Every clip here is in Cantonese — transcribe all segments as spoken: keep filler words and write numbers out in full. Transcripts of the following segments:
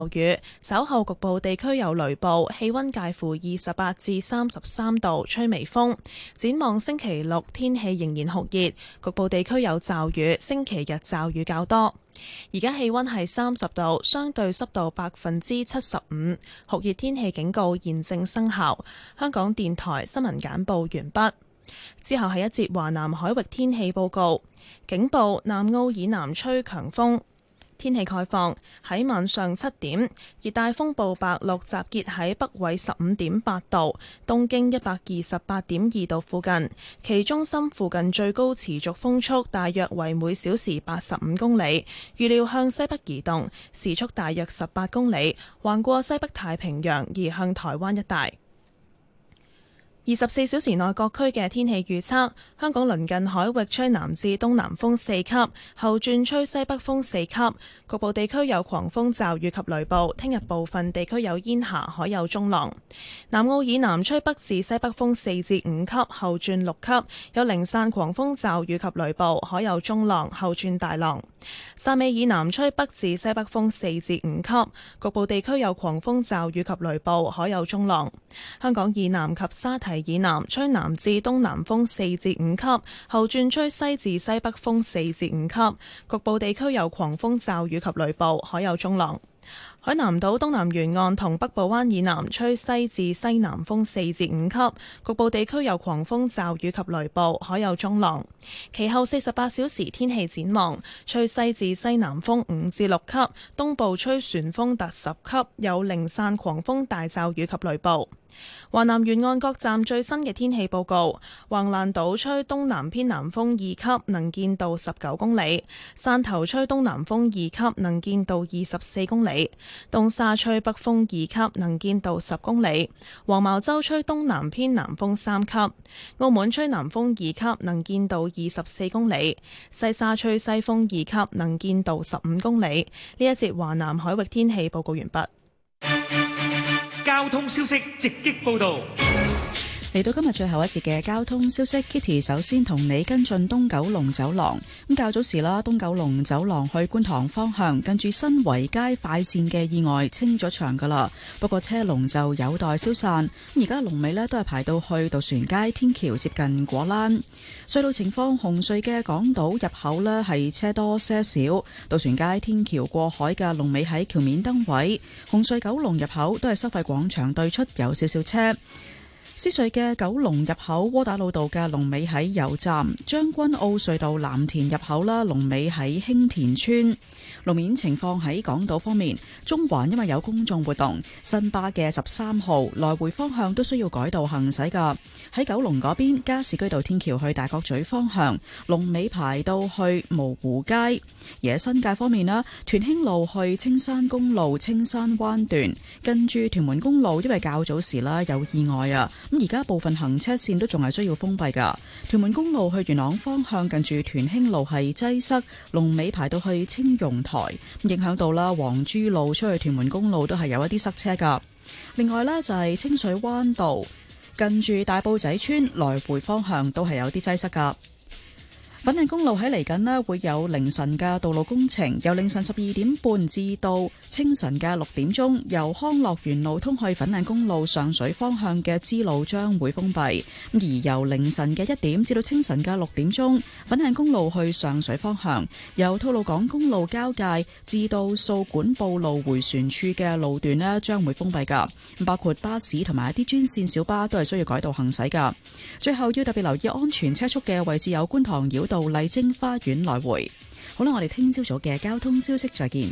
雨，稍後局部地區有雷暴，氣溫介乎二十八至三十三度，吹微風。展望星期六天氣仍然酷熱，局部地區有驟雨，星期日驟雨較多。而家氣溫係三十度，相對濕度百分之七十五，酷熱天氣警告現正生效。香港電台新聞簡報完畢。之後係一節華南海域天氣報告，警報南澳以南吹強風。天氣概況，喺晚上七點，熱帶風暴白鹿集結喺北緯十五點八度，東經一百二十八點二度附近，其中心附近最高持續風速大約為每小時八十五公里，預料向西北移動，時速大約十八公里，橫過西北太平洋移向台灣一帶。二十四小時內各區嘅天氣預測：香港鄰近海域吹南至東南風四級，後轉吹西北風四級，局部地區有狂風驟雨及雷暴。聽日部分地區有煙霞，海有中浪。南澳以南吹北至西北風四至五級，後轉六級，有零散狂風驟雨及雷暴，海有中浪，後轉大浪。汕尾以南吹北至西北風四至五級，局部地區有狂風驟雨及雷暴，海有中浪。香港以南及沙堤以南吹南至東南風四至五級，後轉吹西至西北風四至五級，局部地區有狂風驟雨及雷暴，海有中浪。海南島東南沿岸同北部灣以南吹西至西南風四至五級，局部地區有狂風驟雨及雷暴，海有中浪。其後四十八小時天氣展望，吹西至西南風五至六級，東部吹旋風達十級，有零散狂風大驟雨及雷暴。華南沿岸各站最新嘅天氣報告：橫瀾島吹東南偏南風二級，能見度十九公里；汕頭吹東南風二級，能見度二十四公里；東沙吹北風二級，能見度十公里；黃茅洲吹東南偏南風三級；澳門吹南風二級，能見度二十四公里；西沙吹西風二級，能見度十五公里。呢一節華南海域天氣報告完畢。 交通消息直擊報道。 嚟到今日最後一節嘅交通消息 ，Kitty 首先同你跟進東九龍走廊。咁較早時啦，東九龍走廊去觀塘方向，近住新圍街快線嘅意外清咗場噶啦，不過車龍就有待消散。而家龍尾呢都係排到去渡船街天橋接近果欄。隧道情況，紅隧嘅港島入口呢係車多些少，渡船街天橋過海嘅龍尾喺橋面燈位。紅隧九龍入口都係收費廣場對出有少少車。獅隧嘅九龍入口窩打老道嘅龍尾喺油站，將軍澳隧道藍田入口啦，龍尾喺興田村。路面情況喺港島方面，中環因為有公眾活動，新巴嘅十三號來回方向都需要改道行駛噶。喺九龍嗰邊，加士居道天橋去大角咀方向，龍尾排到去蕪湖街。而喺新界方面啦，屯興路去青山公路青山灣段，跟住屯門公路因為較早時啦有意外啊，咁而家部分行車線都仲係需要封閉噶。屯門公路去元朗方向，近住屯興路係擠塞，龍尾排到去青榕台，影響到啦黃珠路出去屯門公路都係有一啲塞車噶。另外呢，就係清水灣道近住大埔仔村來回方向都係有啲擠塞噶。粉嶺公路喺嚟緊呢會有凌晨嘅道路工程，由凌晨十二點半至到清晨嘅六點鐘，由康樂園路通去粉嶺公路上水方向嘅支路將會封閉。而由凌晨嘅一點至到清晨嘅六點鐘，粉嶺公路去上水方向，由吐露港公路交界至到掃管埔路迴旋處嘅路段呢將會封閉噶，包括巴士同埋一啲專線小巴都係需要改道行駛噶。最後要特別留意安全車速嘅位置有觀塘繞到麗晶花園來回。好啦，我哋聽朝早嘅交通消息再見。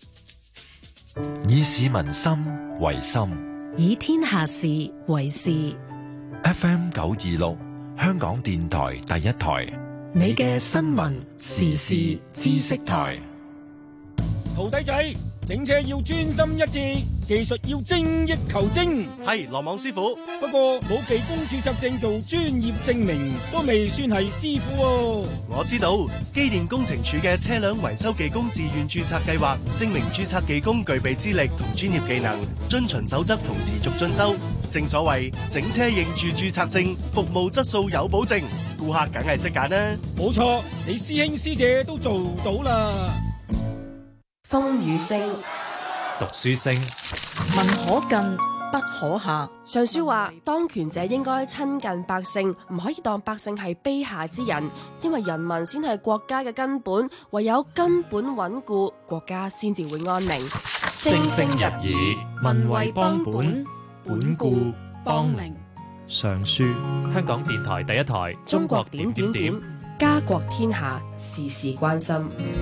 以市民心為心， 以天下事為事。 F M 九二六香港電台第一台， 你嘅新聞時事知識台。 徒弟仔，整車要專心一致，技術要精益求精。 係羅網師傅， 不過冇技工註冊證做專業證明，都未算係師傅喎。 我知道機電工程署嘅車輛維修技工自願註冊計劃，證明註冊技工具備資歷同專業技能，遵循守則同持續進修。正所謂整車認住註冊證，服務質素有保證，顧客梗係識揀啦。 冇錯，你師兄師姐都做到啦。 風雨聲， 讀書聲。 民可近，不可下。 上書話，當權者應該親近百姓，唔可以當百姓係卑下之人，因為人民先係國家嘅根本，唯有根本穩固，國家先至會安寧。 聲聲入耳，民為邦本，本固邦寧。上書，香港電台第一台，中國點點點， 家國天下，事事關心。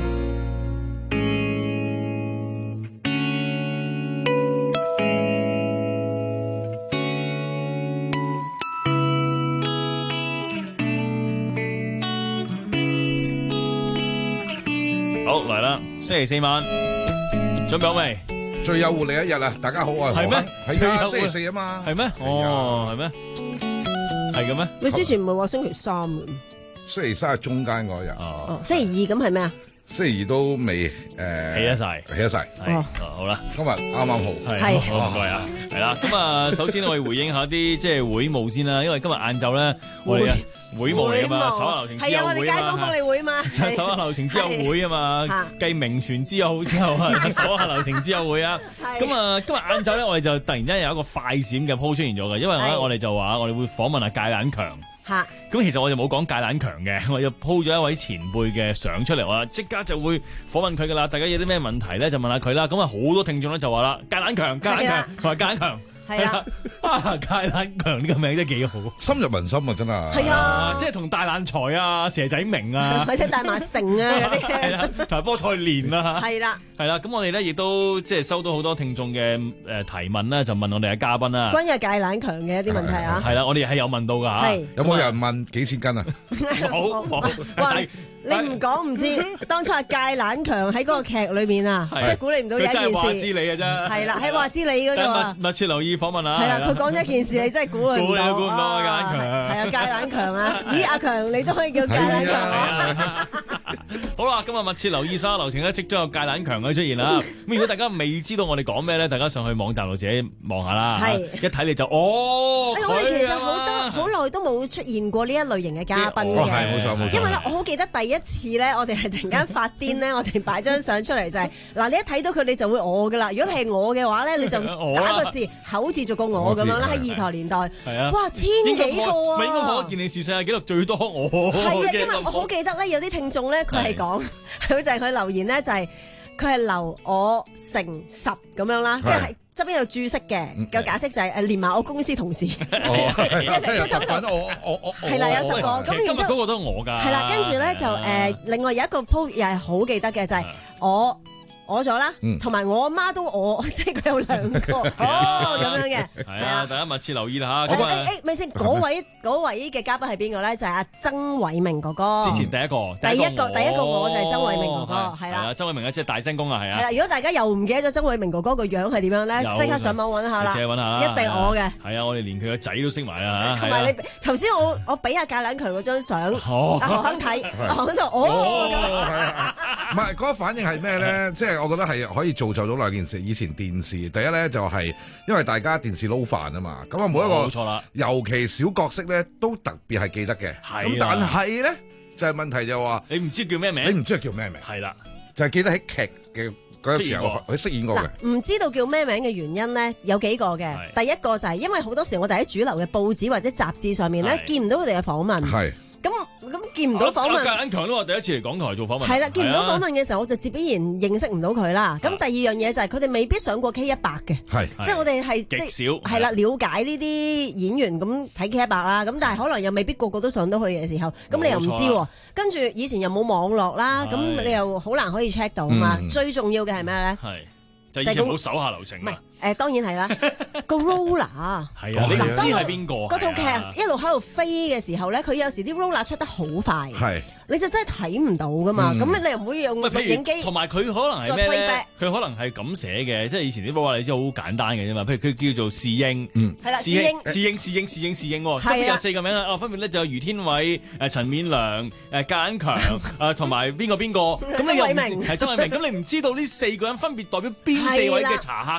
好嚟啦，星期四晚準備好未？ 最有活力一日啊！大家好啊， 係咩？ 係啊，星期四啊嘛， 係咩？哦，係咩？係嘅咩？ 你之前唔係話星期三嘅？ 星期三係中間嗰日。 哦，星期二咁係咩啊？ 星期二都未誒， 起得晒， 起得晒。 哦，好啦， 今日啱啱好， 係好唔該啊，係啦。咁啊，首先我哋回應下啲即係會務先啦，因為今日晏晝咧，我哋啊會務嚟噶嘛，手下留情之友會啊嘛， 係啊，我哋街坊福利會嘛， 手下留情之友會啊嘛，繼名傳之友之後啊，手下留情之友會啊。咁啊，今日晏晝咧，我哋就突然間有一個快閃嘅 post 出現咗嘅，因為咧我哋就話我哋會訪問下芥蘭強。吓，咁其實我就冇講芥蘭強嘅，我就 po 咗一位前輩嘅相出嚟，我話即刻就會訪問佢噶啦，大家有啲咩問題咧就問下佢啦。咁啊好多聽眾咧就話啦，芥蘭強，芥蘭強，同埋芥蘭強。係啊，啊芥蘭強呢個名真係幾好， 深入民心啊，真係。 係啊， 即係同大懶才啊、蛇仔明啊， 或者大馬成啊嗰啲， 係啦，同埋菠菜蓮啊， 係啦， 係啦。咁我哋咧亦都即係收到好多聽眾嘅誒提問啦，就問我哋嘅嘉賓啦， 關於芥蘭強嘅一啲問題啊。 係啦，我哋係有問到噶吓。 有冇人問幾錢斤啊？ 冇冇。 哇！你唔講唔知，當初阿芥蘭強喺嗰個劇裏面啊，即係估你唔到有一件事。 佢真係話知你嘅啫。 係啦，係話知你嗰度啊。 密切留意訪問啊。 係啦，佢講咗一件事，你真係估唔到。 估你都估唔到啊！芥蘭強。 係啊，芥蘭強啊！咦，阿強你都可以叫芥蘭強啊！ 好啦，今日密切留意沙流程咧，即將有芥蘭強嘅出現啦。咁如果大家未知道我哋講咩咧，大家上去網站度自己望下啦。係。一睇你就哦。 我哋其實好多好耐都冇出現過呢一類型嘅嘉賓嘅。 係冇錯冇錯。 因為咧，我好記得第一次咧，我哋係突然間發癲咧，我哋擺張相出嚟就係嗱，你一睇到佢你就會我噶啦。如果係我嘅話咧，你就打個字口字做個我咁樣啦。喺二台年代，係啊，哇，千幾個啊！ 咪應該可見你事世界紀錄最多我。 係啊，因為我好記得咧，有啲聽眾咧，佢係講，佢就係佢留言咧，就係佢係留我成十咁樣啦，跟住係側邊有注釋嘅，個解釋就係誒連埋我公司同事。 哦，有十份我我我係啦，有十個。咁然之後嗰個都係我㗎。係啦，跟住咧就誒，另外有一個 post 又係好記得嘅，就係我。我咗啦，同埋我阿媽都我，即係佢有兩個哦咁樣嘅。 係啊，大家密切留意啦嚇。 誒誒誒，咪先嗰位嗰位嘅嘉賓係邊個咧？就係阿曾偉明哥哥。 之前第一個， 第一個第一個我就係曾偉明哥哥，係啦。 曾偉明咧即係大聲公啊，係啊。 係啦，如果大家又唔記得咗曾偉明哥哥個樣係點樣咧，即刻上網揾下啦。 即係揾下啦。 一定我嘅。 係啊，我哋連佢個仔都識埋啦嚇。 同埋你頭先我我俾阿芥蘭強嗰張相，阿何肯睇，何肯就哦。 唔係嗰個反應係咩咧？即係我覺得係可以造就到兩件事。以前電視第一咧就係因為大家電視撈飯啊嘛，咁啊每一個冇錯啦，尤其小角色咧都特別係記得嘅。咁但係咧就係問題就話你唔知叫咩名， 你唔知佢叫咩名， 係啦， 就係記得喺劇嘅嗰陣時候佢飾演過嘅。 唔知道叫咩名嘅原因咧有幾個嘅。第一個就係因為好多時我哋喺主流嘅報紙或者雜誌上面咧見唔到佢哋嘅訪問。係。咁咁見唔到訪問， 芥蘭強都話第一次嚟港台做訪問。 係啦，見唔到訪問嘅時候，我就自必然認識唔到佢啦。咁第二樣嘢就係佢哋未必上過 K 一百嘅，係即係我哋係極少係啦，了解呢啲演員咁睇 K 一百啦。咁但係可能又未必個個都上到去嘅時候，咁你又唔知喎。跟住以前又冇網絡啦，咁你又好難可以 check 到嘛。最重要嘅係咩咧？ 係就以前冇手下留情。唔係誒，當然係啦，個 roller 係啊， 你唔知係邊個？ 嗰套劇一路喺度飛嘅時候咧，佢有時啲 roller 出得好快，係你就真係睇唔到噶嘛。咁你又唔會用錄影機， 同埋佢可能係咩咧？佢可能係咁寫嘅，即係以前啲 roller 你知好簡單嘅啫嘛。譬如佢叫做侍應，係啦，侍應、侍應、侍應、侍應、侍應，側邊有四個名啊。哦，分別咧就有余天偉、誒陳勉良、誒芥蘭強誒同埋邊個邊個。咁你又係曾偉明，咁你唔知道呢四個人分別代表邊四位嘅茶客？係。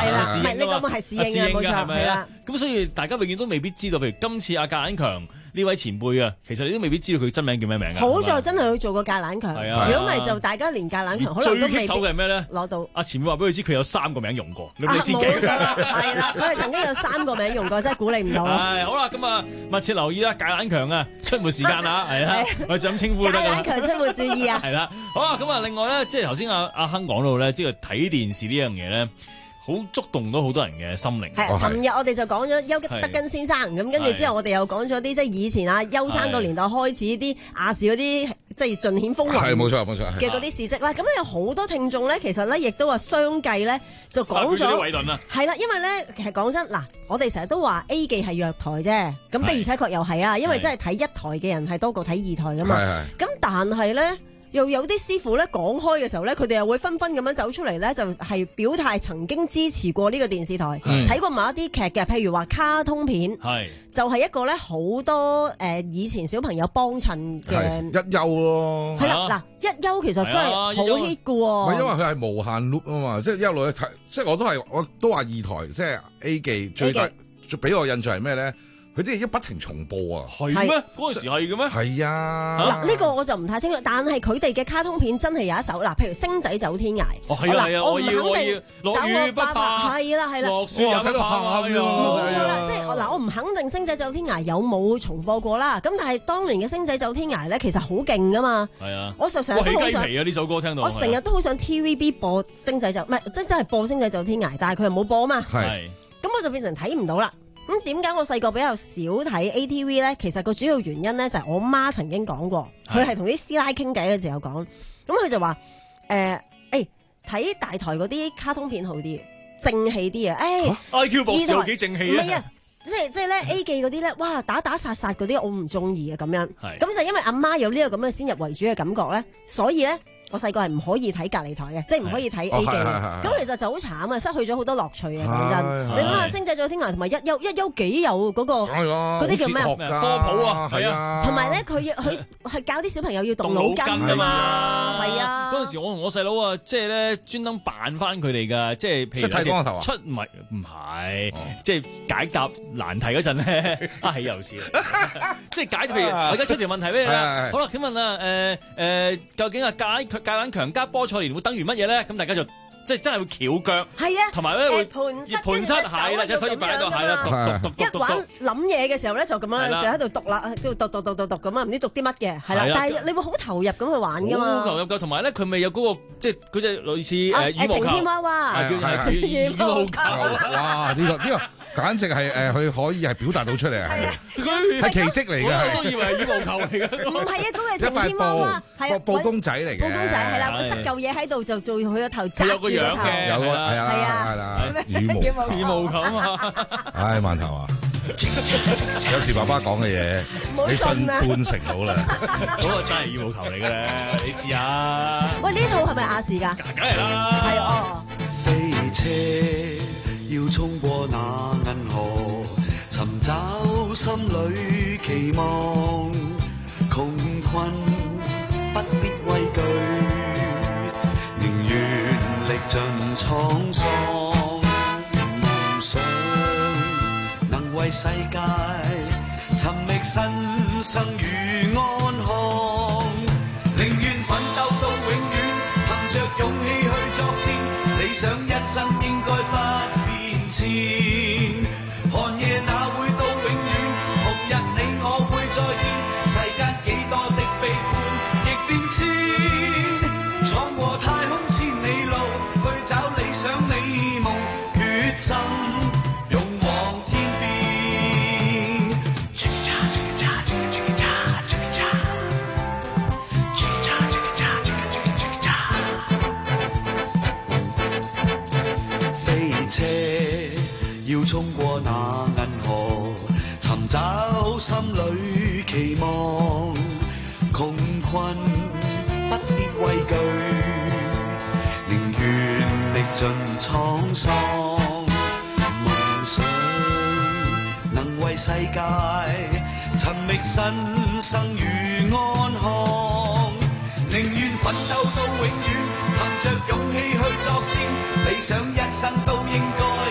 係啦，唔係你講嘅係侍應啊，冇錯，係啦。 咁所以大家永遠都未必知道，譬如今次阿格蘭強呢位前輩啊，其實你都未必知道佢真名叫咩名㗎。 好在真係去做過格蘭強，如果唔係就大家連格蘭強可能都未必。 最棘手嘅係咩咧？ 攞到阿前輩話俾佢知，佢有三個名用過，你咪先記。 係啦，佢係曾經有三個名用過，真係估你唔到。 係好啦，咁啊密切留意啦，格蘭強啊出沒時間啊，係啦，我就咁稱呼得㗎啦。 格蘭強出沒注意啊！ 係啦，好啦，咁啊另外咧，即係頭先阿阿亨講到咧，即係睇電視呢樣嘢咧。好觸動到好多人嘅心靈。 係，尋日我哋就講咗邱德根先生，咁跟住之後我哋又講咗啲即係以前啊邱生個年代開始啲亞視嗰啲即係盡顯風雲係冇錯冇錯嘅嗰啲事蹟啦。咁有好多聽眾咧，其實咧亦都話相繼咧就講咗啲偉論啊。 係啦，因為咧其實講真嗱，我哋成日都話 A 記係弱台啫，咁的而且確又係啊，因為真係睇一台嘅人係多過睇二台噶嘛。咁但係咧。又有啲師傅咧講開嘅時候咧，佢哋又會紛紛咁樣走出嚟咧，就係表態曾經支持過呢個電視台，睇是過某一啲劇嘅，譬如話卡通片，是就係一個咧好多誒、呃、以前小朋友幫襯嘅一休咯。 係啦，嗱一休其實真係好 hit 嘅喎。 因為佢係無限 loop 啊嘛，即係一路睇，即係我都係我都話二台，即係 A 記最大，俾我印象係咩咧？佢啲嘢一不停重播啊！ 係咩？嗰陣時係嘅咩？ 係啊！ 嗱，呢個我就唔太清楚，但係佢哋嘅卡通片真係有一首嗱，譬如《星仔走天涯》。 哦，係啊，係啊，我要我要落雨不怕， 係啦係啦， 落雪也不怕， 冇錯啦。即係嗱，我唔肯定《星仔走天涯》有冇重播過啦。咁但係當年嘅《星仔走天涯》咧，其實好勁噶嘛。 係啊， 我就成日都好想啊！呢首歌聽到， 我成日都好想 T V B 播《星仔走》，唔係即係真係播《星仔走天涯》，但係佢又冇播啊嘛。 係。 咁我就變成睇唔到啦。咁點解我細個比較少睇 A T V 咧？其實個主要原因咧就係我媽曾經講過，佢係同啲師奶傾偈嘅時候講，咁佢就話誒誒睇大台嗰啲卡通片好啲，正氣啲啊！誒 I Q 博士有幾正氣啊？ 唔係啊，即係即係咧 A 記嗰啲咧，哇打打殺殺嗰啲我唔中意啊咁樣，咁就因為阿媽有呢個咁嘅先入為主嘅感覺咧，所以咧。我細個係唔可以睇隔離台嘅，即係唔可以睇 A 記嘅。咁其實就好慘啊，失去咗好多樂趣啊！講真，你諗下《星仔走天涯》同埋一休一休幾有嗰個嗰啲叫咩科普啊，係啊。 同埋咧，佢佢係教啲小朋友要動腦筋㗎嘛，係啊。 嗰陣時我同我細佬啊，即係咧專登扮翻佢哋㗎，即係譬如剃光頭啊， 出唔係唔係，即係解答難題嗰陣咧，啊係有事，即係解譬如我而家出條問題俾你啦。好啦，請問啊誒誒，究竟啊解？格蘭強加菠菜蓮會等於乜嘢咧？咁大家就即係真係會翹腳， 係啊， 同埋咧會盤膝盤膝係啦，隻手要擺喺度係啦，讀讀讀讀讀。 一玩諗嘢嘅時候咧，就咁樣就喺度讀啦，喺度讀讀讀讀讀咁啊，唔知讀啲乜嘅係啦。但係你會好投入咁去玩㗎嘛？好投入㗎，同埋咧佢咪有嗰個即係嗰隻類似誒羽毛球， 晴天娃娃， 叫係羽毛球。 哇！呢個呢個。簡直係誒，佢可以係表達到出嚟啊！係係奇蹟嚟嘅， 我都以為係羽毛球嚟嘅。 唔係啊，嗰個係晴天娃娃，係布公仔嚟嘅。 布公仔係啦，我塞嚿嘢喺度就做佢個頭紮住個頭。 有個樣嘅， 有個係啊係啦，羽毛羽毛球啊！ 唉，饅頭啊！有時爸爸講嘅嘢，你信半成好啦。 嗰個真係羽毛球嚟嘅咧，你試下。 喂，呢套係咪亞視㗎？ 梗係啦。 係哦。 飛車。要衝過那銀河，尋找心裏期望，窮困不必畏懼，寧願歷盡滄桑，夢想能為世界尋覓新生與安康，寧願奮鬥到永遠，憑着勇氣去作戰，理想一生應該不寒夜哪會到永遠？紅日你我會再見。世間幾多的悲歡亦變遷，闖過太空千里路，去找理想美夢，決心勇往天邊。飛車。要衝過那銀河，尋找心裏期望，窮困不必畏懼，寧願歷盡滄桑，夢想能為世界尋覓新生與安康，寧願奮鬥到永遠，憑着勇氣去作戰，理想一生都應該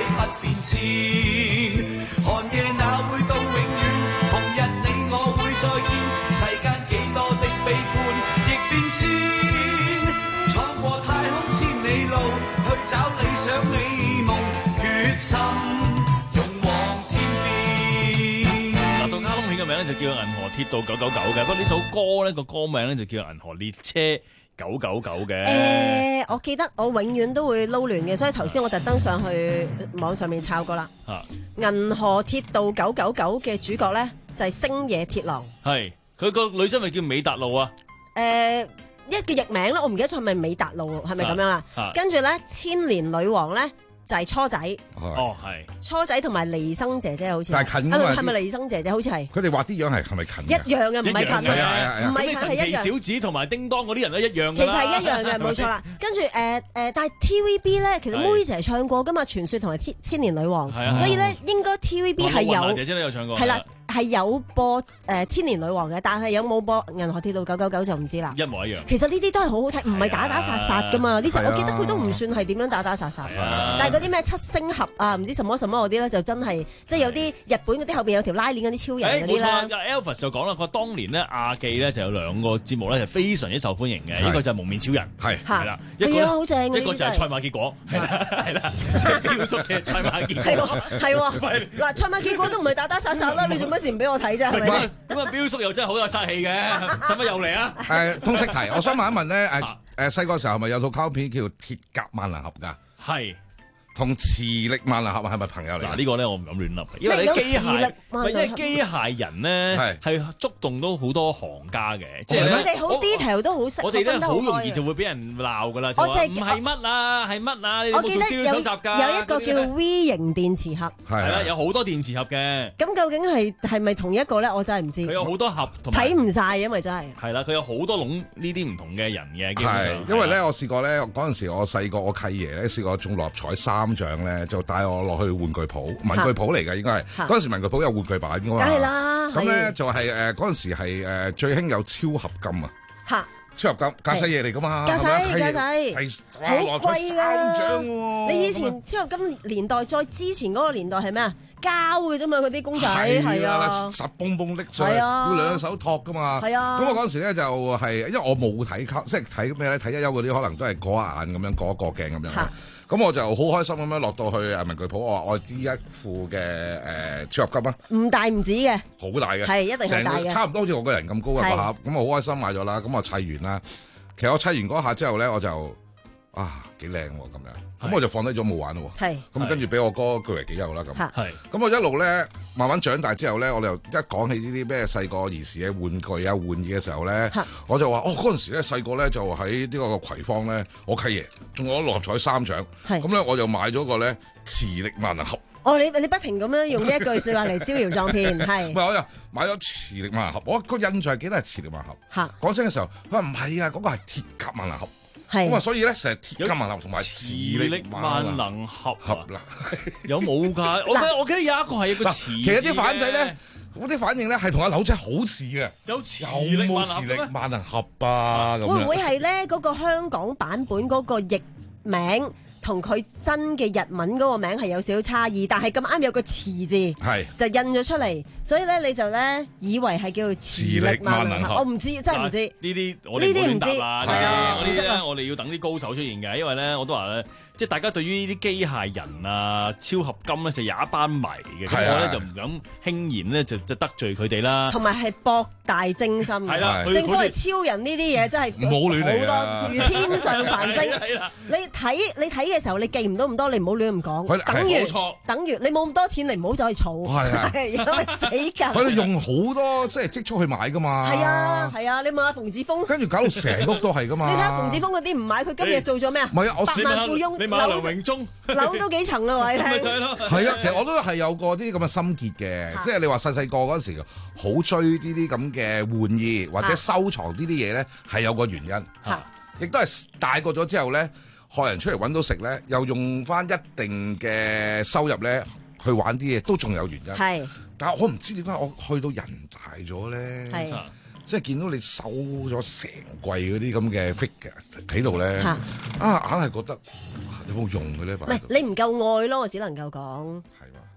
線，寒夜哪會到永遠？紅日你我會再見，世間幾多的悲歡亦變遷，闖過太空千里路，去找理想美夢，決心勇往天邊。 嗱，到卡通片嘅名咧就叫《銀河鐵道九九九》嘅，不過呢首歌咧個歌名咧就叫《銀河列車九九九》嘅。 誒，我記得我永遠都會撈亂嘅，所以頭先我特登上去網上面抄過啦。 啊， 銀河鐵道九九九嘅主角咧就係星野鐵郎。 係，佢個女真係叫美達路啊。 誒，一個譯名咧，我唔記得咗係咪美達路，係咪咁樣啦？跟住咧，千年女王咧就係初仔。 哦，係。 初仔同埋離生姐姐好似。 但係近㗎嘛？ 係咪離生姐姐好似係？ 佢哋畫啲樣係係咪近？ 一樣嘅，唔係近嘅， 唔係近係一樣。 神奇小子同埋叮當嗰啲人都一樣㗎。 其實係一樣嘅，冇錯啦。跟住誒誒，但係 T V B 咧，其實妹姐唱過㗎嘛，《傳說》同埋《千千年女王》，所以咧應該 T V B 係有。 姐姐都有唱過。 係啦。係有播誒、呃、千年女王嘅，但係有冇播銀河鐵道九九九就唔知啦。 一模一樣。 其實呢啲都係好好睇，唔係打打殺殺噶嘛。呢隻、啊、我記得佢都唔算係點樣打打殺殺。啊、但係嗰啲咩七星俠啊，唔知什麼什麼嗰啲咧，就真係即係有啲日本嗰啲後邊有條拉鏈嗰啲超人嗰啲啦。 冇錯 Elvis 就講啦，佢當年咧亞記咧就有兩個節目咧係非常之受歡迎嘅，一個就係蒙面超人，係係啦，一個好正， 一個就係賽馬結果，係啦係啦，即係標叔嘅賽馬結果。係喎係喎，嗱賽馬結果都唔係打打殺殺啦，你做乜事唔俾我睇啫？ 咁啊，咁啊，標叔又真係好有殺氣嘅，使乜又嚟啊？ 誒，通識題，我想問一問咧，誒誒，細個時候係咪有套卡通片叫《鐵甲萬能俠》㗎？係。同磁力萬能俠係咪朋友嚟？嗱， 呢個咧我唔敢亂諗，因為你機械，因為機械人咧係觸動到好多行家嘅，即係佢哋好 detail 都好識， 我哋咧好容易就會俾人鬧㗎啦。 我淨係唔係乜啊，係乜啊？你我記得資料搜集㗎， 有一個叫 V 型電磁盒， 係啦，有好多電磁盒嘅。 咁究竟係係咪同一個咧？我真係唔知。 佢有好多盒， 睇唔晒，因為真係。 係啦，佢有好多籠呢啲唔同嘅人嘅。 係，因為咧我試過咧嗰陣時，我細個我契爺咧試過中六合彩三獎咧就。帶我落去玩具鋪，文具鋪嚟㗎應該係嗰陣時文具鋪有玩具版㗎嘛。 梗係啦。 咁咧就係誒嗰陣時係誒最興有超合金啊。嚇！超合金駕駛嘢嚟㗎嘛。 駕駛駕駛係好貴㗎。 喎！ 你以前超合金年代再之前嗰個年代係咩啊？膠嘅啫嘛，嗰啲公仔係啊， 實蹦蹦拎上嚟，要兩手托㗎嘛。係啊。咁我嗰陣時咧就係因為我冇睇卡，即係睇咩咧？睇一休嗰啲可能都係過一眼咁樣，過一過鏡咁樣。咁我就好開心咁樣落到去誒文具鋪，我話我知一副嘅誒超合金啊， 唔大唔止嘅， 好大嘅， 係一定係大嘅， 差唔多好似我個人咁高嘅個盒，咁我好開心買咗啦，咁我砌完啦，其實我砌完嗰下之後咧，我就啊幾靚喎咁樣，咁我就放低咗冇玩咯喎，係，咁跟住俾我哥據為己有啦咁，係，咁我一路咧慢慢長大之後咧，我哋又一講起呢啲咩細個兒時嘅玩具啊玩意嘅時候咧，我就話哦嗰陣時咧細個咧就喺呢個葵芳咧，我契爺中咗六合彩三獎，咁咧我就買咗個咧磁力萬能盒。 哦，你你不停咁樣用呢一句説話嚟招搖撞騙，係。 唔係我又買咗磁力萬能盒，我個印象係記得係磁力萬能盒。嚇！講真嘅時候，佢話唔係啊，嗰個係鐵甲萬能盒。咁啊，所以咧成日鐵甲萬能同埋磁力萬能盒盒啦，有冇㗎？我記得我記得有一個係一個磁。其實啲反仔咧，嗰啲反應咧係同阿柳仔好似嘅。有磁力萬能盒咩？萬能盒啊咁樣。 會唔會係咧嗰個香港版本嗰個譯名同佢真嘅日文嗰個名係有少少差異，但係咁啱有個磁字，係就印咗出嚟，所以咧你就咧以為係叫做磁力萬能盒。我唔知，真係唔知。 呢啲我哋唔好亂答啦。係啊，呢啲咧我哋要等啲高手出現嘅，因為咧我都話咧，即係大家對於呢啲機械人啊、超合金咧就有一班迷嘅，咁我咧就唔敢輕言咧就就得罪佢哋啦。 同埋係博大精深。係啦，正所謂超人呢啲嘢真係冇亂嚟啊， 好多如天上繁星。你睇你睇嘅時候，你記唔到咁多，你唔好亂咁講。等於等於你冇咁多錢，你唔好再去儲。係係，因為死㗎。 佢哋用好多即係積蓄去買㗎嘛。係啊係啊，你問下馮志峰。 跟住搞到成屋都係㗎嘛。 你睇下馮志峰嗰啲唔買，佢今日做咗咩啊？ 唔係啊，我百萬富翁， 你買梁榮忠， 樓都幾層啦，話你聽。咪就係咯。 係啊，其實我都係有個啲咁嘅心結嘅，即係你話細細個嗰陣時好追呢啲咁嘅玩意或者收藏呢啲嘢咧，係有個原因。嚇，亦都係大個咗之後咧。學人出嚟揾到食咧，又用翻一定嘅收入咧去玩啲嘢，都仲有原因。係，但係我唔知點解我去到人大咗咧，係，即係見到你收咗成櫃嗰啲咁嘅 figure 喺度咧，啊硬係覺得有冇用嘅咧？ 唔係你唔夠愛咯，我只能夠講。係。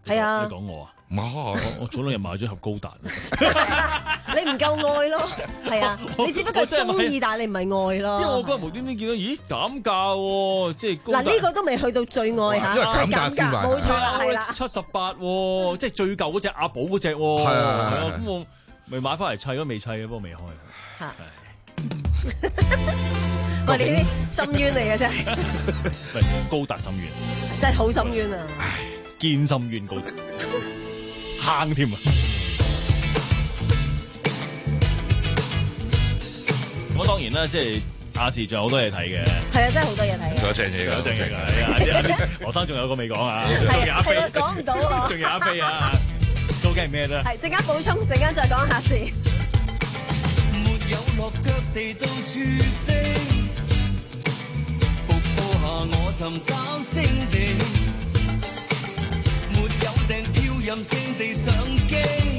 係啊， 你講我啊？ 我我早兩日買咗盒高達， 你唔夠愛咯，係啊，你只不過中意，但係你唔係愛咯。 因為我嗰日無端端見到，咦減價喎，即係嗱呢個都未去到最愛嚇，係減價，冇錯啦，係啦， 七十八喎，即係最舊嗰隻阿寶嗰隻喎，係啊，咁我咪買翻嚟砌都未砌嘅，不過未開。 嚇！喂，你啲深淵嚟嘅真係， 喂，高達深淵， 真係好深淵啊！ 唉，堅深淵高達。坑添啊！咁當然啦，即係亞視仲有好多嘢睇嘅。 係啊，真係好多嘢睇嘅。 仲有正嘢㗎， 有正嘢㗎。係啊，何生仲有個未講啊，仲有阿飛， 講唔到啊， 仲有阿飛啊，究竟係咩咧？ 係陣間補充，陣間再講下先。 沒有落腳地到處飛，瀑布下我尋找星地。沒有訂票任性地上機，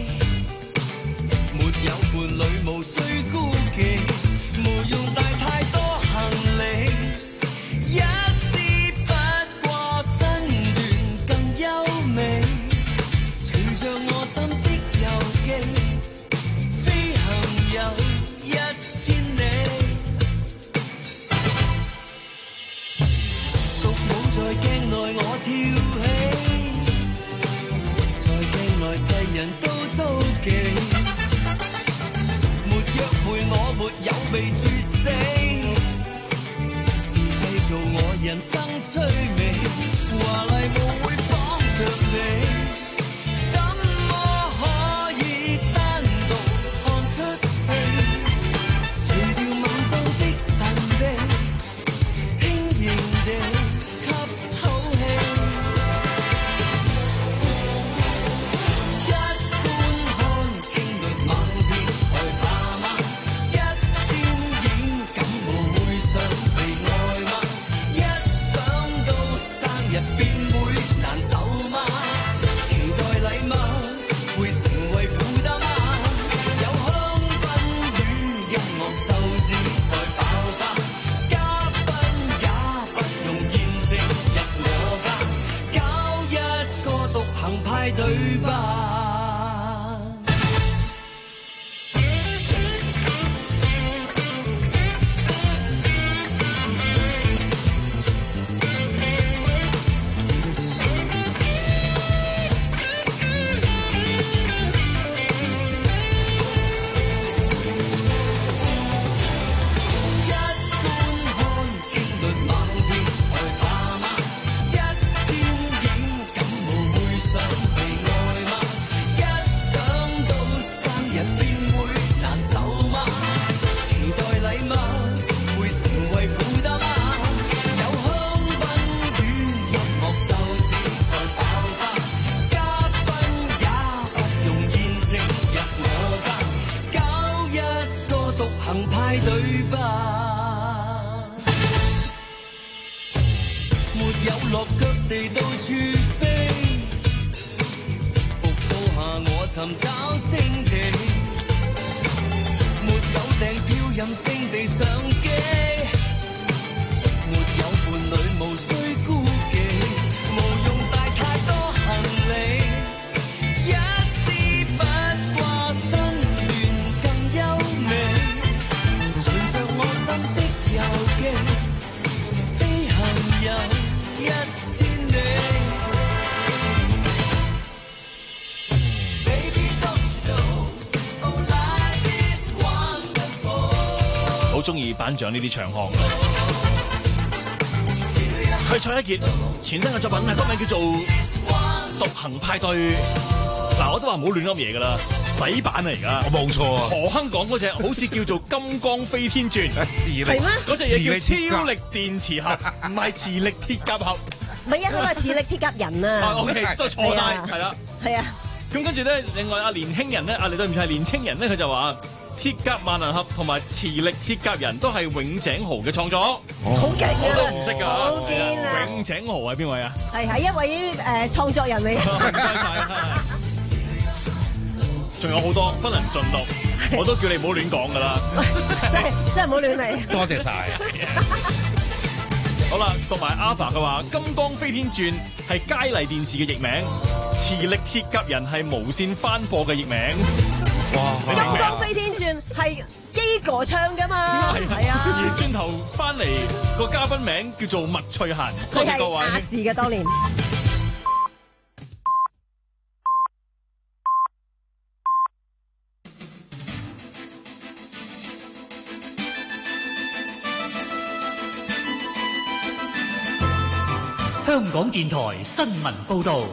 沒有伴侶無需孤忌，無用帶太多行李，一絲不過身段更優美，隨着我心的遊記，飛行有一千里，獨舞在鏡內我跳起。世人都妒忌，沒約會我沒有被絕死，自製造我人生趣味，華麗舞會綁着你，怎麼可以單獨看出戲？除掉夢中的神秘，輕盈地吸口氣。對吧？尋找星地，沒有訂票任性地上機，沒有伴侶無需孤忌，無用帶太多行李，一絲不掛身段更優美，隨着我心的遊記，飛行有一千里。 好中意頒獎呢啲唱腔。佢蔡一傑全新嘅作品啊，歌名叫做《獨行派對》。嗱，我都話唔好亂噏嘢㗎啦，洗版啊而家。 我冇錯啊。 何亨講嗰隻好似叫做《金剛飛天傳》， 係咩？ 嗰隻嘢叫超力電磁俠，唔係磁力鐵甲俠。 唔係啊，佢話磁力鐵甲人啊。 O K， 都錯晒，係啦。 係啊。咁跟住咧，另外阿年輕人咧，啊，你對唔住係年青人咧，佢就話。鐵甲萬能俠同埋磁力鐵甲人都係永井豪嘅創作， 好勁啊！ 我都唔識㗎， 好堅啊！ 永井豪係邊位啊？ 係係一位誒創作人嚟嘅。 唔該晒，仲有好多不能盡錄，我都叫你唔好亂講㗎啦。 真係真係唔好亂嚟。 多謝晒。 好啦，讀埋 Alpha 嘅話，《金剛飛天傳》係佳麗電視嘅譯名，《磁力鐵甲人》係無線翻播嘅譯名。哇！ 《金剛飛天傳》係基哥唱噶嘛？係啊。 而轉頭翻嚟個嘉賓名叫做麥翠嫻，多謝各位。 亞視嘅當年。 香港電台新聞報導。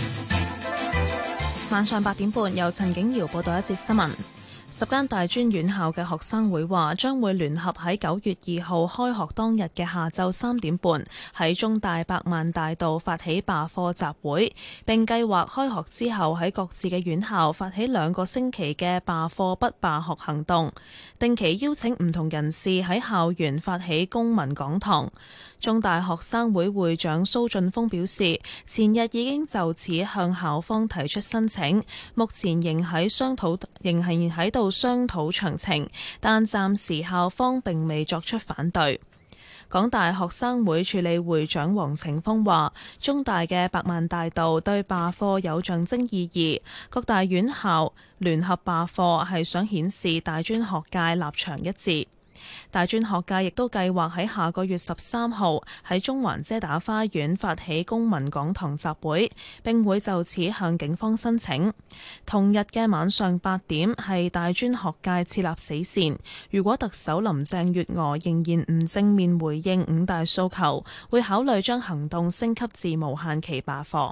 晚上八點半，由陳景瑤報道一節新聞。十間大專院校嘅學生會話將會聯合喺九月二號開學當日嘅下晝三點半喺中大百萬大道發起罷課集會，並計劃開學之後喺各自嘅院校發起兩個星期嘅罷課不罷學行動，定期邀請唔同人士喺校園發起公民講堂。中大學生會會長蘇俊峰表示，前日已經就此向校方提出申請，目前仍喺商討，仍係喺度商討詳情，但暫時校方並未作出反對。港大學生會處理會長黃晴峰話，中大嘅百萬大道對罷課有象徵意義，各大院校聯合罷課係想顯示大專學界立場一致。大專學界亦都計劃喺下個月十三號喺中環遮打花園發起公民講堂集會，並會就此向警方申請。同日嘅晚上八點係大專學界設立死線，如果特首林鄭月娥仍然唔正面回應五大訴求，會考慮將行動升級至無限期罷課。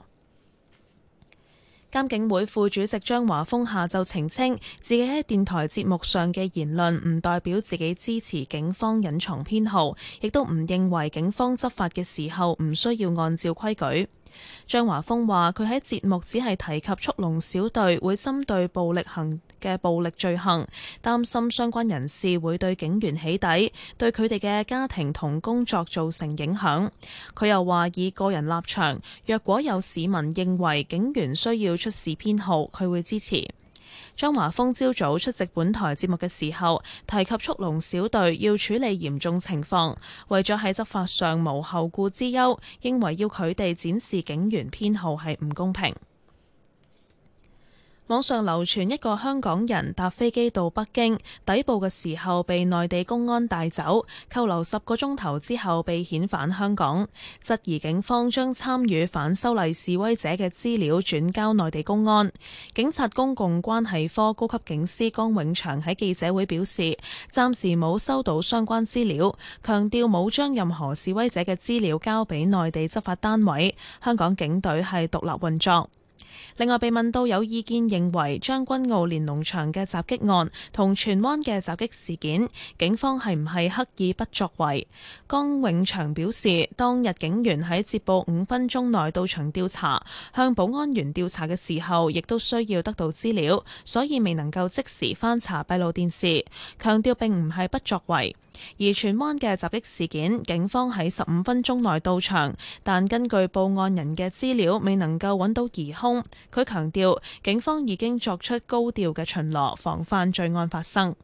監警會副主席張華峰下晝澄清，自己喺電台節目上嘅言論唔代表自己支持警方隱藏編號，亦都唔認為警方執法嘅時候唔需要按照規矩。張華峰話：佢喺節目只係提及速龍小隊會針對暴力行嘅暴力罪行，擔心相關人士會對警員起底，對佢哋嘅家庭同工作造成影響。佢又話：以個人立場，若果有市民認為警員需要出示編號，佢會支持。張華峰朝早出席本台節目嘅時候，提及速龍小隊要處理嚴重情況，為咗喺執法上無後顧之憂，認為要佢哋展示警員編號係唔公平。網上流傳一個香港人搭飛機到北京，抵埗嘅時候被內地公安帶走，扣留十個鐘頭之後被遣返香港，質疑警方將參與反修例示威者嘅資料轉交內地公安。警察公共關係科高級警司江永祥喺記者會表示，暫時冇收到相關資料，強調冇將任何示威者嘅資料交俾內地執法單位，香港警隊係獨立運作。另外，被問到有意見認為將軍澳連儂牆嘅襲擊案同荃灣嘅襲擊事件，警方係唔係刻意不作為？江永祥表示，當日警員喺接報五分鐘內到場調查，向保安員調查嘅時候，亦都需要得到資料，所以未能夠即時翻查閉路電視，強調並唔係不作為。而荃灣嘅襲擊事件，警方喺十五分鐘內到場，但根據報案人嘅資料，未能夠揾到疑兇。佢強調，警方已經作出高調嘅巡邏，防範罪案發生。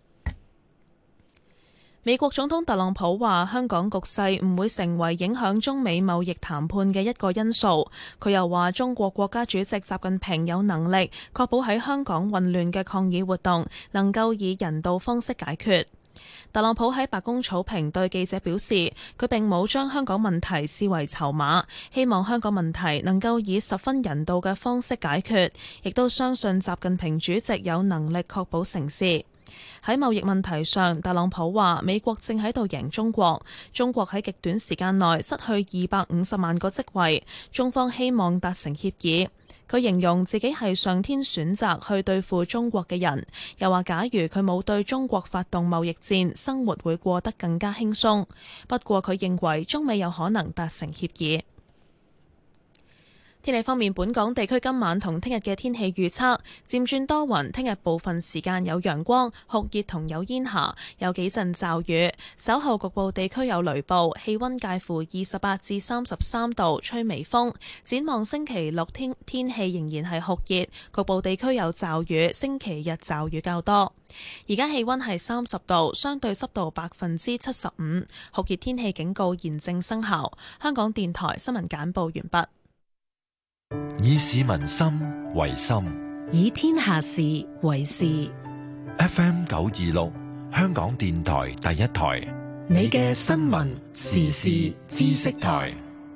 美國總統特朗普話：香港局勢唔會成為影響中美貿易談判嘅一個因素。佢又話：中國國家主席習近平有能力確保喺香港混亂嘅抗議活動能夠以人道方式解決。特朗普喺白宮草坪對記者表示，佢並冇將香港問題視為籌碼，希望香港問題能夠以十分人道嘅方式解決，亦都相信習近平主席有能力確保成事。喺貿易問題上，特朗普話美國正喺度贏中國，中國喺極短時間內失去二百五十萬個職位，中方希望達成協議。佢形容自己係上天選擇去對付中國嘅人，又話假如佢冇對中國發動貿易戰，生活會過得更加輕鬆。不過佢認為中美有可能達成協議。 天氣方面，本港地區今晚同聽日嘅天氣預測漸轉多雲，聽日部分時間有陽光、酷熱同有煙霞，有幾陣驟雨，稍後局部地區有雷暴，氣溫介乎二十八至三十三度，吹微風。展望星期六天天氣仍然係酷熱，局部地區有驟雨，星期日驟雨較多。而家氣溫係三十度，相對濕度百分之七十五，酷熱天氣警告現正生效。香港電台新聞簡報完畢。 以市民心為心， 以天下事為事。 F M 九二六，香港電台第一台， 你嘅新聞時事知識台。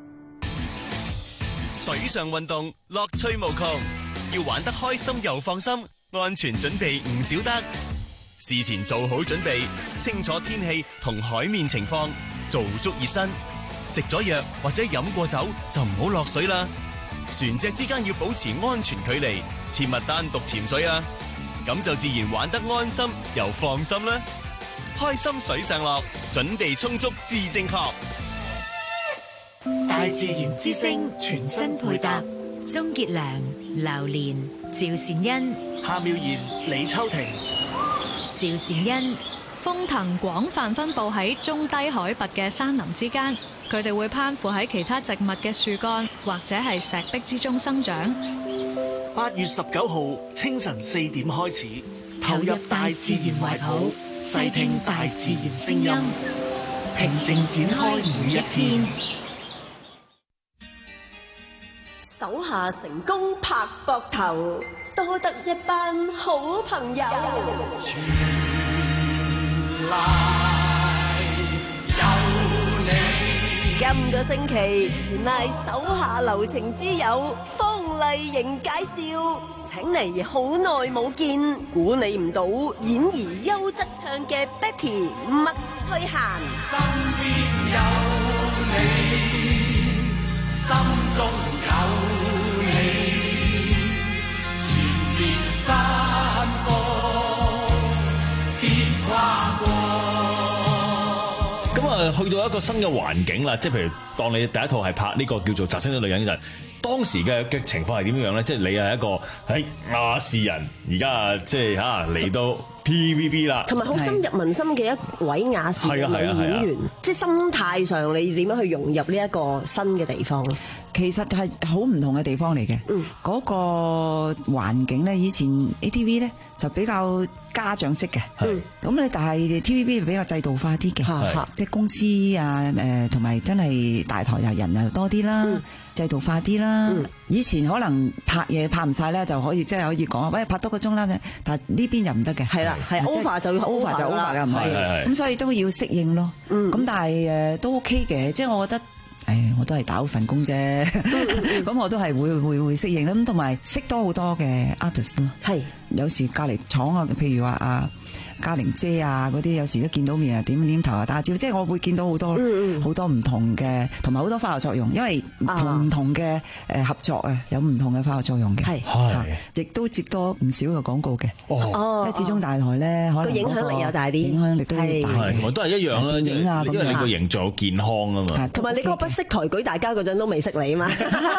水上運動樂趣無窮，要玩得開心又放心，安全準備唔少得。事前做好準備，清楚天氣同海面情況，做足熱身。食咗藥或者飲過酒就唔好落水啦。船隻之間要保持安全距離，切勿單獨潛水啊！咁就自然玩得安心又放心啦。開心水上樂，準備充足至正確。 大自然之聲全新配搭，鍾傑良、劉蓮、趙善恩、 夏妙賢、李秋婷、 趙善恩。風藤廣泛分佈喺中低海拔嘅山林之間，佢哋會攀附喺其他植物嘅樹幹或者係石壁之中生長。 八月十九號清晨四點開始，投入大自然懷抱，細聽大自然聲音，平靜展開每一天。 手下成功拍膊頭，多得一班好朋友。今個星期全賴手下留情之友方麗瑩介紹，請嚟好耐冇見，估你唔到演而優則唱嘅 Betty 麥翠嫻。身邊有你，心中有你，前面山坡必跨過。 咁啊，去到一個新嘅環境啦，即係譬如當你第一套係拍呢個叫做《摘星的女人》就係當時嘅嘅情況係點樣咧？即係你係一個喺亞視人，而家啊即係嚇嚟到 T V B 啦， 同埋好深入民心嘅一位亞視嘅女演員，即係心態上你點樣去融入呢一個新嘅地方？ 其實係好唔同嘅地方嚟嘅，嗯，嗰個環境咧，以前 A T V 咧就比較家長式嘅，咁咧但係 T V B 比較制度化啲嘅，即係公司啊誒同埋真係大台又人又多啲啦，嗯，制度化啲啦，嗯。以前可能拍嘢拍唔晒咧，就可以即係可以講，喂拍多個鐘啦，但係呢邊又唔得嘅，係啦，係 over 就要 over 就 over 㗎，唔係，咁所以都要適應咯。咁，嗯，但係誒都 OK 嘅，即係我覺得。誒，我都係打好份工啫，咁我都係會會會適應啦。咁同埋識多好多嘅 artist 咯，係有時隔離廠啊，譬如話啊嘉玲姐啊嗰啲，有時都見到面啊，點點頭啊打招，即係我會見到好多好、嗯、多唔同嘅，同埋好多化學作用，因為同唔同嘅誒合作啊，有唔同嘅化學作用嘅，係係，亦都接多唔少嘅廣告嘅。哦，因為始終大台咧，可能個影響力又大啲，影響力都係大嘅，同埋都係一樣啦，影啊，因為你個形象好健康啊嘛， 同埋你嗰個不識抬舉大家嗰陣都未識你啊嘛，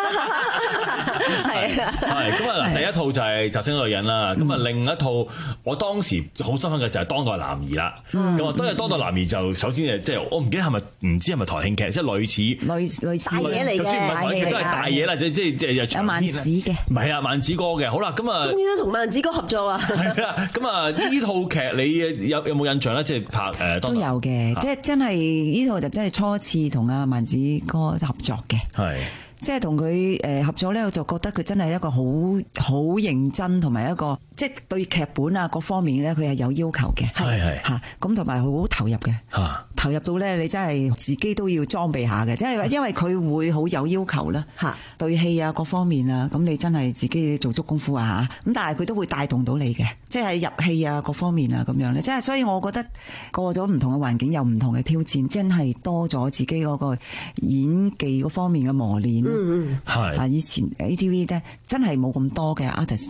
係啊， 係咁啊嗱，第一套就係《摘星的女人》啦，咁啊另一套我當時好深刻嘅就係《當代男兒》啦，咁啊當日《當代男兒》就首先誒即係我唔記得係咪唔知係咪台慶劇，即係類似類類似大嘢嚟嘅，就算唔係台慶劇都係大嘢啦，即即即係有萬梓嘅，唔係啊萬梓哥嘅，好啦咁啊，終於都同萬梓哥合作啊， 係啊，咁啊呢套劇你有有冇印象咧？即係拍誒都有嘅，即係真係呢套就真係初次同阿萬梓哥合作嘅，係。即係同佢誒合作咧，我就覺得佢真係一個好好認真，同埋一個即係對劇本啊各方面咧，佢係有要求嘅，係係嚇咁，同埋好投入嘅嚇，投入到咧你真係自己都要裝備下嘅，即係因為佢會好有要求啦嚇，對戲啊各方面啊，咁你真係自己要做足功夫啊嚇，咁但係佢都會帶動到你嘅，即係入戲啊各方面啊咁樣咧，即係所以我覺得過咗唔同嘅環境有唔同嘅挑戰，真係多咗自己嗰個演技嗰方面嘅磨練。嗯嗯，係啊！以前 A T V 咧真係冇咁多嘅 artist 嘅，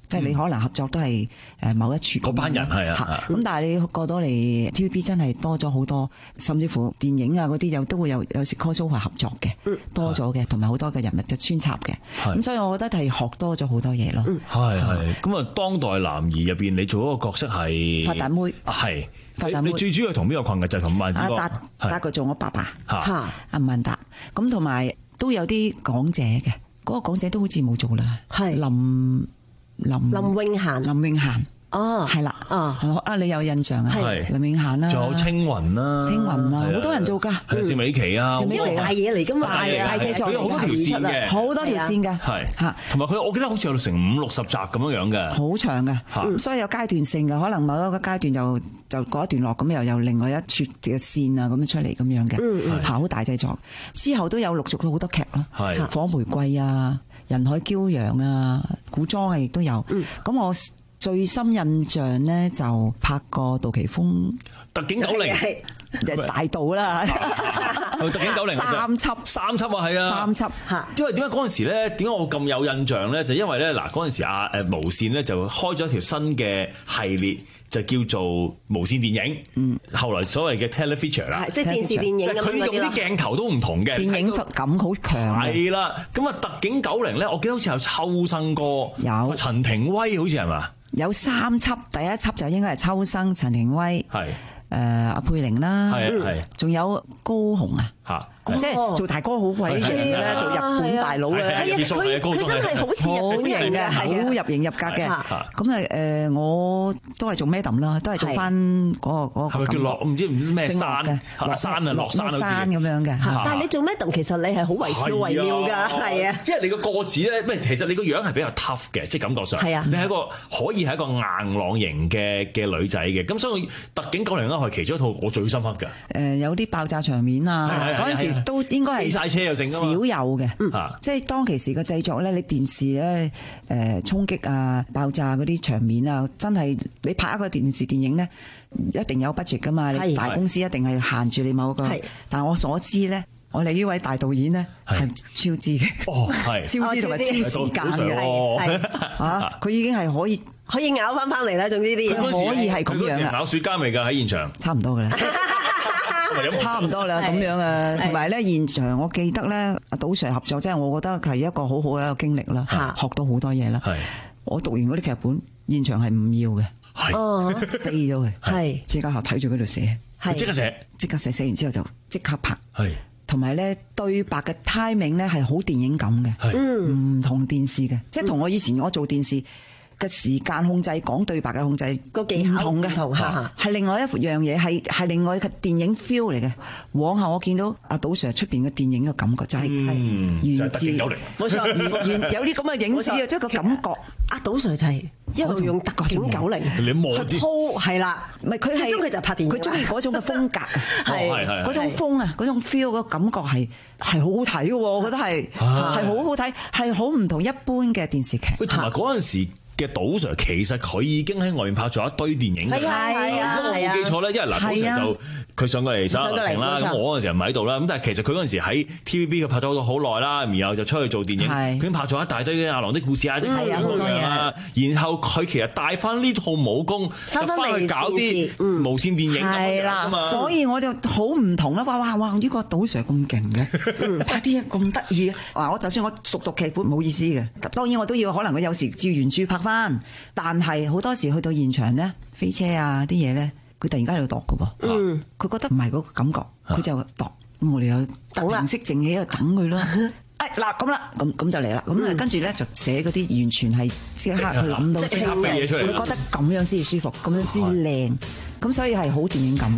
即係你可能合作都係誒某一處嗰班人係啊， 咁但係你過到嚟 T V B 真係多咗好多，甚至乎電影啊嗰啲有都會有有時 crossover 合作嘅，多咗嘅，同埋好多嘅人物嘅穿插嘅，咁所以我覺得係學多咗好多嘢咯。 係係，咁啊當代男兒入邊你做嗰個角色係發達妹， 係你你最主要係同邊個困嘅？就係同萬子哥， 阿達達佢做我爸爸， 嚇阿萬達，咁同埋都有啲港姐嘅，嗰個港姐都好似冇做啦，係林。林林永嫻， 林永嫻， 哦， 係啦，啊，啊，你有印象啊？ 係林永嫻啦， 仲有青雲啦， 青雲啊，好多人做㗎， 係邵美琪啊， 因為大嘢嚟㗎嘛， 大大製作， 佢有好多條線嘅， 好多條線嘅， 係嚇，同埋佢我記得好似有成五六十集咁樣樣嘅， 好長嘅，咁所以有階段性嘅，可能某一個階段就就過一段落咁，又有另外一撮嘅線啊咁樣出嚟咁樣嘅，好大製作，之後都有陸續咗好多劇咯，係火玫瑰啊。人海驕陽啊，古裝啊，亦都有。咁、嗯、我最深印象咧就拍過杜琪峰特警九零， 大盜啦。 特警九零三輯三輯啊，係啊， 三輯嚇。因為點解嗰陣時咧，點解我咁有印象咧？就因為咧嗱，嗰陣時啊誒無線咧就開咗一條新嘅系列。就叫做無線電影，嗯，後來所謂嘅 telefeature 啦， 即係電視電影咁樣嗰啲咯。 佢用啲鏡頭都唔同嘅， 電影感好強。 係啦，咁啊，特警九零咧，我記得好似有秋生哥， 有陳庭威，好似係嘛？ 有三輯，第一輯就應該係秋生、陳庭威，係誒阿佩玲啦， 係係， 仲有高雄啊，嚇。即係做大哥好鬼型嘅咧，做日本大佬咧， 佢佢真係好似好型嘅，好入型入格嘅。咁啊誒，我都係做 Madam 啦，都係做翻嗰個嗰個。 係咪叫落唔知唔知咩山嘅？落山啊，落山山咁樣嘅。 但係你做 Madam 其實你係好惟肖惟妙㗎，係啊。 因為你個個子咧，咩其實你個樣係比較 tough 嘅，即係感覺上。係啊。你係一個可以係一個硬朗型嘅嘅女仔嘅，咁所以特警九零咧係其中一套我最深刻嘅。 誒有啲爆炸場面啊，嗰陣時。都應該係少有嘅，嗯、即係當其時嘅製作咧，你電視咧誒衝擊啊、爆炸嗰啲場面啊，真係你拍一個電視電影咧，一定有 budget 噶嘛，你大公司一定係限住你某個。但我所知咧，我哋呢位大導演咧係超支嘅，哦，超支同埋超時間嘅，嚇佢已經係可以可以咬翻翻嚟啦，總之啲嘢可以係咁樣啦。 咬雪茄未㗎喺現場？ 差唔多㗎啦。差唔多啦，咁樣啊，同埋咧現場，我記得咧阿杜 Sir 合作，即係我覺得係一個好好嘅一個經歷啦，學到好多嘢啦。我讀完嗰啲劇本，現場係唔要嘅，係飛咗嘅，係即刻睇住嗰度寫， 即刻寫， 即刻寫，寫完之後就即刻拍， 係同埋咧對白嘅 timing 咧係好電影感嘅，唔同電視嘅，即係同我以前我做電視嘅時間控制、講對白嘅控制個技巧唔同嘅，係另外一樣嘢，係係另外一個電影 feel 嚟嘅。往後我見到阿杜 Sir 出邊嘅電影嘅感覺就係原自，冇錯，原有啲咁嘅影子啊，即係個感覺。 阿杜 Sir 就係一路用特警九零你摸知鋪係啦， 唔係佢係佢就拍電影， 佢中意嗰種嘅風格，係嗰種風啊，嗰種 feel 個感覺係係好好睇嘅，我覺得係係好好睇，係好唔同一般嘅電視劇。 同埋嗰陣時嘅杜 Sir 其實佢已經喺外面拍咗一堆電影嘅， 係啊， 如果我冇記錯咧，因為嗱杜 Sir 就佢上過嚟《三流情》啦，咁我嗰陣時唔喺度啦，咁但係其實佢嗰陣時喺 T V B 佢拍咗好耐啦，然後就出去做電影，佢已經拍咗一大堆嘅《阿郎的故事》啊，即係咁樣啊，然後佢其實帶翻呢套武功就翻去搞啲無線電影咁樣啊嘛， 所以我就好唔同啦，哇哇哇呢個杜 Sir 咁勁嘅，拍啲嘢咁得意啊！我就算我熟讀劇本冇意思嘅，當然我都要可能佢有時照原著拍。但係好多時去到現場咧，飛車啊啲嘢咧，佢突然間喺度度嘅喎，嗯，佢覺得唔係嗰個感覺，佢就度，咁我哋有等息靜氣喺度等佢咯。哎嗱咁啦，咁咁就嚟啦，咁啊跟住咧就寫嗰啲完全係即刻去諗到， 即刻飛嘢出嚟， 佢覺得咁樣先至舒服，咁樣先至靚，咁所以係好電影感。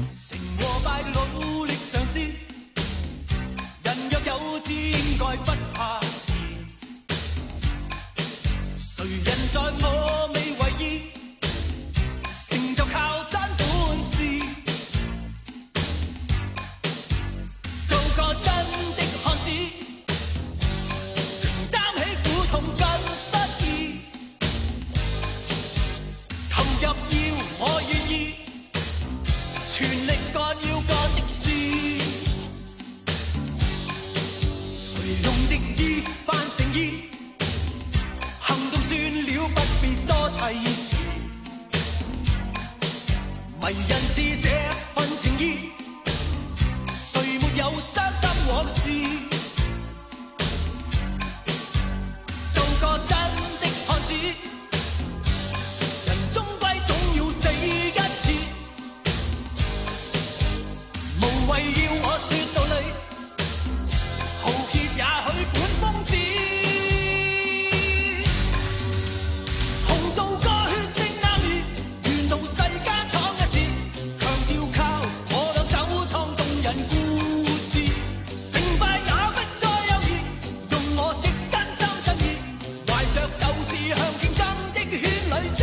人在我未為意，成就靠真本事，做個真的漢子，承擔起苦痛跟失意，投入要我願意，全力幹要幹的事，誰用的意扮誠意，行動算了不必題詞，迷人是這份情意，誰沒有傷心往事？做個真的漢子，人終歸總要死一次，無謂要我說道理，豪傑也許本瘋子。同做個血性男兒，願到世間闖一次，強調靠我倆走創動人故事，成敗也不再猶豫，用我的真心真意，懷着鬥志向競爭的圈裏追。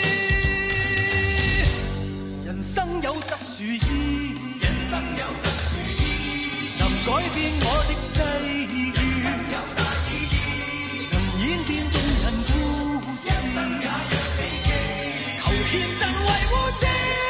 人生有特殊意，人生有特殊意，能改變我的際遇，人生有大意義，能演變動人故事，一生也若奇蹟，求獻贈維護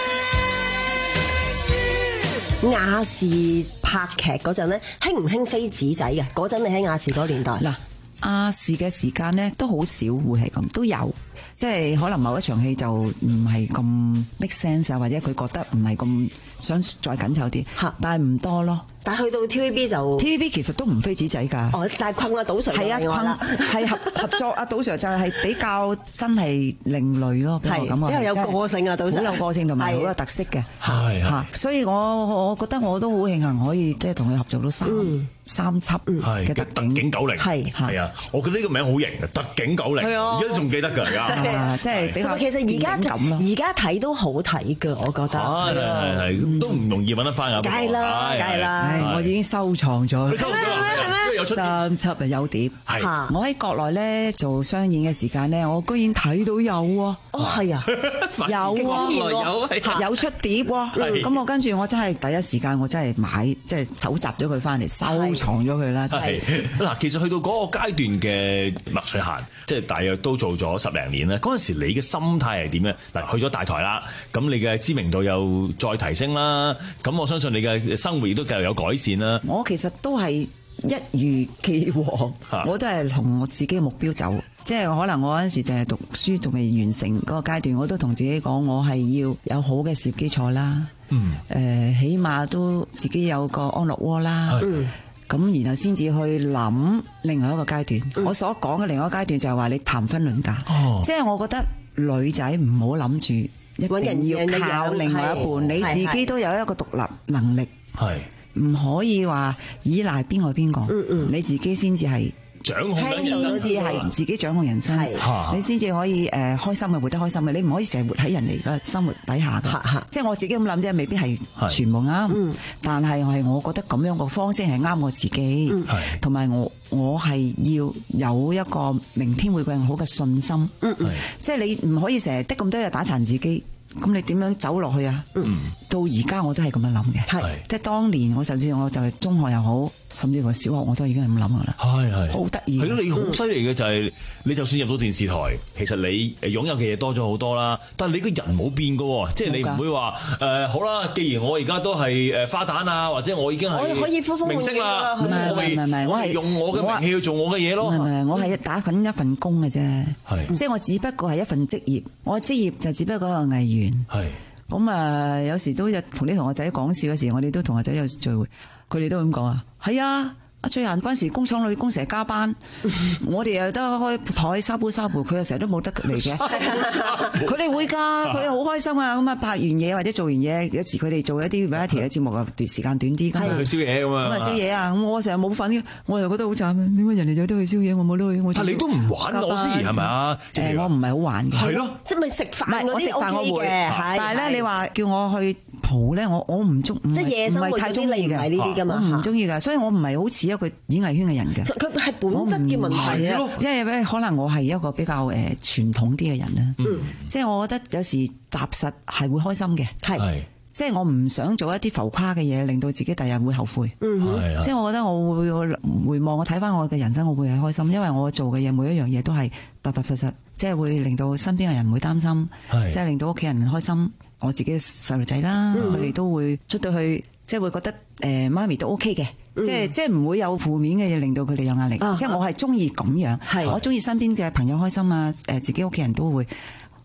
正義。 亞視拍劇嗰陣咧，興唔興飛紙仔嘅？嗰陣你喺亞視嗰年代， 嗱，亞視嘅時間咧都好少會係咁，都有，即係可能某一場戲就唔係咁 make sense 啊，或者佢覺得唔係咁想再緊湊啲，但係唔多咯。 但係去到 T V B 就 T V B 其實都唔飛紙仔㗎。 哦，但係困啊，賭 Sir 係啊，困係合合作啊，賭 Sir 就係比較真係另類咯，比較咁啊， 比較有個性啊，賭 Sir 好有個性同埋好有特色嘅， 係嚇，所以我我覺得我都好慶幸可以即係同佢合作到三三輯嘅特警特警九零， 係係啊，我覺得呢個名好型嘅，特警九零，而家都仲記得㗎，而家即係比較其實而家而家睇都好睇㗎，我覺得係係係都唔容易揾得翻啊， 梗係啦，梗係啦， 我已經收藏咗， 係咩？ 有出三輯啊，有碟。 係我喺國內咧做商演嘅時間咧，我居然睇到有喎。 哦，係啊， 有啊， 有有出碟喎。咁我跟住我真係第一時間我真係買，即係搜集咗佢翻嚟收藏咗佢啦。 係嗱，其實去到嗰個階段嘅麥翠嫻，即係大約都做咗十零年咧。嗰陣時你嘅心態係點咧？嗱，去咗大台啦，咁你嘅知名度又再提升啦，咁我相信你嘅生活亦都繼續有改善啦。 我其實都係一如既往，我都係同我自己嘅目標走。即係可能我嗰陣時就係讀書仲未完成嗰個階段，我都同自己講，我係要有好嘅事業基礎啦。嗯，誒、呃，起碼都自己有個安樂窩啦。嗯。咁然後先至去諗另外一個階段。嗯、我所講嘅另外一個階段就係話你談婚論嫁。哦。即係我覺得女仔唔好諗住一定要靠另外一半，你自己都有一個獨立能力。係。唔可以話依賴邊個邊個，你自己先至係掌控人生， 先至係自己掌控人生，你先至可以誒、呃、開心嘅活得開心嘅，你唔可以成日活喺人哋嘅生活底下嘅。即係我自己咁諗啫，未必係全部啱，但係我係我覺得咁樣個方式係啱我自己，同埋我我係要有一個明天會更好嘅信心。即係你唔可以成日得咁多嘢打殘自己。咁你點樣走落去啊？嗯、到而家我都係咁樣諗嘅，即係當年我甚至我就係中學又好，甚至乎小學我都已經係咁諗噶啦。係係，好得意。係咯，你好犀利嘅就係、是、你就算入到電視台，其實你擁有嘅嘢多咗好多啦，但係你個人冇變噶喎，即係你唔會話誒、呃、好啦，既然我而家都係誒花旦啊，或者我已經係明星啦， 唔係唔係唔係，我係用我嘅名氣去做我嘅嘢咯。 唔係唔係，我係打緊一份工嘅啫，即係我只不過係一份職業，我嘅職業就只不過係個藝員。係咁啊！有時都有同啲同學仔講笑嘅時候，我哋都同學仔有聚會，佢哋都咁講啊。係啊，阿翠嫻嗰陣時工廠女工成日加班，我哋又得開台沙煲沙煲，佢又成日都冇得嚟嘅。佢哋會㗎，佢又好開心啊！咁啊，拍完嘢或者做完嘢，有時佢哋做一啲 variety 嘅節目啊，段時間短啲㗎嘛。 去宵夜咁啊！ 咁啊，宵夜啊！咁我成日冇份嘅，我又覺得好慘啊！點解人哋有得去宵夜，我冇得去？我但你都唔玩我思怡係咪啊？ 誒，我唔係好玩嘅。 係咯， 即係咪食飯嗰啲？ 我食飯我會，但係咧，你話叫我去蒲咧，我我唔中， 即係夜生活太中意嘅，呢啲㗎嘛， 我唔中意㗎，所以我唔係好似一個演藝圈嘅人嘅。 佢係本質嘅問題啊！ 即係咧，可能我係一個比較誒傳統啲嘅人啦。嗯，即係我覺得有時踏實係會開心嘅。係，即係我唔想做一啲浮誇嘅嘢，令到自己第日會後悔。嗯，即係我覺得我會回望我睇翻我嘅人生，我會係開心，因為我做嘅嘢每一樣嘢都係踏踏實實，即係會令到身邊嘅人唔會擔心，即係令到屋企人開心。我自己嘅細路仔啦，佢哋都會出到去，即係會覺得誒媽咪都 OK 嘅。嗯、即係即係唔會有負面嘅嘢令到佢哋有壓力，啊、即係我係中意咁樣，我中意身邊嘅朋友開心啊，誒自己屋企人都會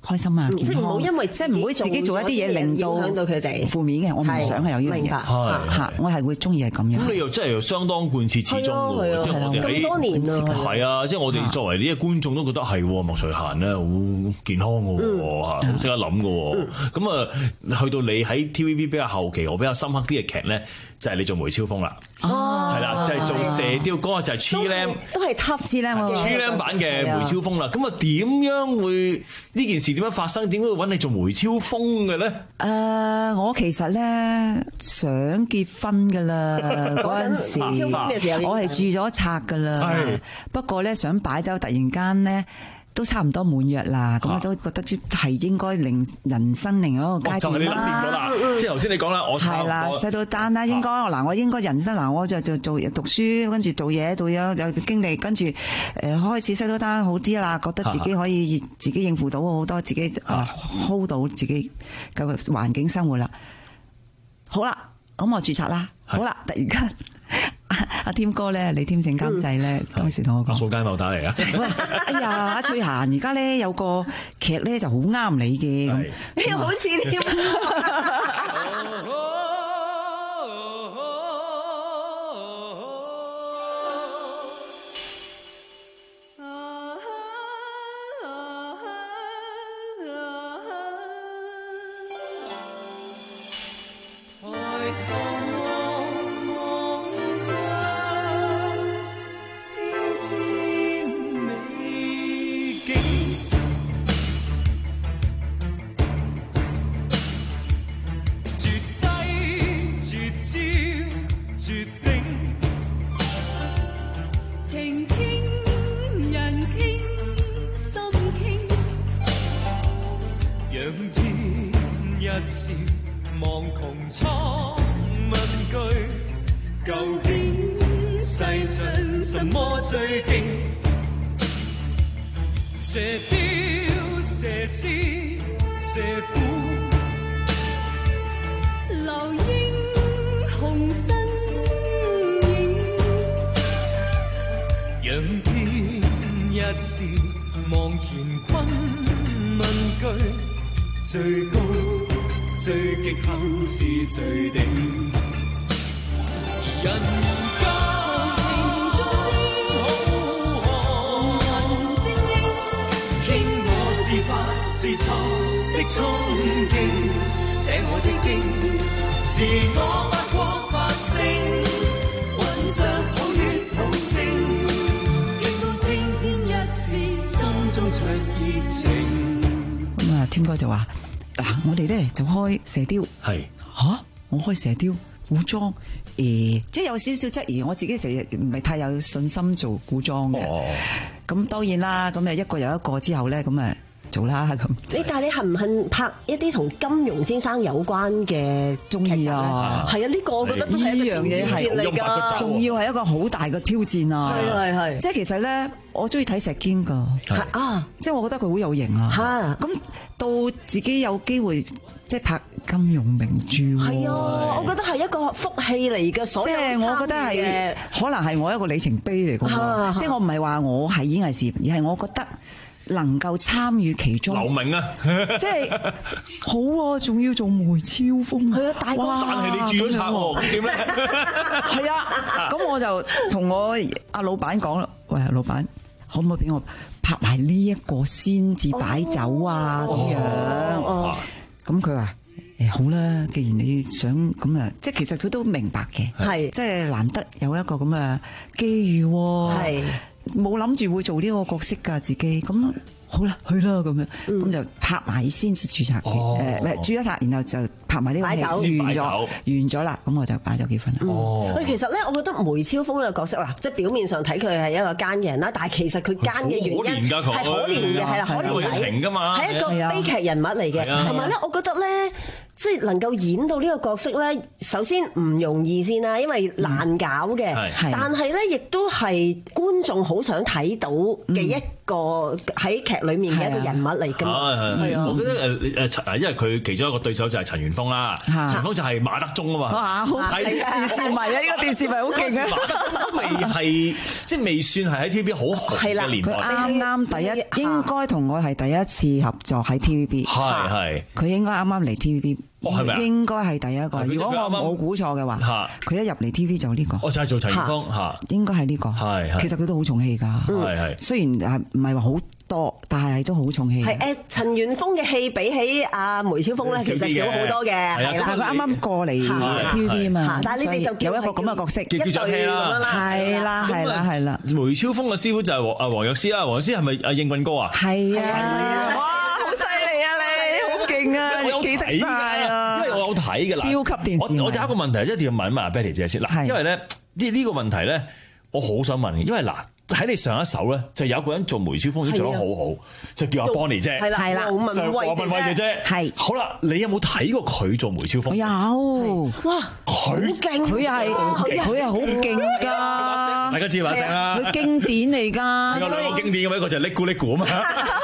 開心啊，健康， 即係唔好因為即係唔會自己做一啲嘢令到影響到佢哋負面嘅，我唔想係有呢樣嘢。 係嚇，我係會中意係咁樣。 咁你又真係又相當貫徹始終喎，即係我哋喺咁多年啊， 係啊，即係我哋作為呢啲觀眾都覺得係麥萃嫻咧好健康嘅喎，好識得諗嘅喎。咁啊，去到你喺 T V B 比較後期，我比較深刻啲嘅劇咧，就係你做梅超風啦，係啦，就係做射雕嗰個就係 Chilam， 都係 top Chilam 版嘅梅超風啦。咁啊，點樣會呢件事點樣發生？點解會揾你做梅超風嘅咧？ 誒，我其實咧想結婚㗎啦，嗰陣時我係註咗冊㗎啦。不過咧想擺酒，突然間咧都差唔多滿約啦，咁我都覺得係應該令人生另一個階段啦。 就係你諗掂咗啦，即係頭先你講啦，我係啦，細到單啦，應該嗱，我應該人生嗱，我就就做讀書，跟住做嘢，做有有經歷，跟住誒開始細到單好啲啦，覺得自己可以自己應付到好多，自己誒 hold 到自己嘅環境生活啦。好啦，咁我註冊啦。好啦，突然間。阿添哥咧，李添勝監製咧，當時同我講：掃街某打嚟啊！ 哎呀，阿萃嫻而家咧有個劇咧就好啱你嘅咁， 你好似添。 咁啊，添哥就話：嗱，我哋咧就開射雕，係吓，我開射雕古裝，誒，即係有少少質疑，我自己成日唔係太有信心做古裝嘅。咁當然啦，咁啊一個又一個之後咧，咁啊做啦咁。 你但係你恨唔恨拍一啲同金庸先生有關嘅中意啊？係啊，呢個我覺得都係一個樣嘢係嚟㗎，仲要係一個好大嘅挑戰啊！ 係係係， 即係其實咧，我中意睇石堅㗎， 啊， 即係我覺得佢好有型啊！咁到自己有機會即係拍金庸名著， 係啊，我覺得係一個福氣嚟嘅，所有即係我覺得係可能係我一個里程碑嚟㗎，即係我唔係話我係演藝事業，而係我覺得能夠參與其中。 劉明啊， 即係好啊，仲要做梅超風， 係啊，大哥， 但係你住咗冊喎，咁點咧？ 係啊，咁我就同我阿老闆講啦，喂，老闆，可唔可以俾我拍埋呢一個先至擺酒啊？咁樣，咁佢話。誒好啦，既然你想咁啊，即係其實佢都明白嘅，係即係難得有一個咁嘅機遇，係冇諗住會做呢個角色㗎自己，咁好啦，去啦咁樣，咁就拍埋先至註冊嘅，誒唔係註咗冊，然後就拍埋呢個戲完咗，完咗啦，咁我就擺酒結婚啦。 哦，喂，其實咧，我覺得梅超風呢個角色啦，即係表面上睇佢係一個奸嘅人啦，但係其實佢奸嘅原因係可憐嘅，係啦，可憐底，係一個悲劇人物嚟嘅，同埋咧，我覺得咧。 即係能夠演到呢個角色咧，首先唔容易先啦，因為難搞嘅。 嗯、 但係咧，亦都係觀眾好想睇到嘅一個喺劇裡面嘅一個人物嚟㗎嘛。 係啊，我覺得誒誒，因為佢其中一個對手就係陳元峰啦，陳元峰就係馬德鐘啊嘛。 哇，好睇電視迷啊！呢個電視迷好勁啊！ 馬德鐘都未係即係未算係喺 T V B 好紅嘅年代。 佢啱啱第一應該同我係第一次合作喺 T V B。 係係。佢應該啱啱嚟 T V B。 哦，係咪啊？ 應該係第一個。如果我冇估錯嘅話，佢一入嚟 T V 就呢個。 我就係做陳元峰嚇。 應該係呢個。 係係。 其實佢都好重戲㗎。 係係。雖然係唔係話好多，但係都好重戲。 係誒，陳元峰嘅戲比起阿梅超風咧，其實少好多嘅。係啦，佢啱啱過嚟 T V B 啊嘛。 但係你哋就有一個咁嘅角色， 叫做戲啦。 係啦係啦係啦。 梅超風嘅師傅就係阿黃藥師啦。黃藥師係咪阿應棍哥啊？ 係啊！哇，好犀利啊你，好勁啊！ 我有記得晒啊！ 因為我有睇㗎啦。超級電視。我我有一個問題一定要問一問阿 Betty 姐先嗱，因為咧呢呢個問題咧，我好想問嘅，因為嗱。喺你上一首咧，就有個人做梅超風已經做得好好，就叫阿 Bonnie 姐， 係啦係啦， 就黃文慧姐姐，係好啦。你有冇睇過佢做梅超風？ 有， 哇， 佢好勁， 佢係佢係好勁㗎， 大家知把聲啦， 佢經典嚟㗎， 有兩個經典嘅，一個就係叻咕叻咕啊嘛，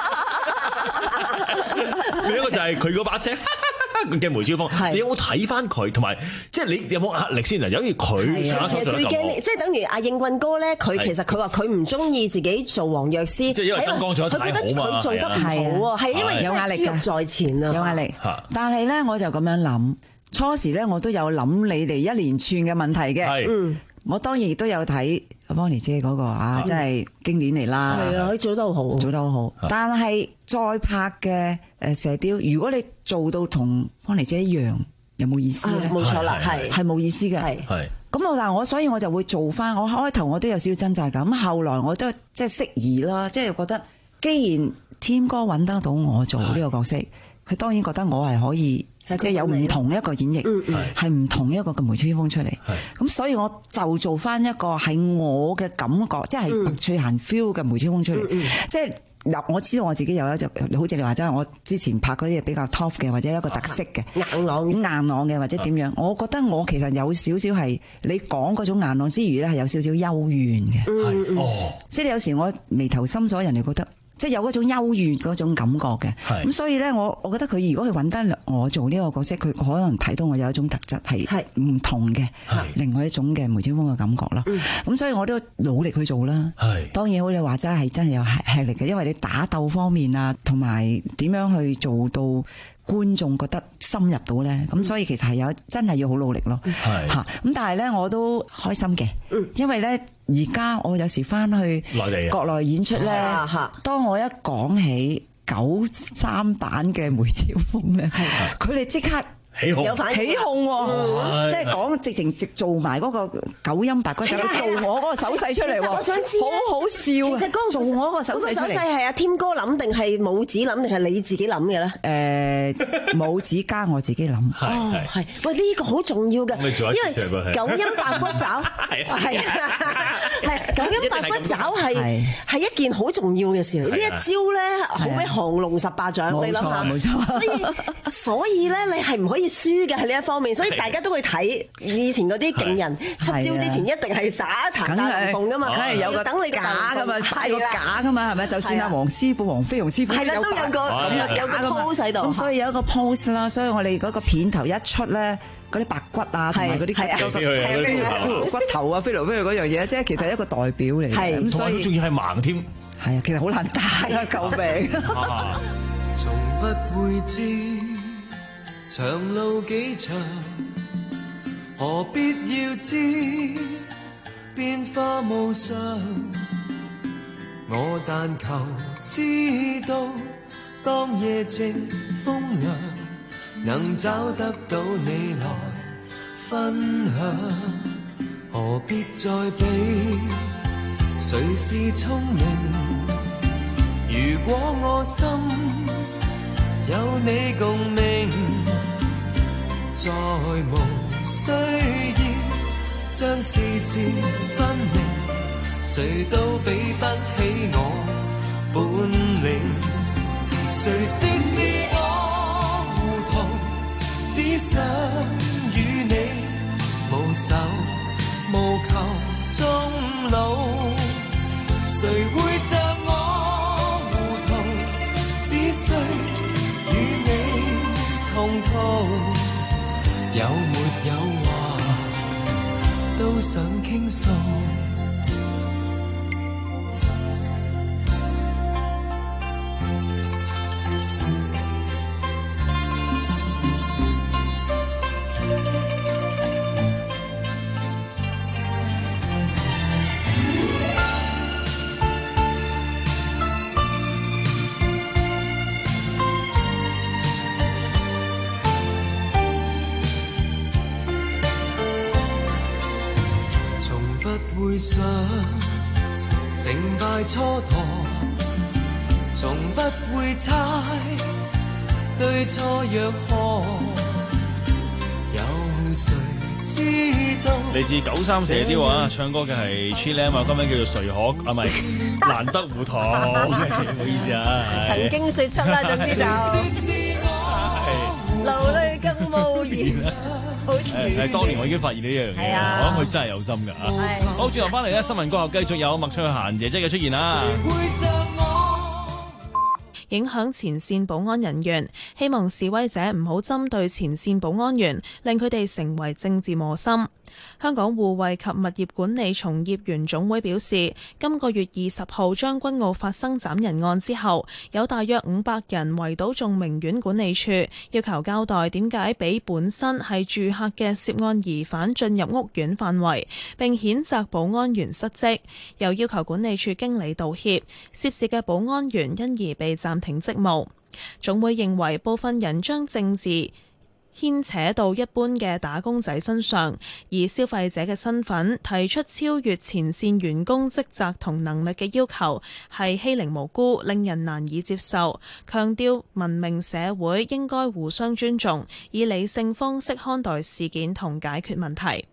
另一個就係佢嗰把聲。嘅梅超風，你有冇睇翻佢？同埋即係你有冇壓力先啊？由於佢上一首做得咁好， 即係等於阿應棍哥咧，佢其實佢話佢唔中意自己做黃藥師， 即係因為身光做得太好嘛。 佢覺得佢做得唔好啊，係因為有壓力㗎， 在前啊， 有壓力。但係咧，我就咁樣諗，初時咧我都有諗你哋一連串嘅問題嘅。嗯，我當然亦都有睇阿 Bonnie 姐嗰個啊，真係經典嚟啦。 係啊，佢做得好好， 做得好好。但係再拍嘅誒射雕，如果你做到同 Bonnie 姐一樣，有冇意思咧？ 冇錯啦，係係冇意思嘅。係咁我但我所以我就會做翻。我開頭我都有少少掙扎㗎，咁後來我都即係適宜啦，即係覺得既然添哥揾得到我做呢個角色，佢當然覺得我係可以。即係有唔同一個演繹，係唔同一個嘅梅超風出嚟。咁所以我就做翻一個係我嘅感覺，即係白翠嫻 feel 嘅梅超風出嚟。即係嗱，我知道我自己有一隻，好似你話齋，我之前拍嗰啲比較 tough 嘅，或者一個特色嘅硬朗、 硬朗嘅，或者點樣。我覺得我其實有少少係你講嗰種硬朗之餘咧，係有少少幽怨嘅。哦，即係有時我眉頭深鎖，人哋覺得。即係有嗰種優越嗰種感覺嘅，咁所以咧，我我覺得佢如果佢揾得我做呢個角色，佢可能睇到我有一種特質係唔同嘅，另外一種嘅梅超風嘅感覺啦。咁所以我都努力去做啦。當然好似話齋係真係有吃力嘅，因為你打鬥方面啊，同埋點樣去做到觀眾覺得深入到咧，咁所以其實係有真係要好努力咯。嚇咁但係咧我都開心嘅，因為咧。而家我有時翻去國內演出咧，當我一講起九三版嘅梅超風咧，佢哋即刻起哄， 有反起哄喎，即係講直情直做埋嗰個九陰白骨仔，做我嗰個手勢出嚟喎。 我想知好好笑啊！ 其實嗰做我嗰個手勢出嚟， 手勢係阿添哥諗定係武指諗定係你自己諗嘅咧？ 誒，武指加我自己諗。 哦，係。喂，呢個好重要嘅，因為九陰白骨爪係係係九陰白骨爪係係一件好重要嘅事。呢一招咧，好比降龍十八掌，你諗下。冇錯，所以所以咧，你係唔可以輸嘅喺呢一方面，所以大家都會睇以前嗰啲勁人出招之前一定係耍一壇大龍鳳噶嘛， 梗係有個等你假噶嘛，擺個假噶嘛，係咪？就算阿黃師傅、黃飛鴻師傅係啦，都有個咁有個 pose 喺度， 咁所以有一個 pose 啦，所以我哋嗰個片頭一出咧，嗰啲白骨啊，同埋嗰啲骨頭啊，飛來飛去嗰樣嘢，即係其實係一個代表嚟嘅，咁所以仲要係盲添， 係啊，其實好難帶啊，救命！ 從不會知長路幾長，何必要知變化無常？我但求知道，當夜靜風涼，能找得到你來分享。何必再比誰是聰明？如果我心有你共鳴，再無需要將事事分明，誰都比不起我本領。誰說是我糊塗，只想與你無仇無求終老，誰會像我糊塗，只需與你同途，有沒有話都想傾訴。會想成敗蹉跎，從不會猜對錯若何，有誰知道？ 嚟自九三射雕啊，唱歌嘅係 Chilam 啊，歌名叫做誰可啊，唔係難得糊塗，唔好意思啊。 曾經說出啦，總之就流淚更無言。 誒係當年我已經發現呢一樣嘢， 啊、 我諗佢真係有心㗎啊！好，轉頭翻嚟咧，新聞過後繼續有麥翠嫻姐姐嘅出現啦。 影響前線保安人員，希望示威者唔好針對前線保安員，令佢哋成為政治磨心。香港護衛及物業管理從業員總會表示，今個月二十號將軍澳發生斬人案之後，有大約五百人圍堵眾明苑管理處，要求交代點解俾本身係住客嘅涉案疑犯進入屋苑範圍，並譴責保安員失職，又要求管理處經理道歉，涉事嘅保安員因而被暫停職務。總會認為部分人將政治牽扯到一般嘅打工仔身上，以消費者嘅身份提出超越前線員工職責同能力嘅要求，係欺凌無辜，令人難以接受。強調文明社會應該互相尊重，以理性方式看待事件同解決問題。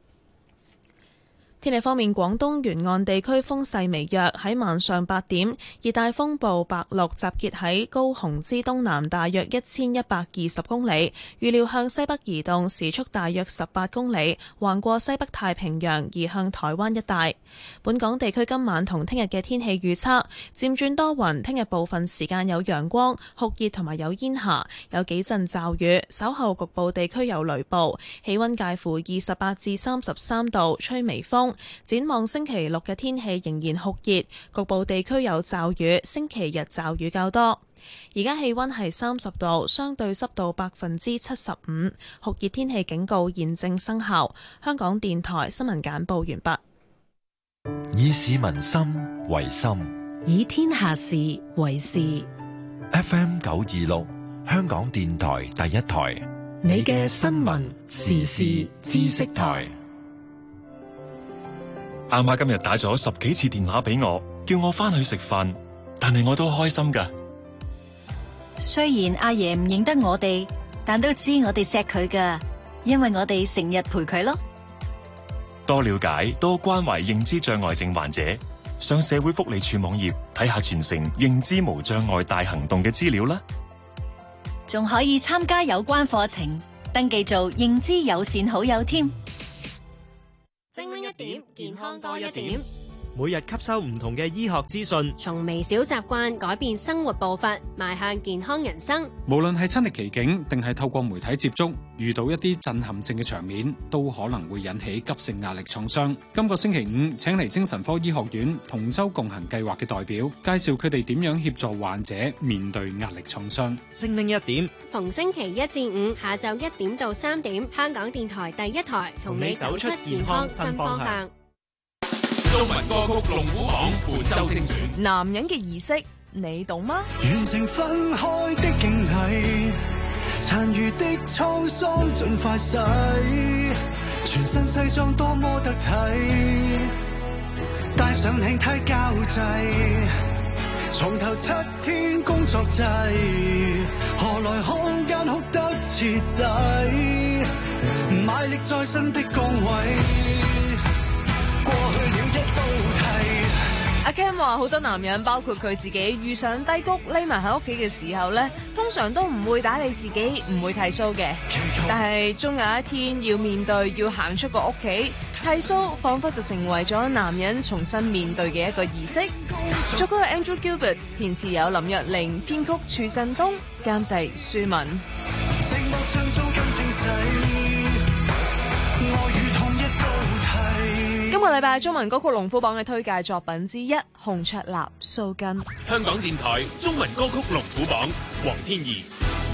天氣方面，廣東沿岸地區風勢微弱。喺晚上八點，熱帶風暴白鹿集結喺高雄之東南，大約一千一百二十公里，預料向西北移動，時速大約十八公里，橫過西北太平洋，移向台灣一帶。本港地區今晚同聽日嘅天氣預測，漸轉多雲，聽日部分時間有陽光、酷熱同埋有煙霞，有幾陣驟雨，稍後局部地區有雷暴，氣溫介乎二十八至三十三度，吹微風。展望星期六嘅天氣仍然酷熱，局部地區有驟雨，星期日驟雨較多。而家氣溫係三十度，相對濕度百分之七十五，酷熱天氣警告現正生效。香港電台新聞簡報完畢。 以市民心為心， 以天下事為事。 F M 九二六，香港電台第一台， 你嘅新聞時事知識台。 阿媽今日打咗十幾次電話俾我，叫我翻去食飯，但係我都開心噶。 雖然阿爺唔認得我哋，但都知我哋錫佢噶，因為我哋成日陪佢咯。 多了解、多關懷認知障礙症患者，上社會福利署網頁睇下全城認知無障礙大行動嘅資料啦。 仲可以參加有關課程，登記做認知友善好友添。 精靈一點，健康多一點。 每日吸收唔同嘅醫學資訊， 從微小習慣改變生活步伐，邁向健康人生。 無論係親歷其境，定係透過媒體接觸，遇到一啲震撼性嘅場面，都可能會引起急性壓力創傷。今個星期五，請嚟精神科醫學院同舟共行計劃嘅代表，介紹佢哋點樣協助患者面對壓力創傷。 精靈一點， 逢星期一至五下晝一點到三點，香港電台第一台同你走出健康新方向。 中文歌曲龍虎榜本周精選。 男人嘅儀式，你懂嗎？ 完成分開的敬禮，殘餘的滄桑盡快洗，全身西裝多麼得體，帶上領呔交際，從頭七天工作制，何來空間哭得徹底，賣力在新的崗位，過去了一道題， 阿 Ken 話好多男人，包括佢自己，遇上低谷匿埋喺屋企嘅時候呢，通常都唔會打理自己，唔會剃鬚嘅。但係終有一天要面對，要行出個屋企，剃鬚彷彿就成為咗男人重新面對嘅一個儀式。作曲係 Andrew Gilbert， 填詞有林若寧，編曲處振東，監製舒文。今個禮拜中文歌曲龍虎榜嘅推介作品之一，洪卓立《蘇根》。 香港電台中文歌曲龍虎榜，黃天怡。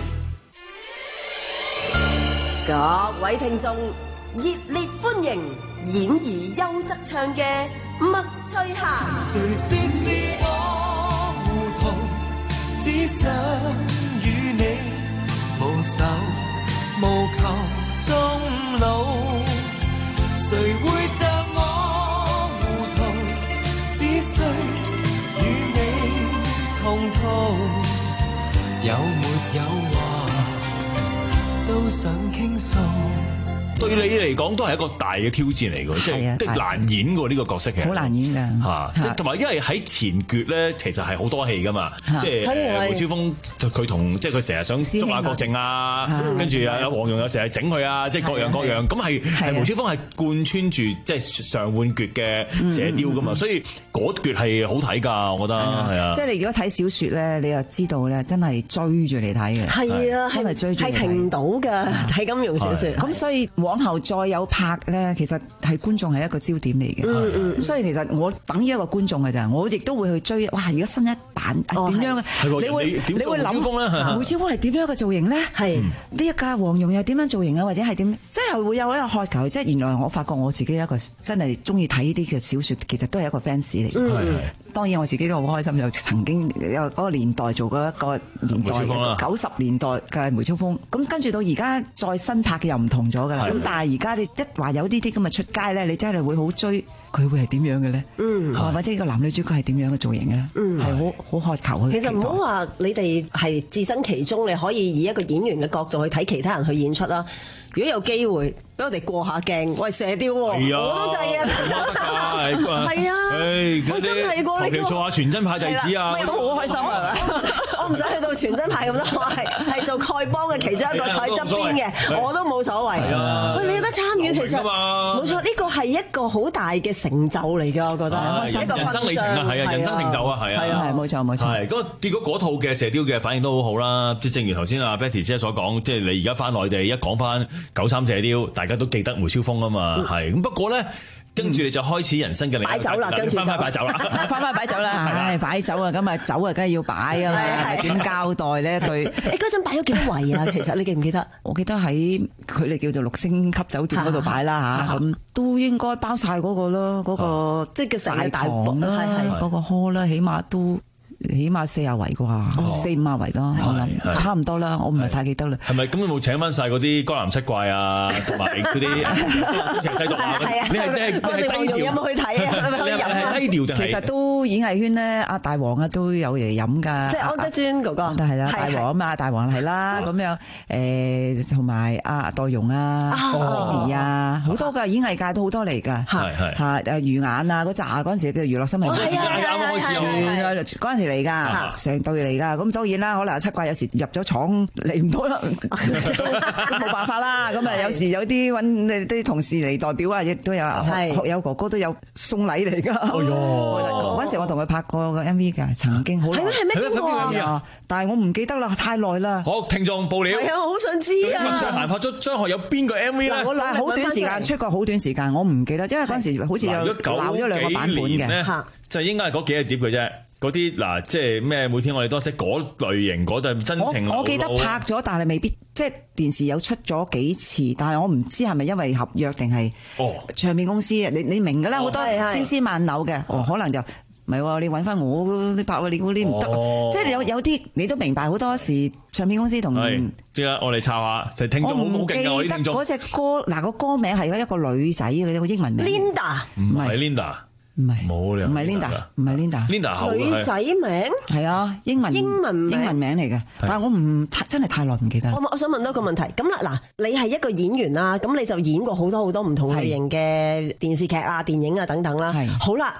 各位聽眾，熱烈歡迎演而優則唱嘅麥翠霞。 誰說是我糊塗，只想與你無仇無求終老。誰會像我糊塗，只需與你同途，有沒有話都想傾訴。 對你嚟講都係一個大嘅挑戰嚟㗎，即係即係難演㗎呢個角色嘅， 好難演㗎嚇。同埋因為喺前決咧，其實係好多戲㗎嘛，即係誒梅超風佢同即係佢成日想捉下郭靖啊，跟住啊黃蓉又成日整佢啊，即係各樣各樣。咁係係梅超風係貫穿住即係上半決嘅射雕㗎嘛，所以嗰決係好睇㗎，我覺得係啊。 即係你如果睇小説咧，你又知道咧，真係追住嚟睇嘅， 係啊， 真係追住嚟睇， 係停唔到㗎，睇金庸小説。 咁所以往後再有拍咧，其實係觀眾係一個焦點嚟嘅。 嗯嗯。 咁所以其實我等於一個觀眾嘅咋，我亦都會去追。哇！而家新一版點樣嘅？你會你會諗梅超風係點樣嘅造型咧？係呢一架黃蓉又點樣造型啊？或者係點？即係會有一個渴求。即係原來我發覺我自己一個真係中意睇呢啲嘅小説，其實都係一個 fans 嚟。嗯。當然我自己都好開心，又曾經有嗰個年代做過一個年代九十年代嘅梅超風。咁跟住到而家再新拍嘅又唔同咗㗎啦。咁但係而家你一話有呢啲咁嘅出街咧，你真係會好追佢會係點樣嘅咧？嗯，或者個男女主角係點樣嘅造型嘅咧？嗯，係好好渴求去。 其實唔好話你哋係置身其中，你可以以一個演員嘅角度去睇其他人去演出啦。如果有機會俾我哋過下鏡，喂射雕喎，我都制啊！係啊，我真係過呢個做下全真派弟子啊， 都好開心係咪？我唔使去到全真派咁多，我係係做丐幫嘅其中一個坐喺側邊嘅，我都冇所謂。喂，你有得參與其實冇錯，呢個係一個好大嘅成就嚟㗎，我覺得。一個人生里程啊，係啊，人生成就啊，係啊， 係冇錯冇錯。 係咁結果嗰套嘅射雕嘅反應都好好啦，即係正如頭先阿 Betty 姐所講，即係你而家翻內地一講翻九三射雕，大家都記得梅超風啊嘛，係咁不過咧。跟住你就開始人生嘅另一個擺酒啦，跟住翻翻擺酒啦， 翻翻擺酒啦，唉擺酒啊，咁啊酒啊，梗係要擺啊嘛，點交代咧對？ 你嗰陣擺咗幾多圍啊？其實你記唔記得？ 我記得喺佢哋叫做六星級酒店嗰度擺啦嚇，咁都應該包晒嗰個咯，嗰個即係叫成大堂啦，嗰個 hall 啦，起碼都。起碼四廿圍啩，四五廿圍咯，我諗差唔多啦，我唔係太記得啦。 係咪咁？你冇請翻晒嗰啲江南七怪啊，同埋嗰啲東邪西毒啊？你係你係低調？ 有冇去睇啊？ 你係低調定係？ 其實都演藝圈咧，阿大王啊都有嚟飲㗎。 即係安德尊哥哥， 係啦，大王啊嘛，大王係啦，咁樣誒，同埋阿黛蓉啊、Bonnie啊，好多㗎，演藝界都好多嚟㗎。係係嚇誒魚眼啊嗰扎嗰陣時叫娛樂新聞嗰陣時，啱啱開始嗰陣時。嚟噶，成隊嚟噶，咁當然啦，可能七怪有時入咗廠嚟唔到啦，都冇辦法啦。咁啊，有時有啲揾啲同事嚟代表啊，亦都有學友哥哥都有送禮嚟噶。嗰陣時我同佢拍過個 M V 㗎，曾經好耐。係咩？係咩邊個？但係我唔記得啦，太耐啦。 好，聽眾報料。 係啊，我好想知啊。 麥翠霞拍咗張學友邊個 M V 咧？ 我好短時間出過，好短時間，我唔記得，因為嗰陣時好似有鬧咗兩個版本嘅。 就應該係嗰幾隻碟嘅啫。嗰啲嗱，即係咩？每天我哋多識嗰類型嗰對真情流露。 我記得拍咗，但係未必即係電視有出咗幾次，但係我唔知係咪因為合約定係唱片公司啊？你你明㗎啦，好多千絲萬縷嘅，哦，可能就唔係喎。你揾翻我你拍你嗰啲唔得，即係有有啲你都明白，好多時唱片公司同即係我哋抄下，就聽眾好好勁㗎，我啲聽眾。 嗰隻歌嗱個歌名係一個女仔嘅一個英文名 Linda， 唔係 Linda。 唔係， 冇唔係 Linda，唔係 Linda，Linda 女仔名係啊，英文英文英文名嚟嘅，但係我唔真係太耐唔記得。 我我想問多個問題，咁啦嗱，你係一個演員啦，咁你就演過好多好多唔同類型嘅電視劇啊、電影啊等等啦。好啦，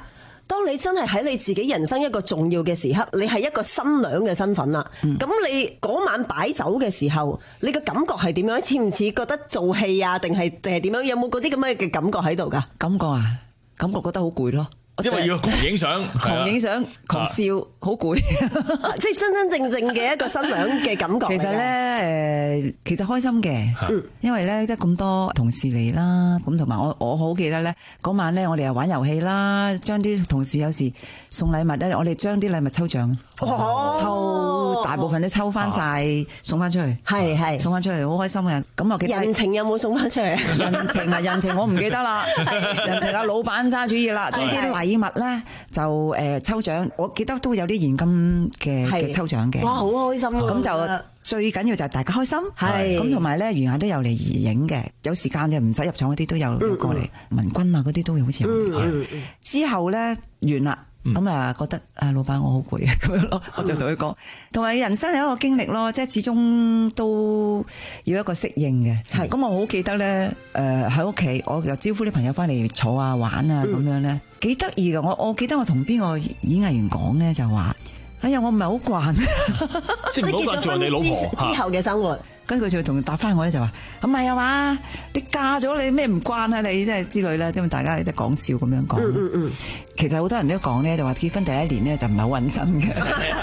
當你真係喺你自己人生一個重要嘅時刻，你係一個新娘嘅身份啦。咁、嗯、你嗰晚擺酒嘅時候，你嘅感覺係點樣？似唔似覺得做戲啊？定係定係點樣？有冇嗰啲咁嘅嘅感覺喺度㗎？ 感覺啊，感覺覺得好攰咯。 因為要狂影相， 狂影相，狂笑，好攰， 即係真真正正嘅一個新娘嘅感覺。 其實咧，誒，其實開心嘅，因為咧，得咁多同事嚟啦，咁同埋我，我好記得咧，嗰晚咧，我哋又玩遊戲啦，將啲同事有時送禮物咧，我哋將啲禮物抽獎，抽大部分都抽翻晒，送翻出去， 係係送翻出去，好開心嘅。咁我記得人情有冇送翻出去？ 人情啊，人情我唔記得啦，人情啊，老闆揸主意啦，總之禮物咧就誒抽獎，我記得都有啲現金嘅嘅抽獎嘅。 哇，好開心啊！ 咁就最緊要就係大家開心， 係咁同埋咧，餘下都有嚟影嘅，有時間就唔使入場嗰啲都有過嚟，文君啊嗰啲都好似有嚟。之後咧完啦。咁啊，覺得啊，老闆我好攰啊，咁樣咯，我就同佢講，同埋人生係一個經歷咯，即係始終都要一個適應嘅。係，咁我好記得咧，誒喺屋企，我就招呼啲朋友翻嚟坐啊玩啊咁樣咧，幾得意㗎。我我記得我同邊個演藝員講咧，就話：哎呀，我唔係好慣， 即係唔好慣做人哋老婆之後嘅生活。 跟住佢就同答翻我咧，就話：唔係啊嘛，你嫁咗你咩唔慣啊你，即係之類啦，即係大家都講笑咁樣講。嗯嗯嗯。其實好多人都講咧，就話結婚第一年咧就唔係好穩陣嘅。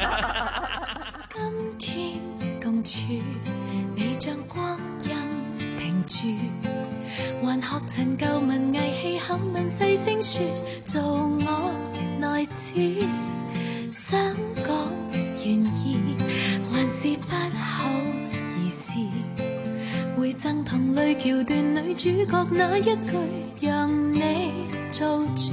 今天共處，你將光陰停住，還學陳舊文藝戲口問細聲說，做我內子，想講願意，還是不好意思，會贈同類橋段女主角那一句，讓你做主。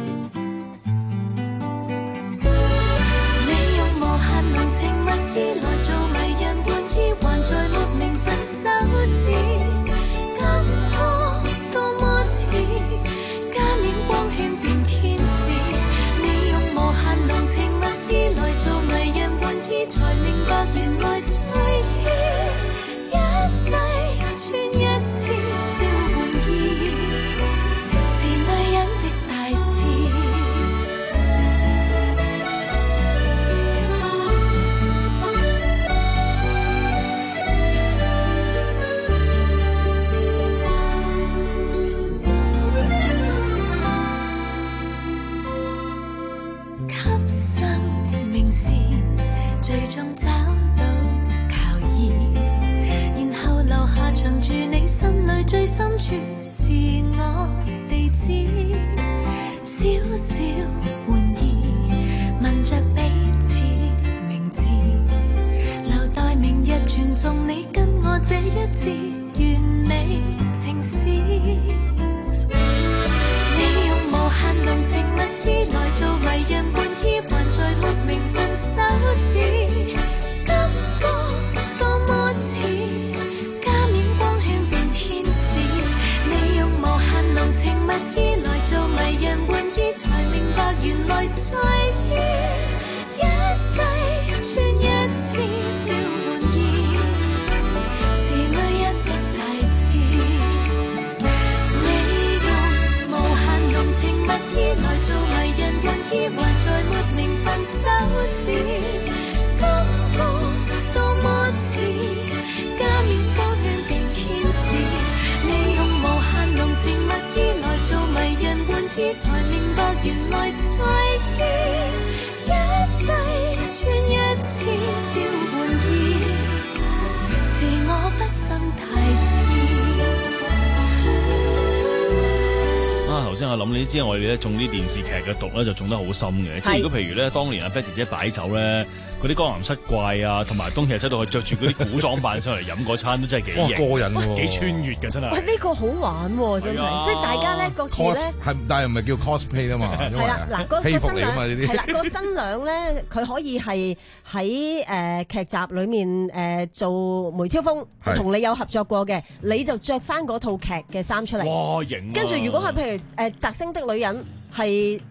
無限濃情蜜意來做迷人玩意，還在沒名分手指，感覺多麼似加冕光圈變天使。你用無限濃情蜜意來做迷人玩意，才明白原來在意一世穿一次小玩意，是女人的大志。藏住你心裏最深處是我地址，小小玩意問着彼此名字，留待明日傳頌你跟我這一字完美情詩。你用無限濃情蜜意來做迷人玩意，還在沒名分手指，感覺多麼似蜜意來做迷人玩意，才明白原來在意一世穿一次小玩意，是女人的大志。你用無限濃情蜜意來做迷人玩意，還在沒名分手指，感覺多麼似加冕光圈變天使。你用無限濃情蜜意來做迷人玩意，才明白原來在意一世穿一次小玩意，是我不生太啊！頭先我諗，你知我哋咧中啲電視劇嘅毒咧就中得好深嘅，即係如果譬如咧，當年阿 Betty 姐擺酒咧。嗰啲江南七怪啊，同埋東奇西度佢着住嗰啲古裝扮上嚟飲嗰餐都真係幾型， 過癮喎， 幾穿越嘅真係。 喂，呢個好玩喎，真係，即係大家咧各自咧， 係但係唔係叫 cosplay 啊嘛？ 係啦，嗱個個新娘係啦，個新娘咧佢可以係喺誒劇集裡面誒做梅超風，同你有合作過嘅，你就着翻嗰套劇嘅衫出嚟。 哇，型！ 跟住如果係譬如誒摘星的女人係。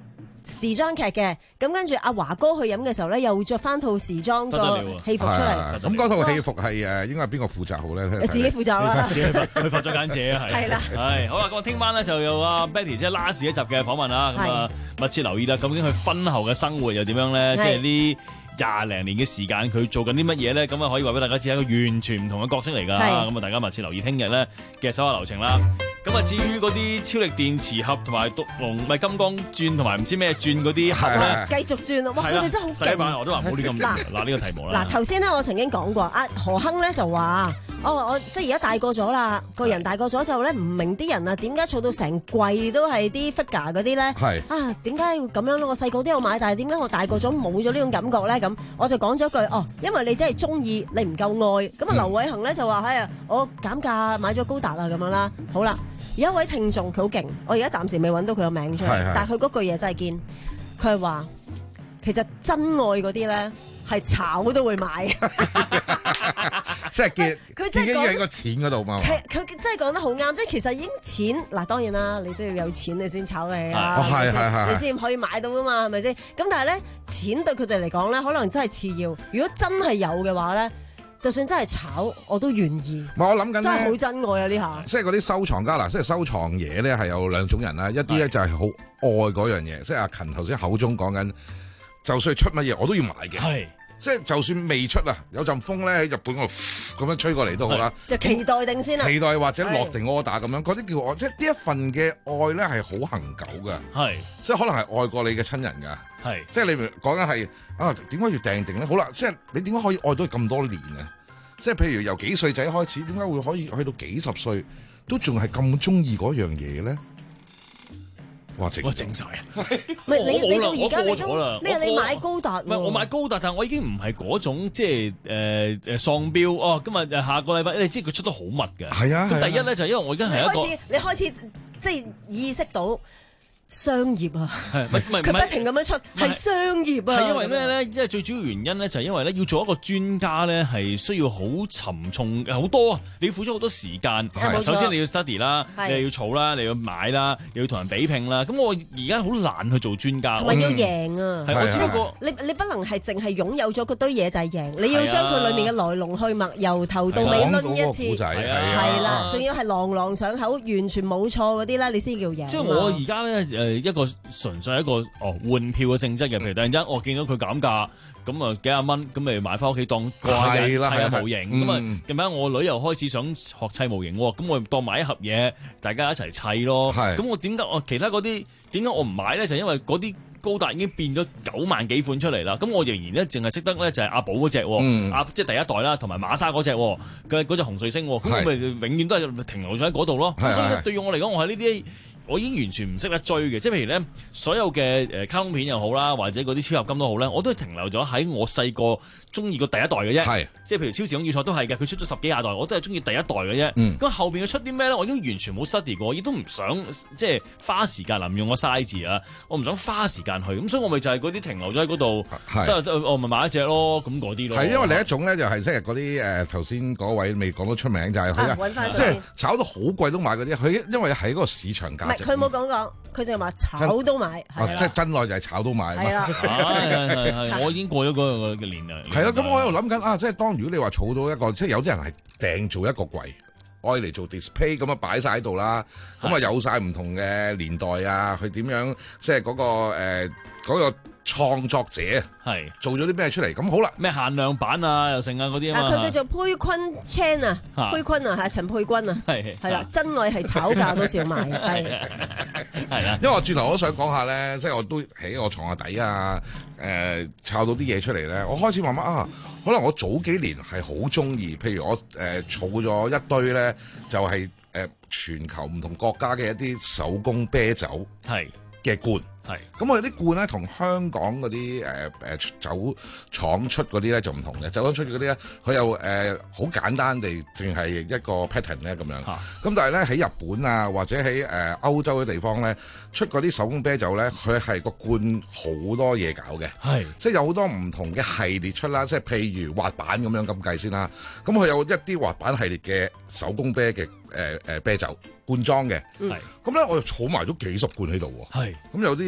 時裝劇嘅，咁跟住阿華哥去飲嘅時候咧，又着翻套時裝個戲服出嚟。 咁嗰套戲服係誒應該係邊個負責好咧？ 你自己負責啦， 自己佢發咗間姐啊，係。係啦，係好啦，咁我聽晚咧就有阿 Betty 即係 last 一集嘅訪問啦，咁啊密切留意啦，究竟佢婚後嘅生活又點樣咧？即係呢廿零年嘅時間，佢做緊啲乜嘢咧？咁啊可以話俾大家知，係一個完全唔同嘅角色嚟㗎。咁啊大家密切留意聽日咧嘅手下留情啦。咁啊至於嗰啲超力電磁盒同埋獨龍咪金剛鑽同埋唔知咩鑽嗰啲盒咧， 繼續轉啊！哇，佢哋真係好勁。 洗版我都話唔好亂咁嗱嗱呢個題目啦。 嗱頭先咧，我曾經講過，阿何亨咧就話：我我即係而家大個咗啦，個人大個咗就咧唔明啲人啊點解儲到成櫃都係啲 figure 嗰啲咧？係啊，點解要咁樣咯？我細個都有買，但係點解我大個咗冇咗呢種感覺咧？咁我就講咗句哦，因為你真係中意，你唔夠愛。咁啊，劉偉恒咧就話：係啊，我減價買咗高達啊咁樣啦。好啦。有一位聽眾佢好勁，我而家暫時未揾到佢個名出嚟，是是但係佢嗰句嘢真係堅，佢係話其實真愛嗰啲咧係炒都會買， 即係見佢真係講喺個錢嗰度嘛。 係佢真係講得好啱，即係其實已經錢嗱，當然啦，你都要有錢你先炒你啊， 哦係係係， 你先可以買到噶嘛，係咪先？咁但係咧錢對佢哋嚟講咧，可能真係次要。如果真係有嘅話咧。就算真係炒，我都願意。 唔係我諗緊真係好真愛啊！呢下即係嗰啲收藏家嗱，即係收藏嘢咧係有兩種人啦，一啲咧就係好愛嗰樣嘢，即係阿勤頭先口中講緊，就算出乜嘢我都要買嘅。係，即係就算未出啊，有陣風咧喺日本嗰度咁樣吹過嚟都好啦， 就期待定先啦。 期待或者落定 order 咁樣，嗰啲叫愛，即係呢一份嘅愛咧係好恒久㗎。係，即係可能係愛過你嘅親人㗎。係，即係你咪講緊係啊？點解要訂定咧？好啦，即係你點解可以愛到咁多年啊？即係譬如由幾歲仔開始，點解會可以去到幾十歲都仲係咁中意嗰樣嘢咧？哇！整整晒啊！ 唔係你你到而家你咗啦咩？你買高達？ 唔係我買高達，但係我已經唔係嗰種即係誒誒喪標哦。今日下個禮拜，你知佢出得好密嘅。係啊。咁第一咧就係因為我而家係一個你開始你開始即係意識到。商業啊， 係咪咪佢不停咁樣出，係商業啊。 係因為咩咧？因為最主要原因咧，就係因為咧要做一個專家咧，係需要好沉重好多啊！你要付出好多時間。首先你要 study 啦，你又要儲啦，你要買啦，又要同人比拼啦。咁我而家好難去做專家。 同埋要贏啊！ 係我只不過你你不能係淨係擁有咗嗰堆嘢就係贏，你要將佢裡面嘅來龍去脈由頭到尾攆一次。係啦，仲要係朗朗上口，完全冇錯嗰啲咧，你先叫贏。即係我而家咧。誒一個純粹一個哦換票嘅性質嘅，譬如突然間我見到佢減價，咁啊幾廿蚊，咁咪買翻屋企當掛嘅砌下模型，咁啊近排我女又開始想學砌模型喎，咁我當買一盒嘢，大家一齊砌咯。咁我點解我其他嗰啲點解我唔買咧？就因為嗰啲高達已經變咗九萬幾款出嚟啦，咁我仍然咧淨係識得咧就係阿寶嗰隻，阿即係第一代啦，同埋馬莎嗰隻嘅嗰隻紅彗星，咁我咪永遠都係停留咗喺嗰度咯。所以對於我嚟講，我係呢啲。我已經完全唔識得追嘅，即係譬如咧，所有嘅誒卡通片又好啦，或者嗰啲超合金都好咧，我都係停留咗喺我細個中意個第一代嘅啫。係，即係譬如超時空要塞都係嘅，佢出咗十幾廿代，我都係中意第一代嘅啫。咁、嗯、後邊佢出啲咩咧？我已經完全冇 study 過，亦都唔想即係花時間唔用個 size 啊，我唔想花時間去，咁所以我咪就係嗰啲停留咗喺嗰度，即係我咪買一隻咯，咁嗰啲咯。係因為另一種咧，就係即係嗰啲誒頭先嗰位未講得出名，就係佢即係炒到好貴都買嗰啲，佢因為喺嗰個市場價值。 佢冇講講，佢淨係話炒都買， 即係真愛就係炒都買。 係啦， 係係我已經過咗嗰個嘅年齡。 係啦，咁我喺度諗緊啊，即係當如果你話儲到一個，即係有啲人係訂做一個櫃，愛嚟做 display 咁啊擺晒喺度啦，咁啊有晒唔同嘅年代啊，佢點樣即係嗰個誒嗰個創作者係做咗啲咩出嚟？咁好啦， 咩限量版啊，又剩啊嗰啲啊嘛。 佢叫做佩坤 Chan 啊，佩坤啊，係陳佩君啊，係係啦，真愛係炒價都照買，係係啦。因為我轉頭我都想講下咧，即係我都喺我床下底啊，誒抄到啲嘢出嚟咧，我開始慢慢啊，可能我早幾年係好中意，譬如我誒儲咗一堆咧，就係誒全球唔同國家嘅一啲手工啤酒係嘅罐。係，咁我哋啲罐咧同香港嗰啲誒誒酒廠出嗰啲咧就唔同嘅，酒廠出嗰啲咧佢又誒好簡單地淨係一個 pattern 咧咁樣，咁、啊、但係咧喺日本啊或者喺誒歐洲嘅地方咧出嗰啲手工啤酒咧，佢係個罐好多嘢搞嘅，係，即係有好多唔同嘅系列出啦，即係譬如滑板咁樣咁計先啦，咁佢有一啲滑板系列嘅手工啤嘅誒誒啤酒罐裝嘅，係，咁咧我又儲埋咗幾十罐喺度喎，係，咁有啲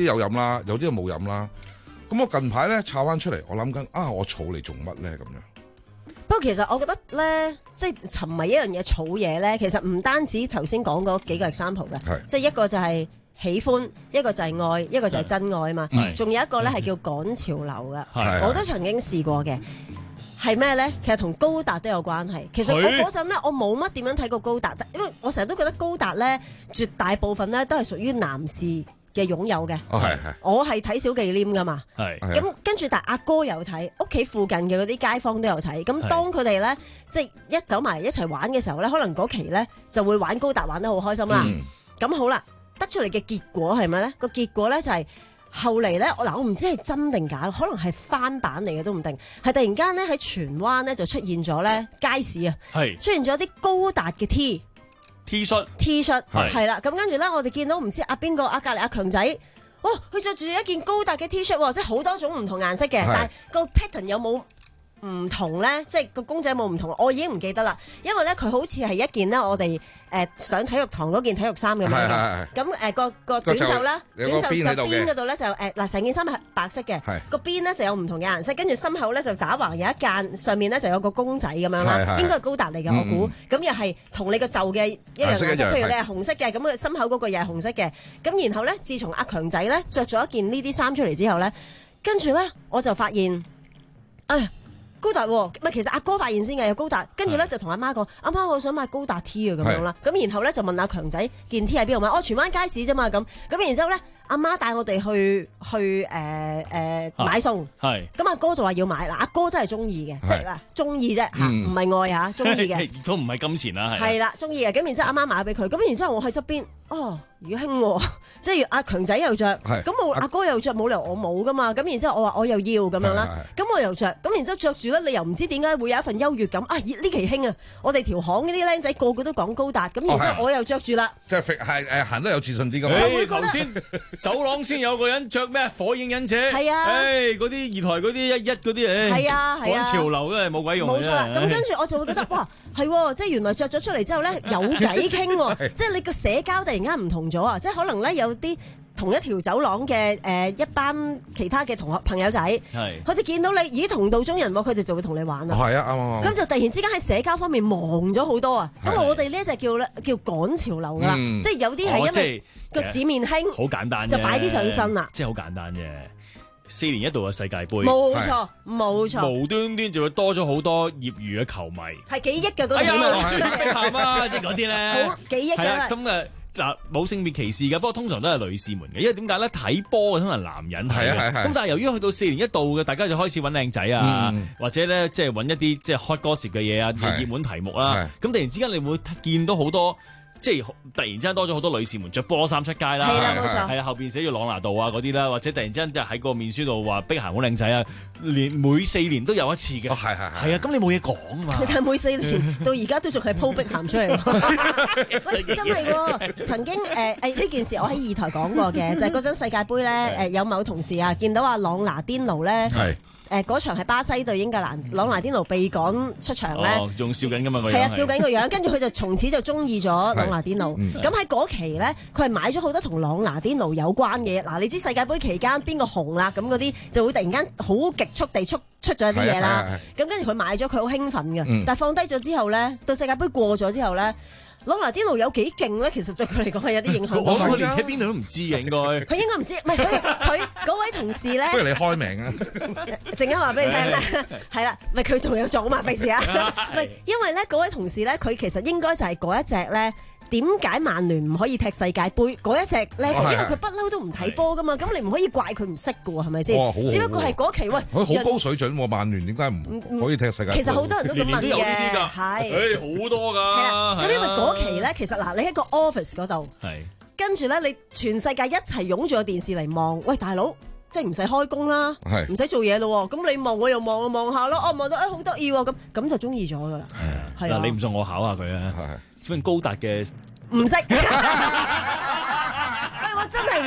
有飲啦，有啲就冇飲啦。咁我近排咧抄翻出嚟，我諗緊啊，我儲嚟做乜咧咁樣？ 不過其實我覺得咧，即係沉迷一樣嘢儲嘢咧，其實唔單止頭先講嗰幾個 example 嘅，即係一個就係喜歡，一個就係愛，一個就係真愛啊嘛。仲有一個咧係叫趕潮流嘅，我都曾經試過嘅。係咩咧？其實同高達都有關係。其實我嗰陣咧，我冇乜點樣睇過高達，因為我成日都覺得高達咧，絕大部分咧都係屬於男士嘅擁有嘅。 哦，係係。 我係睇小忌廉噶嘛。 係。 咁跟住，但阿哥有睇，屋企附近嘅嗰啲街坊都有睇。咁當佢哋咧，即係一走埋一齊玩嘅時候咧，可能嗰期咧就會玩高達玩得好開心啦。咁、嗯、好啦，得出嚟嘅結果係咪咧？個結果咧就係、是。後嚟咧，我嗱我唔知係真定假，可能係翻版嚟嘅都唔定。係突然間咧喺荃灣咧就出現咗咧街市啊，出現咗啲高達嘅 T T 恤 T 恤係啦。咁跟住咧，我哋見到唔知阿邊個阿隔離阿強仔，哇！佢着住一件高達嘅 T 恤，即係好多種唔同顏色嘅，但係個 pattern 有冇唔同咧？即係個公仔有冇唔同？我已經唔記得啦，因為咧佢好似係一件咧我哋。誒上體育堂嗰件體育衫咁樣嘅，咁誒個個短袖啦，短袖就邊嗰度咧就誒嗱成件衫係白色嘅，個邊咧就有唔同嘅顏色，跟住心口咧就打橫有一間，上面咧就有個公仔咁樣啦，應該係高達嚟嘅我估，咁又係同你個袖嘅一樣顏色，譬如你係紅色嘅，咁佢心口嗰個又係紅色嘅，咁然後咧，自從阿強仔咧着咗一件呢啲衫出嚟之後咧，跟住咧我就發現，哎呀〜高達喎，唔係其實阿哥發現先嘅有高達，跟住咧就同阿媽講：阿媽我想買高達 T 啊咁樣啦。咁然後咧就問阿強仔件 T 喺邊度買？哦，荃灣街市啫嘛咁。咁然之後咧，阿媽帶我哋去去誒誒、呃呃、買餸。係。咁阿哥就話要買嗱，阿哥真係中意嘅，即係嗱中意啫嚇，唔係愛嚇，中意嘅。 都唔係金錢啦，係。係啦， 中意嘅。咁然之後阿媽買俾佢，咁然之後我喺側邊。哦，如興喎，即係阿強仔又着，咁我阿哥又着，冇理由我冇噶嘛。咁然之後我話我又要咁樣啦，咁我又着，咁然之後着住咧，你又唔知點解會有一份優越感啊！呢期興啊，我哋條巷呢啲僆仔個個都講高達，咁然之後我又着住啦， 即係係誒行得有自信啲咁。 誒頭先走廊先有個人着咩火影忍者，係啊，誒嗰啲二台嗰啲一一嗰啲誒， 係啊係啊， 趕潮流都係冇鬼用。 冇錯啦，咁跟住我就會覺得哇，係即係原來着咗出嚟之後咧有偈傾喎，即係你個社交突然間唔同咗啊！即係可能咧有啲同一條走廊嘅誒一班其他嘅同學朋友仔，係佢哋見到你咦同道中人喎，佢哋就會同你玩啦。 係啊，啱啱。 咁就突然之間喺社交方面忙咗好多啊！咁我哋呢一隻叫咧叫趕潮流噶啦，即係有啲係因為個市面興， 好簡單， 就擺啲上身啦。 即係好簡單啫。四年一度嘅世界盃， 冇錯冇錯， 無端端就會多咗好多業餘嘅球迷， 係幾億嘅嗰啲啊， 碧咸啊，即係嗰啲咧， 好幾億嘅。 咁誒嗱冇性別歧視嘅，不過通常都係女士們嘅，因為點解咧睇波嘅通常男人睇嘅，咁但係由於去到四年一度嘅，大家就開始揾靚仔啊，嗯、或者咧即係揾一啲即係 hot gossip 嘅嘢啊，熱門題目啦，咁突然之間你會見到好多。即係突然之間多咗好多女士們着波衫出街啦，係啦冇錯，係啊後邊寫住朗拿度啊嗰啲啦，或者突然之間即係喺個面書度話碧咸好靚仔啊，連每四年都有一次嘅，係係係，係啊咁你冇嘢講啊嘛， 但係每四年到而家都仲係鋪碧咸出嚟，喂真係喎，曾經誒誒呢件事我喺二台講過嘅，就係嗰陣世界盃咧誒有某同事啊見到阿朗拿甸奴咧。係。誒嗰場係巴西對英格蘭，朗拿甸奴被趕出場咧， 仲笑緊㗎嘛個樣， 係啊笑緊個樣，跟住佢就從此就中意咗朗拿甸奴。咁喺嗰期咧，佢係買咗好多同朗拿甸奴有關嘅嘢。嗱，你知世界盃期間邊個紅啦，咁嗰啲就會突然間好極速地出出咗一啲嘢啦。咁跟住佢買咗，佢好興奮嘅。嗯、但係放低咗之後咧，到世界盃過咗之後咧。朗拿甸奴有幾勁咧？其實對佢嚟講係有啲影響。 我我連喺邊度都唔知嘅，應該。 佢應該唔知，唔係佢佢嗰位同事咧。 不如你開名啊！ 陣間話俾你聽啦，係啦，唔係佢仲有做嘛？費事啊！唔係因為咧嗰位同事咧，佢其實應該就係嗰一隻咧。點解曼聯唔可以踢世界盃嗰一隻咧？因為佢不嬲都唔睇波噶嘛，咁你唔可以怪佢唔識噶喎，係咪先？只不過係嗰期喂， 佢好高水準喎，曼聯點解唔可以踢世界盃？ 其實好多人都咁問嘅，係誒好多㗎。係啦， 咁因為嗰期咧，其實嗱，你喺個 office 嗰度，跟住咧，你全世界一齊擁住個電視嚟望，喂大佬，即係唔使開工啦，唔使做嘢咯，咁你望我又望我望下咯，哦望到誒好得意喎，咁咁就中意咗㗎啦。係啊， 嗱你唔信我考下佢啊。雖然高達嘅唔識，喂我真係唔識。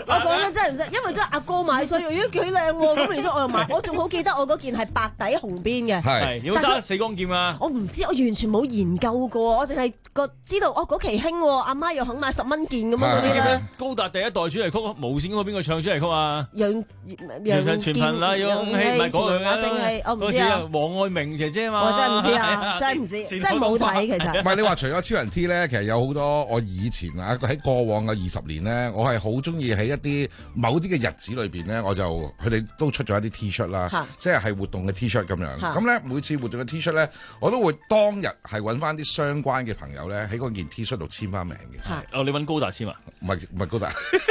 我講真真係唔識，因為真係阿哥買，所以咦幾靚喎，咁然之後我又買，我仲好記得我嗰件係白底紅邊嘅。 係有冇揸死光劍啊？ 我唔知，我完全冇研究過，我淨係個知道哦嗰期興喎，阿媽又肯買十蚊件咁樣嗰啲咧。 高達第一代主題曲無線嗰個邊個唱主題曲啊？ 楊楊全憑啦，勇氣唔係講佢啊， 正氣我唔知啊。 黃愛明姐姐嘛， 我真係唔知啊，真係唔知，真係冇睇其實。 唔係你話除咗超人 T 咧，其實有好多我以前啊喺過往嘅二十年咧，我係好中意喺一啲某啲嘅日子裏邊咧，我就佢哋都出咗一啲 T 恤啦，即係係活動嘅 T 恤咁樣。咁咧每次活動嘅 T 恤咧，我都會當日係揾翻啲相關嘅朋友咧喺嗰件 T 恤度簽翻名嘅。 哦，你揾高達簽啊？ 唔係唔係高達。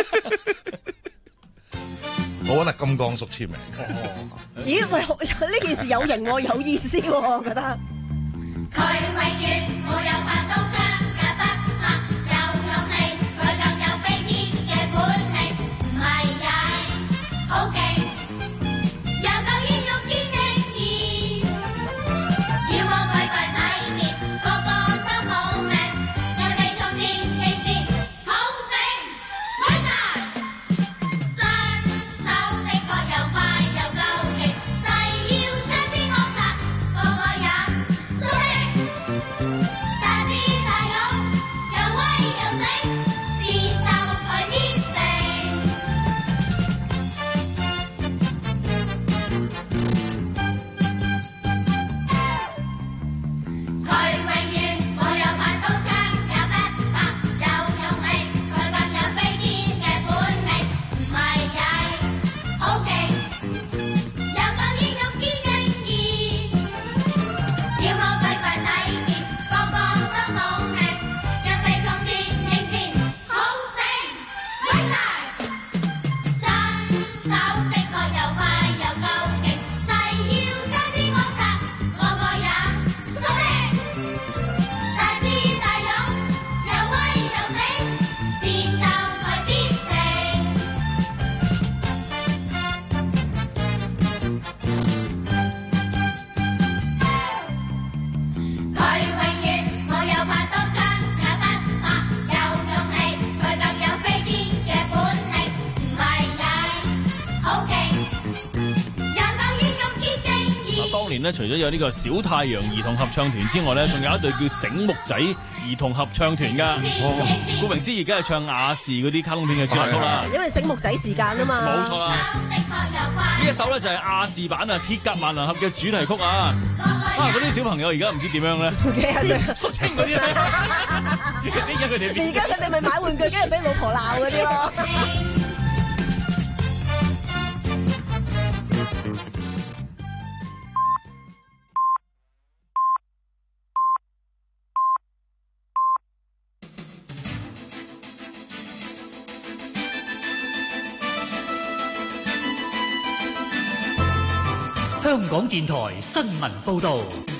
我揾阿金剛叔簽名。 咦喂，呢件事有型喎，有意思喎，我覺得。 佢永遠冇有把刀槍，也不怕有勇氣，佢更有飛天嘅本領，唔係曳，好勁，又夠英勇堅正義，要我佢在體面，個個都冇命，有地同電競戰，好勝，偉大，新手的確又快又夠勁，誓要將啲惡賊個個也蘇醒。大智大勇，又威又醒，戰鬥佢必勝。佢永遠冇有把刀槍，也不怕有勇氣，佢更有飛天嘅本領，唔係曳，好勁，又夠英勇堅正義，要我佢在體面，個個都冇命，一飛沖天應戰，好勝，偉大，新手的確又快又夠勁，誓要將啲惡賊個個也蘇醒，大智大勇，又威又醒，戰鬥佢必勝。佢永遠冇有把刀槍，也不怕有勇氣，佢更有飛天嘅本領，唔係曳，好勁，又夠英勇堅正義。 當年咧，除咗有呢個小太陽兒童合唱團之外咧，仲有一隊叫醒目仔兒童合唱團㗎。哦，顧名思義，梗係唱亞視嗰啲卡通片嘅主題曲啦。 因為醒目仔時間啊嘛。 冇錯啦。呢一首咧就係亞視版啊《鐵甲萬能俠》嘅主題曲啊！啊，嗰啲小朋友而家唔知點樣咧，肅清嗰啲咧，而家佢哋而家佢哋咪買玩具，跟住俾老婆鬧嗰啲咯。 香港電台新聞報導。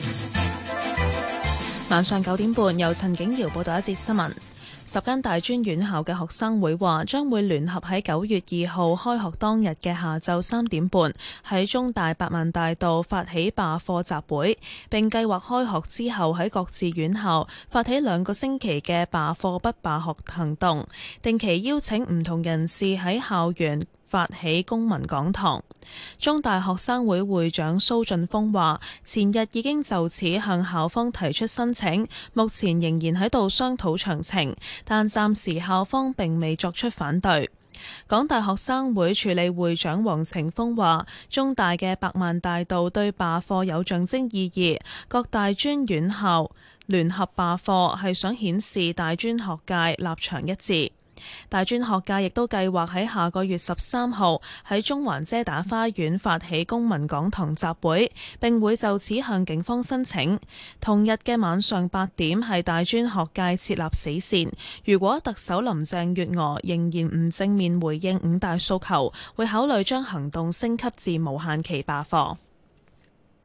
晚上九點半，由陳景瑤報道一節新聞。十間大專院校嘅學生會話，將會聯合喺九月二號開學當日嘅下晝三點半，喺中大百萬大道發起罷課集會，並計劃開學之後喺各自院校發起兩個星期嘅罷課不罷學行動，定期邀請唔同人士喺校園發起公民講堂。中大學生會會長蘇俊峰話，前日已經就此向校方提出申請，目前仍然喺度商討詳情，但暫時校方並未作出反對。港大學生會處理會長黃晴峰話，中大嘅百萬大道對罷課有象徵意義，各大專院校聯合罷課係想顯示大專學界立場一致。大專學界亦都計劃喺下個月十三號喺中環遮打花園發起公民講堂集會，並會就此向警方申請。同日嘅晚上八點係大專學界設立死線，如果特首林鄭月娥仍然唔正面回應五大訴求，會考慮將行動升級至無限期罷課。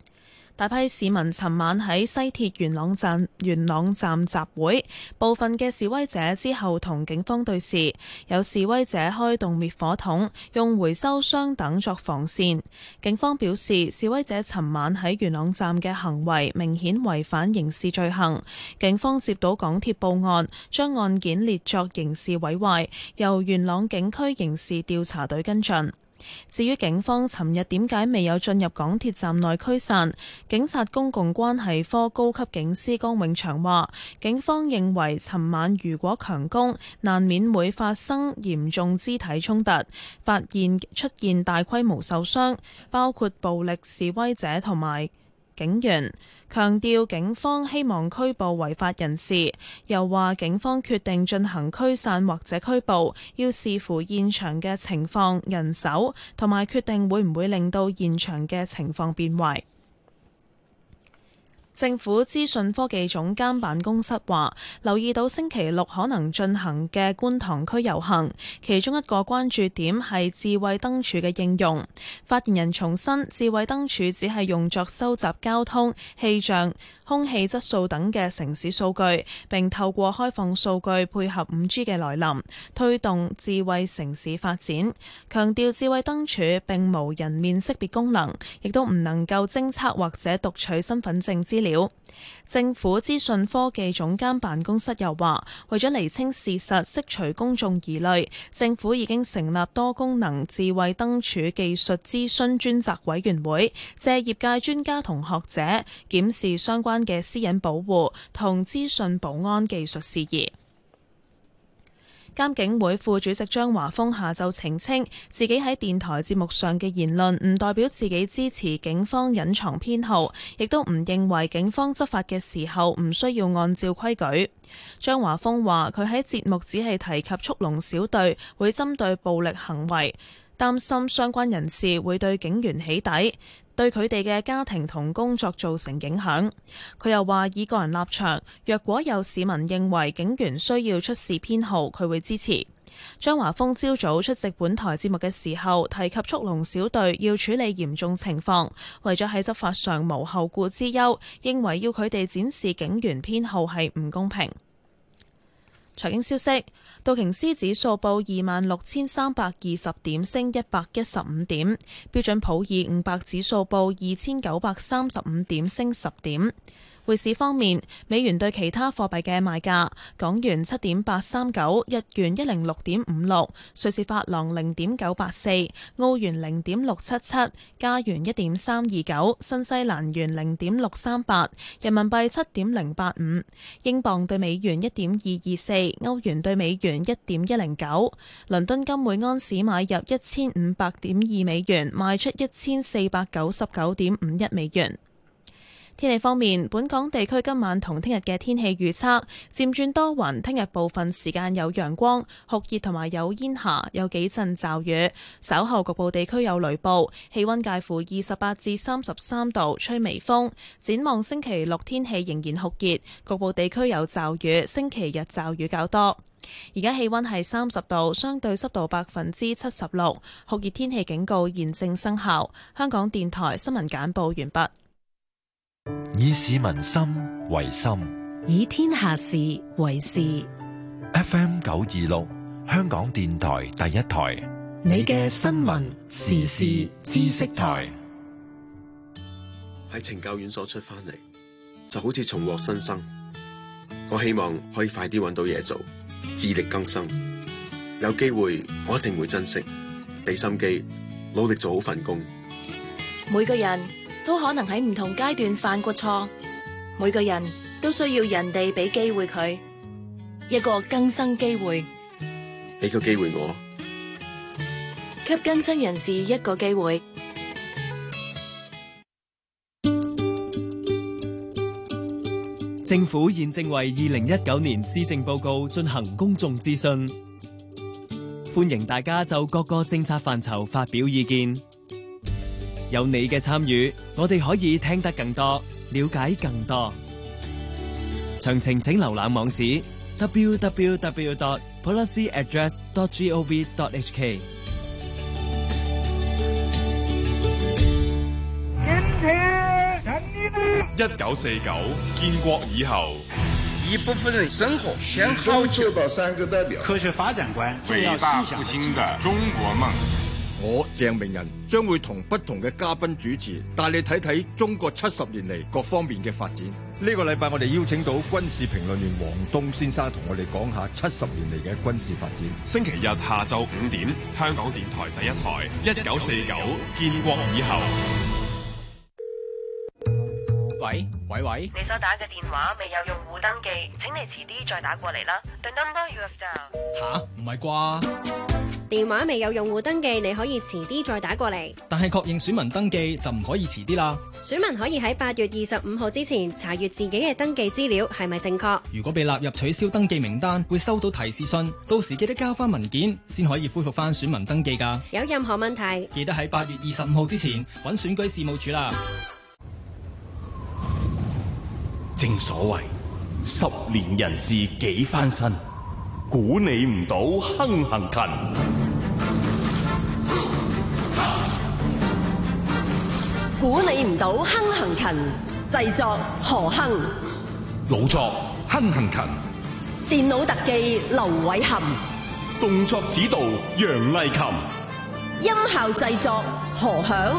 大批市民尋晚喺西鐵元朗站元朗站集會，部分嘅示威者之後同警方對峙，有示威者開動滅火筒、用回收箱等作防線。警方表示，示威者尋晚喺元朗站嘅行為明顯違反刑事罪行。警方接到港鐵報案，將案件列作刑事毀壞，由元朗警區刑事調查隊跟進。至於警方尋日點解未有進入港鐵站內驅散，警察公共關係科高級警司江永祥話，警方認為尋晚如果強攻，難免會發生嚴重肢體衝突，發現出現大規模受傷，包括暴力示威者同埋警員，強調警方希望拘捕違法人士，又話警方決定進行驅散或者拘捕，要視乎現場嘅情況、人手，同埋決定會唔會令到現場嘅情況變壞。政府資訊科技總監辦公室話，留意到星期六可能進行嘅觀塘區遊行，其中一個關注點係智慧燈柱嘅應用。發言人重申，智慧燈柱只係用作收集交通、氣象、空氣質素等嘅城市數據，並透過開放數據配合五 G 嘅來臨，推動智慧城市發展。強調智慧燈柱並無人面識別功能，亦都唔能夠偵測或者讀取身份證資料。政府資訊科技總監辦公室又話，為咗釐清事實，釋除公眾疑慮，政府已經成立多功能智慧燈柱技術諮詢專責委員會，借業界專家同學者檢視相關嘅私隱保護同資訊保安技術事宜。監警會副主席張華峰下晝澄清，自己喺電台節目上嘅言論唔代表自己支持警方隱藏編號，亦都唔認為警方執法嘅時候唔需要按照規矩。張華峰話，佢喺節目只係提及速龍小隊會針對暴力行為，擔心相關人士會對警員起底，對佢哋嘅家庭同工作造成影響。佢又話，以個人立場，若果有市民認為警員需要出示編號，佢會支持。張華峰朝早出席本台節目嘅時候，提及速龍小隊要處理嚴重情況，為咗喺執法上無後顧之憂，認為要佢哋展示警員編號係唔公平。財經消息，道瓊斯指數報二萬六千三百二十點，升一百一十五點；標準普爾五百指數報二千九百三十五點，升十點。匯市方面，美元對其他貨幣嘅賣價：港元七點八三九，日元一零六點五六，瑞士法郎零點九八四，澳元零點六七七，加元一點三二九，新西蘭元零點六三八，人民幣七點零八五，英鎊對美元一點二二四，歐元對美元一點一零九。倫敦金每安士買入一千五百點二美元，賣出一千四百九十九點五一美元。天氣方面，本港地區今晚同聽日嘅天氣預測漸轉多雲，聽日部分時間有陽光、酷熱同埋有煙霞，有幾陣驟雨，稍後局部地區有雷暴，氣溫介乎二十八至三十三度，吹微風。展望星期六天氣仍然酷熱，局部地區有驟雨，星期日驟雨較多。而家氣溫係三十度，相對濕度百分之七十六，酷熱天氣警告現正生效。香港電台新聞簡報完畢。 以市民心為心， 以天下事為事。 F M 九二六，香港電台第一台， 你嘅新聞時事知識台。 喺懲教院所出翻嚟，就好似重獲新生。我希望可以快啲揾到嘢做，自力更生。有機會，我一定會珍惜，俾心機，努力做好份工。 每個人都可能喺唔同階段犯過錯，每個人都需要人哋俾機會佢，一個更生機會。 俾個機會我， 給更生人士一個機會。 政府現正為二零一九年施政報告進行公眾諮詢，歡迎大家就各個政策範疇發表意見。有你嘅參與，我哋可以聽得更多，了解更多。詳情請瀏覽網址 double-u double-u double-u dot policy address dot gov dot h k。 今天人民一九四九建國以後， 一部分人生活先好求到三個代表， 科學發展觀， 偉大復興的中國夢。 我鄭明仁將會同不同嘅嘉賓主持，帶你睇睇中國七十年嚟各方面嘅發展。呢個禮拜我哋邀請到軍事評論員黃東先生同我哋講下七十年嚟嘅軍事發展。 星期日下晝五點，香港電台第一台一九四九建國以後。 喂喂喂， 你所打嘅電話未有用戶登記，請你遲啲再打過嚟啦。The number you have dialed。 吓，唔係啩？ 電話未有用戶登記，你可以遲啲再打過嚟。 但係確認選民登記就唔可以遲啲啦。 選民可以喺八月二十五號之前查閱自己嘅登記資料係咪正確。 如果被納入取消登記名單，會收到提示信，到時記得交翻文件，先可以恢復翻選民登記㗎。 有任何問題， 記得喺八月二十五號之前揾選舉事務處啦。 正所謂十年人事幾番新，估你唔到亨行勤。 估你唔到亨行勤，製作何亨， 老作亨行勤， 電腦特技劉偉涵， 動作指導楊麗琴， 音效製作何響。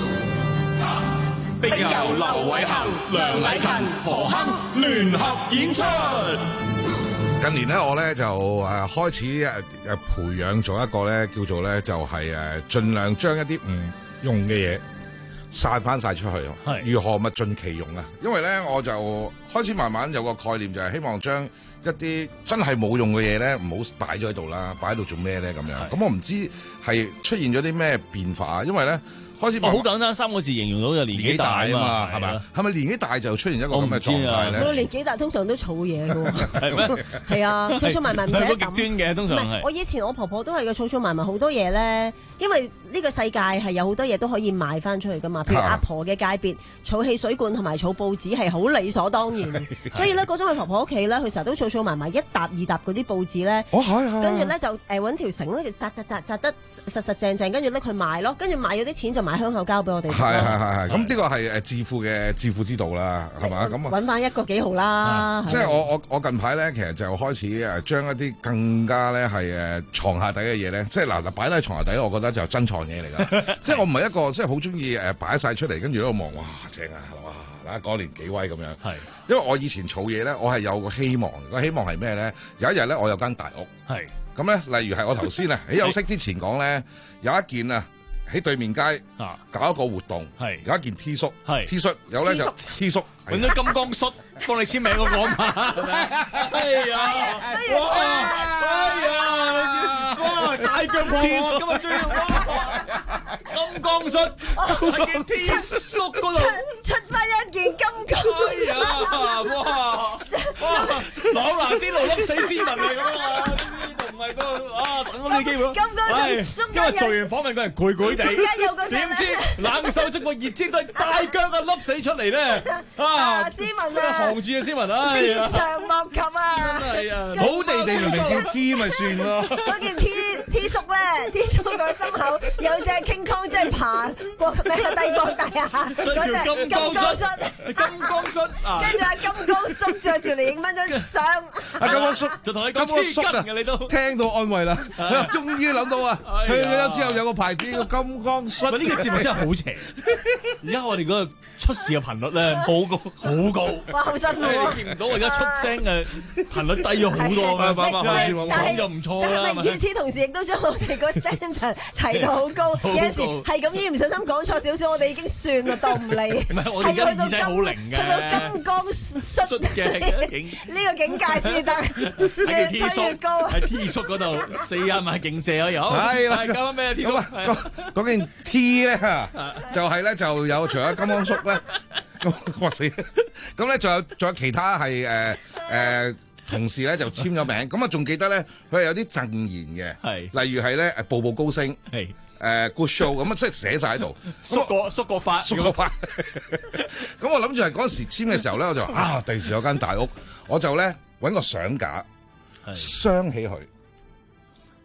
並由劉偉涵、梁禮勤、何亨聯合演出。 近年咧，我咧就誒開始誒誒培養咗一個咧叫做咧就係誒盡量將一啲唔用嘅嘢散翻晒出去。係如何物盡其用啊？因為咧我就開始慢慢有個概念，就係希望將一啲真係冇用嘅嘢咧唔好擺咗喺度啦，擺喺度做咩咧咁樣？咁我唔知係出現咗啲咩變化啊？因為咧。開始好簡單，三個字形容到就年紀大啊嘛，係咪？ 係咪年紀大就出現一個咁嘅狀態咧？ 我年紀大通常都儲嘢嘅喎， 係咩？ 係啊，儲儲埋埋唔捨得抌。 極端嘅通常係。 我以前我婆婆都係嘅，儲儲埋埋好多嘢咧，因為呢個世界係有好多嘢都可以賣翻出去噶嘛。譬如阿婆嘅界別，儲汽水罐同埋儲報紙係好理所當然。所以咧嗰陣去婆婆屋企咧，佢成日都儲儲埋埋一沓二沓嗰啲報紙咧。 哦係係。 跟住咧就誒揾條繩咧，紮紮紮紮得實實正正，跟住拎佢賣咯，跟住賣咗啲錢就買香口膠俾我哋。 係係係係，咁呢個係誒致富嘅致富之道啦，係嘛？咁揾翻一個幾好啦。 即係我我我近排咧，其實就開始誒將一啲更加咧係誒床下底嘅嘢咧，即係嗱嗱擺喺床下底，我覺得就珍藏嘢嚟㗎。即係我唔係一個即係好中意誒擺晒出嚟，跟住喺度望，哇正啊，哇嗱嗰年幾威咁樣。係，因為我以前儲嘢咧，我係有個希望，個希望係咩咧？有一日咧，我有間大屋。係。咁咧，例如係我頭先啊喺休息之前講咧，有一件啊。喺對面街搞一個活動，係有一件 T 恤，T 恤有咧就 T 恤， 揾咗金剛恤幫你簽名嗰個嘛，哎呀，哇，哎呀，哇，大腳婆，今日終於哇，金剛恤，喺件 T 恤嗰度出翻一件金剛恤， 哇，哇，朗拿啲路笠死斯文嚟㗎嘛。唔係都啊，等我呢啲機會。 咁嗰陣， 因為做完訪問嗰人攰攰地，點知冷手即個熱天都係大腳啊，笠死出嚟咧啊！ 斯文啊， 行住啊，斯文啊， 連場莫及啊！ 真係啊， 好地地明明件 T 咪算咯。 嗰件 T T 恤咧，T 恤個心口有隻 King Kong 即係爬過咩帝國大廈嗰隻金剛恤， 金剛恤啊！ 跟住阿金剛叔着住嚟影翻張相。 阿金剛叔就同你講黐筋嘅你都。 聽到安慰啦，終於諗到啊！去咗之後有個牌子叫金剛恤。 呢個節目真係好邪。而家我哋嗰個出事嘅頻率咧好高，好高。 哇，好辛苦啊！ 見唔到我而家出聲嘅頻率低咗好多啊！講就唔錯啦。 但係與此同時，亦都將我哋個 standard 提到好高。有陣時係咁依唔小心講錯少少，我哋已經算啦，當唔理。 唔係我哋而家耳仔好靈嘅， 去到金剛恤嘅呢個境界先得。 係件 T 恤高。T 恤嗰度四啊萬勁射啊有，係啦，搞緊咩 T 恤？ 嗰件 T 咧就係咧就有除咗金剛恤咧，咁我死，咁咧仲有仲有其他係誒誒同事咧就簽咗名，咁啊仲記得咧佢係有啲贈言嘅，係例如係咧誒步步高升，係誒 good show 咁啊，即係寫晒喺度， 縮過縮過法， 縮過法。咁我諗住係嗰時簽嘅時候咧，我就啊第時有間大屋，我就咧揾個相架。鑲起佢，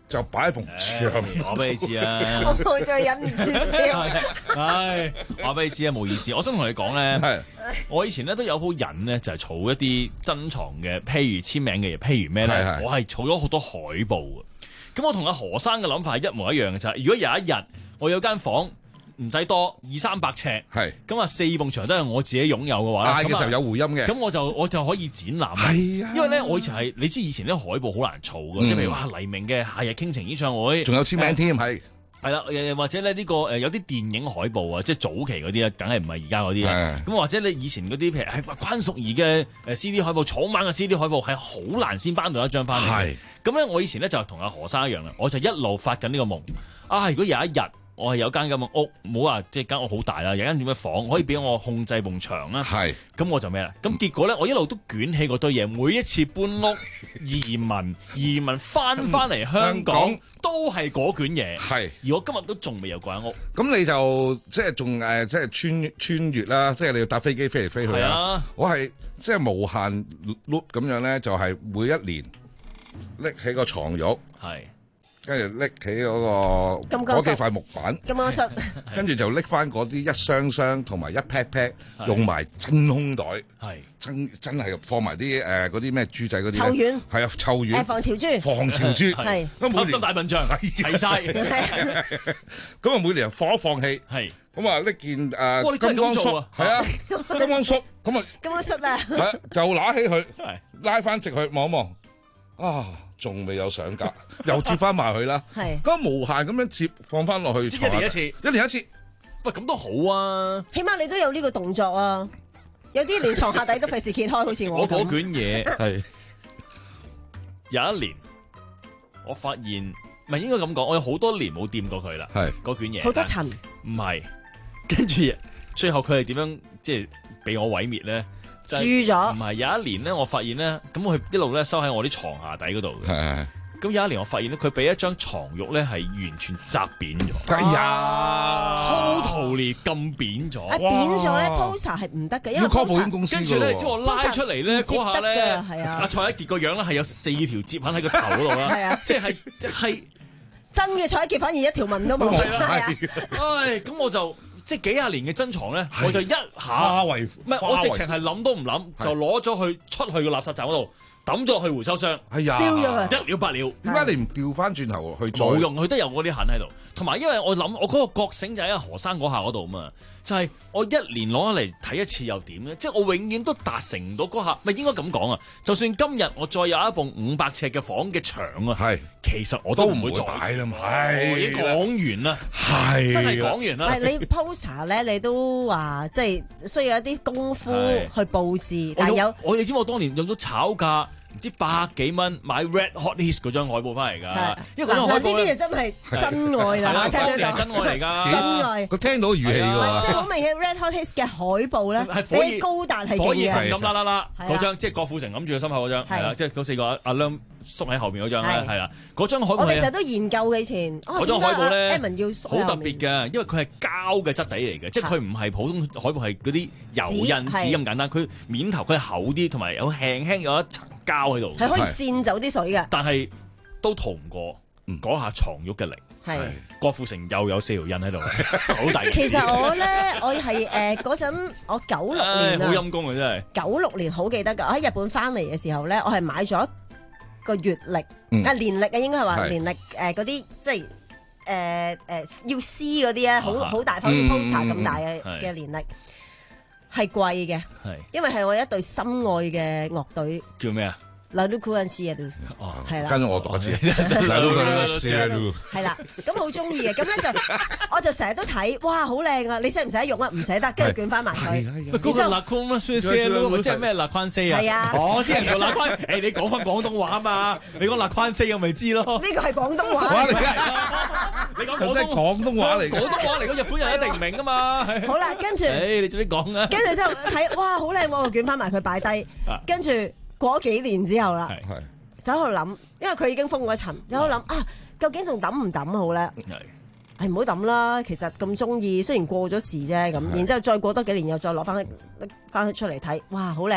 就擺喺埲牆。 我俾你知啊， 我再忍唔住笑。 唉，我俾你知啊，冇意思。我想同你講咧，我以前咧都有鋪癮咧，就係儲一啲珍藏嘅，譬如簽名嘅嘢，譬如咩咧，我係儲咗好多海報嘅。咁我同阿何生嘅諗法係一模一樣嘅，就係如果有一日我有間房唔使多二三百尺，係咁啊四埲牆都係我自己擁有嘅話， 嗌嘅時候有回音嘅， 咁我就我就可以展覽。係啊，因為咧我以前係你知以前啲海報好難儲嘅，即係譬如話黎明嘅《夏日傾情》演唱會， 仲有簽名添，係係啦，誒或者咧呢個誒有啲電影海報啊，即係早期嗰啲咧，梗係唔係而家嗰啲啊。咁或者你以前嗰啲譬如係關淑怡嘅誒 C D 海報、草蜢嘅 C D 海報係好難先搬到一張翻嚟。係咁咧，我以前咧就同阿何生一樣啦，我就一路發緊呢個夢啊！如果有一日我係有間咁嘅屋，唔好話即係間屋好大啦，有間點嘅房可以俾我控制埲牆啦。係，咁我就咩啦？咁結果咧，我一路都捲起嗰堆嘢，每一次搬屋、移民、移民翻翻嚟香港，都係嗰卷嘢。係，而我今日都仲未有嗰間屋。咁你就即係仲誒，即係穿穿越啦，即係你要搭飛機飛嚟飛去啦。啊，我係即係無限 loop 咁樣咧，就係每一年拎起個床褥。係。跟住拎起嗰個嗰幾塊木板， 金剛恤， 跟住就拎翻嗰啲一箱箱同埋一 pack pack，用埋真空袋，係真真係放埋啲誒嗰啲咩豬仔嗰啲，臭丸，係啊臭丸， 防潮豬， 防潮豬，係咁每年大笨象齊晒， 咁啊每年放一放氣，係咁啊拎件誒金剛恤，係啊金剛恤，咁啊金剛恤啊， 就拿起佢，拉翻直佢望一望，啊！仲未有相架，又接翻埋佢啦。係，咁無限咁樣接放翻落去， 即一年一次， 一年一次。 喂，咁都好啊。 起碼你都有呢個動作啊。有啲連床下底都費事揭開，好似我。 我嗰卷嘢係有一年，我發現唔係應該咁講，我有好多年冇掂過佢啦。係嗰卷嘢好多塵。 唔係，跟住最後佢係點樣即係俾我毀滅咧？ 蛀咗， 唔係有一年咧，我發現咧，咁佢一路咧收喺我啲床下底嗰度嘅。係咁有一年我發現咧，佢俾一張床褥咧係完全砸扁咗。哎呀，totally 咁扁咗。 啊，扁咗咧 poster 係唔得嘅，因為 poster 跟住咧，即係我拉出嚟咧嗰下咧， 阿蔡一傑個樣咧係有四條摺痕喺個頭嗰度啦。係啊，即係係真嘅蔡一傑反而一條紋都冇。係啊， 唉，咁我就。即係幾廿年嘅珍藏咧，我就一下化為唔係，我直情係諗都唔諗，就攞咗去出去個垃圾站嗰度抌咗去回收箱， 哎呀， 燒咗佢， 一了百了。 點解你唔調翻轉頭去做？ 冇用，佢都有嗰啲痕喺度。同埋因為我諗，我嗰個覺醒就喺何生嗰下嗰度啊嘛，就係、是、我一年攞嚟睇一次又點咧？即係我永遠都達成唔到嗰下，咪應該咁講啊！就算今日我再有一棟五百尺嘅房嘅牆啊，係其實我都唔會再擺啦嘛。 係已經講完啦，係真係講完啦。 唔係你 poster 咧，你都話即係需要一啲功夫去佈置，但係有我哋知我當年用咗炒價。唔知百幾蚊買 Red Hot Hits 嗰張海報翻嚟㗎，因為嗰張海報呢啲嘢真係真愛啦， 當年係真愛嚟㗎， 真愛。 佢聽到語氣㗎， 即係好明顯 Red Hot Hits 嘅海報咧，比高達係火熱勁咁啦啦啦嗰張，即係郭富城揞住個心口嗰張，係啦，即係嗰四個阿梁縮喺後邊嗰張咧，係啦，嗰張海報我哋成日都研究嘅以前， 嗰張海報咧好特別嘅，因為佢係膠嘅質地嚟嘅，即係佢唔係普通海報係嗰啲油印紙咁簡單，佢面頭佢係厚啲，同埋有輕輕有一層膠喺度， 係可以濺走啲水嘅， 但係都逃唔過嗰下床褥嘅力。係郭富城又有四條印喺度，好大。 其實我咧，我係誒嗰陣我九六年好陰功啊，真係九六年好記得㗎。我喺日本翻嚟嘅時候咧，我係買咗一個月曆啊年曆啊，應該係話年曆誒嗰啲即係誒誒要撕嗰啲咧，好好大塊，好似 poster 咁大嘅嘅年曆，係貴嘅，因為係我一隊心愛嘅樂隊。 叫咩啊？ La Lucuancia 都係啦， 跟住我讀一次。 係啦，咁好中意嘅，咁咧就我就成日都睇，哇，好靚啊！你捨唔捨得用啊？唔捨得，跟住捲翻埋佢。 嗰個 La Lucuancia 即係咩 La Lucuancia 啊？ 係啊， 哦，啲人叫 La Lucuancia，誒，你講翻廣東話嘛？你講 La Lucuancia 我咪知咯。 呢個係廣東話嚟嘅， 你講廣東廣東話嚟， 廣東話嚟，個日本人一定唔明噶嘛。 好啦，跟住， 誒，你早啲講啊。 跟住之後睇，哇，好靚喎！我捲翻埋佢擺低，跟住。過咗幾年之後啦，就喺度諗，因為佢已經封咗塵，就喺度諗啊，究竟仲抌唔抌好咧？係唔好抌啦，其實咁中意，雖然過咗時啫咁，然之後再過多幾年又再攞翻翻出嚟睇，哇，好靚，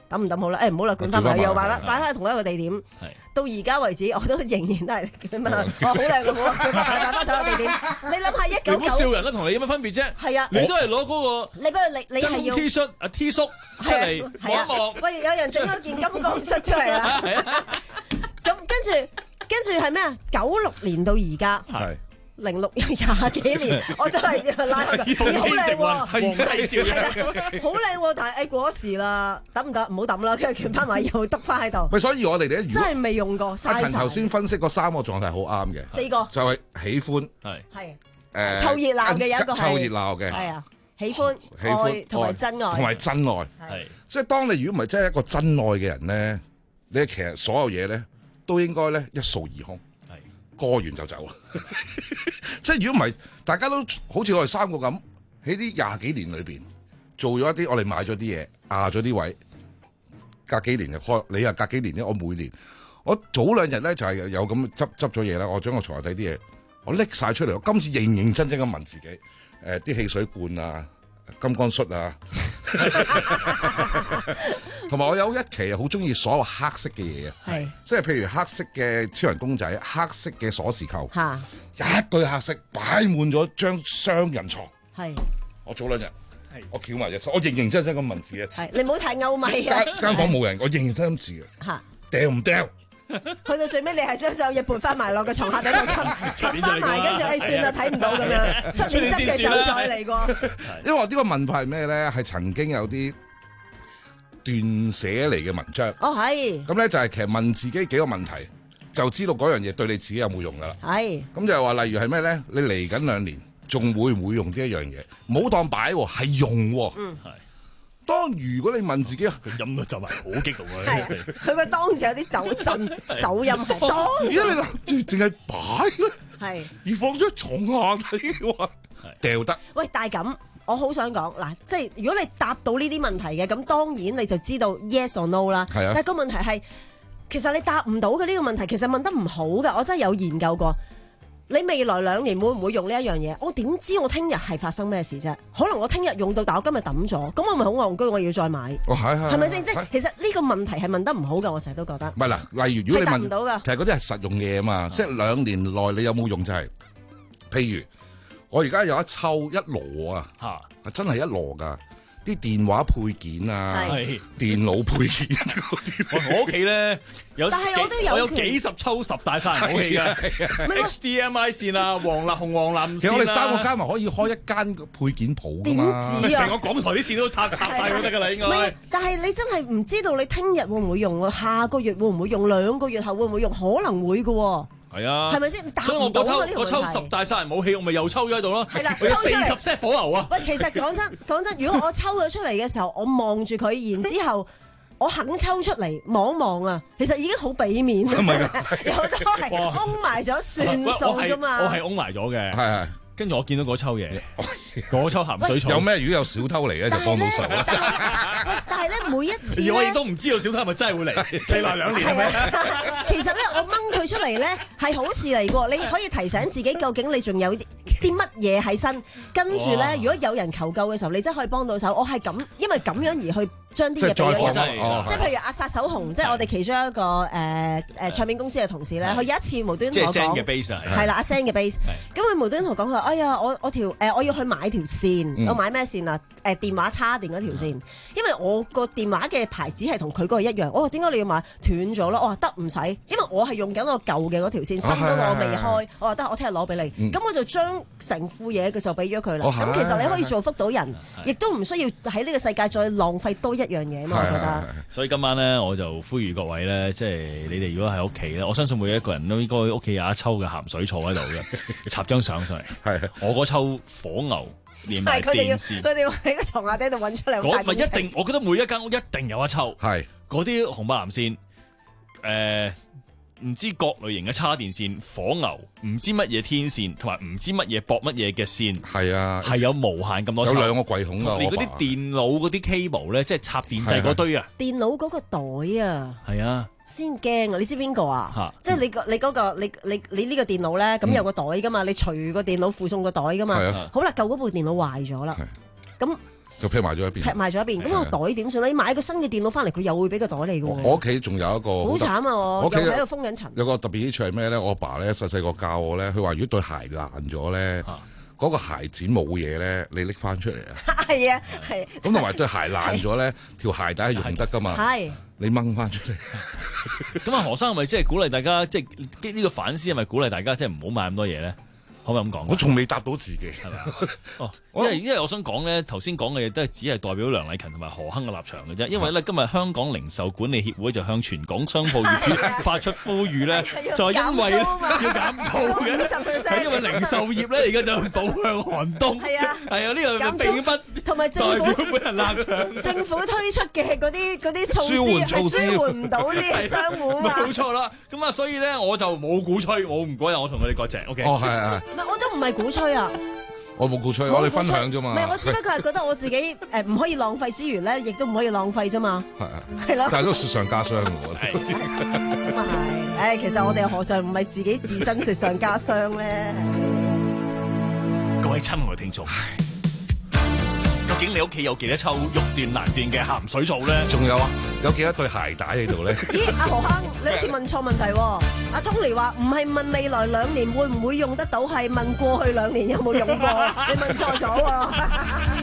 抌唔抌好啦？誒唔好啦，捲翻埋又擺翻擺翻同一個地點。到而家為止，我都仍然都係咁樣。哦，好靚嘅，好，擺翻擺翻同一個地點。你諗下一九九， 你唔好笑人啦，同你有乜分別啫？ 係啊， 你都係攞嗰個， 你不過你你係要 T 恤啊 T 恤出嚟望一望。 喂，有人整咗件金剛恤出嚟啦。咁跟住跟住係咩啊？九六年到而家。係。零六有廿幾年，我真係拉開佢，好靚喎，係啦，好靚喎，但係誒過咗時啦，抌唔得，唔好抌啦，跟住捲翻埋又篤翻喺度。 咪所以我哋咧， 真係未用過，嘥曬。頭先分析嗰三個狀態好啱嘅， 四個就係喜歡， 係係誒湊熱鬧嘅有一個係湊熱鬧嘅， 係啊，喜歡愛同埋真愛， 同埋真愛，係即係當你如果唔係真係一個真愛嘅人咧，你其實所有嘢咧都應該咧一掃而空。過完就走啦，即係如果唔係，大家都好似我哋三個咁喺啲廿幾年裏邊做咗一啲，我哋買咗啲嘢，壓咗啲位，隔幾年就開，你又隔幾年咧，我每年，我早兩日咧就係有咁執執咗嘢啦，我將個床底啲嘢，我拎晒出嚟，我今次認認真真咁問自己，誒、呃、啲汽水罐啊。金剛恤啊，同埋我有一期好中意所有黑色嘅嘢啊，係，即係譬如黑色嘅超人公仔、黑色嘅鎖匙扣，嚇，一堆黑色擺滿咗張雙人床，係，我早兩日，係，我翹埋隻手，我認認真真咁問自己一次， 你唔好太歐米啊， 間房冇人，我認認真真咁試嘅，嚇，掉唔掉？ 去到最尾，你係將所有嘢撥翻埋落個床下底度冚翻埋，跟住誒算啦，睇唔到咁樣。出年執嘅時候再嚟過。 因為我呢個問法係咩咧？係曾經有啲斷寫嚟嘅文章。 哦，係。咁咧就係其實問自己幾個問題，就知道嗰樣嘢對你自己有冇用噶啦。係。咁就係話，例如係咩咧？你嚟緊兩年，仲會唔會用呢一樣嘢？唔好當擺喎，係用喎。嗯，係。當如果你問自己， 佢飲到就係好激動啊！ 係佢個當時有啲走震走音係當。 而家你諗住淨係擺咧，係而放咗床下底嘅話，掉得。 喂，但係咁，我好想講嗱，即係如果你答到呢啲問題嘅，咁當然你就知道 yes or no 啦。係啊。但係個問題係，其實你答唔到嘅呢個問題，其實問得唔好㗎。我真係有研究過。你未來兩年會唔會用呢一樣嘢？我點知我聽日係發生咩事啫？可能我聽日用到，但我今日抌咗，咁我咪好戇居，我要再買。 哦，係係， 係咪先？即係其實呢個問題係問得唔好㗎，我成日都覺得。 唔係嗱，例如如果你問， 唔到㗎， 其實嗰啲係實用嘢啊嘛，即係兩年內你有冇用就係，譬如我而家有一抽一籮啊，嚇，真係一籮㗎。啲電話配件啊，電腦配件嗰啲， 我屋企咧有， 但係我都有， 我有幾十抽十大殺人武器嘅 H D M I 線啊，黃藍紅黃藍線啊， 其實我哋三個加埋可以開一間配件鋪㗎嘛， 點知啊？ 成個港台啲線都插插曬都得㗎啦，應該。 但係你真係唔知道你聽日會唔會用喎，下個月會唔會用，兩個月後會唔會用，可能會㗎喎。 係啊， 係咪先？ 所以我嗰抽我抽十大殺人武器，我咪又抽咗喺度咯。係啦，我有四十 set 火牛啊！ 喂，其實講真講真，如果我抽咗出嚟嘅時候，我望住佢，然之後我肯抽出嚟望一望啊，其實已經好俾面啦。有好多係擁埋咗算數噶嘛。 我係擁埋咗嘅，係係。跟住我見到嗰抽嘢，嗰抽鹹水草。 有咩？如果有小偷嚟咧，就幫到手啦。 但係咧，每一次我亦都唔知道小偷係咪真係會嚟。未來兩年係咪？ 其實咧，我掹佢出嚟咧係好事嚟㗎。你可以提醒自己，究竟你仲有啲乜嘢喺身。跟住咧，如果有人求救嘅時候，你真係可以幫到手。我係咁，因為咁樣而去將啲嘢俾咗人。即係譬如阿殺手紅，即係我哋其中一個誒誒唱片公司嘅同事咧，佢有一次無端同我講，係啦，阿 Sam 嘅 base。咁佢無端同我講佢。哎呀，我我條誒、呃、我要去買條線，嗯、我買咩線啊？誒、呃、電話叉電嗰條線，因為我個電話嘅牌子係同佢嗰個一樣。我話點解你要買斷咗咯？我話得唔使，因為我係用緊我舊嘅嗰條線，新嗰個我未開。我話得，我聽日攞俾你。咁、嗯、我就將成副嘢佢就俾咗佢啦。咁、哦、其實你可以造福到人，亦都唔需要喺呢個世界再浪費多一樣嘢嘛。我覺得。 所以今晚咧，我就呼籲各位咧，即係你哋如果喺屋企咧，我相信每一個人都應該屋企有一抽嘅鹹水草喺度嘅，插張相上嚟。係。我嗰抽火牛連埋電線， 佢哋喺個床下底度揾出嚟。 嗰咪一定，我覺得每一間屋一定有一抽。係嗰啲紅白藍線，誒、呃，唔知各類型嘅叉電線，火牛，唔知乜嘢天線，同埋唔知乜嘢駁乜嘢嘅線。係啊，係有無限咁多抽。有兩個櫃桶啊！連嗰啲電腦嗰啲 cable 咧，即係插電掣嗰堆啊。 電腦嗰個袋啊。係啊。先驚啊！你知邊個啊？嗯、即係你個你嗰個你你你呢個電腦咧，咁有個袋噶嘛？你除個電腦附送個袋噶嘛？嗯、好啦，舊嗰部電腦壞咗啦。咁就劈埋咗一邊， 劈埋咗一邊。咁個袋點算咧？你買個新嘅電腦翻嚟，佢又會俾個袋你嘅喎。 我屋企仲有一個好慘啊！我又喺度封緊塵。 有個特別之處係咩咧？我阿爸咧細細個教我咧，佢話如果對鞋爛咗咧，嗰個鞋墊冇嘢咧，你拎翻出嚟啊！ 係啊，係。 咁同埋對鞋爛咗咧，條鞋帶係用得噶嘛？係。你掹翻出嚟。 咁啊，何生係咪即係鼓勵大家？即係呢個反思係咪鼓勵大家即係唔好買咁多嘢咧？可唔可以咁講？ 我從未答到自己， 係咪？哦，因為因為我想講咧，頭先講嘅嘢都係只係代表梁麗勤同埋何亨嘅立場嘅啫。因為咧，今日香港零售管理協會就向全港商鋪業主發出呼籲咧，就係因為要減租嘅，係因為零售業咧而家就步向寒冬。係啊，係啊，呢個並不同埋代表本人立場。 政府推出嘅嗰啲嗰啲措施係舒緩唔到啲商戶嘛。 冇錯啦，咁啊，所以咧我就冇鼓吹，我唔嗰日我同佢哋割席。O K。 哦，係係。 唔係，我都唔係鼓吹啊！ 我冇鼓吹，我哋分享啫嘛。 唔係，我只不過係覺得我自己誒唔可以浪費之餘咧，亦都唔可以浪費啫嘛。係啊，係咯。 但係都雪上加霜喎。 咁啊係，誒，其實我哋何嘗唔係自己自身雪上加霜咧？ 各位親愛嘅聽眾，究竟你屋企有幾多抽欲斷難斷嘅鹹水皂咧？ 仲有啊，有幾多對鞋帶喺度咧？ 咦，阿何坑，你好似問錯問題喎。阿 Tony 話唔係問未來兩年會唔會用得到，係問過去兩年有冇用過。你問錯咗喎。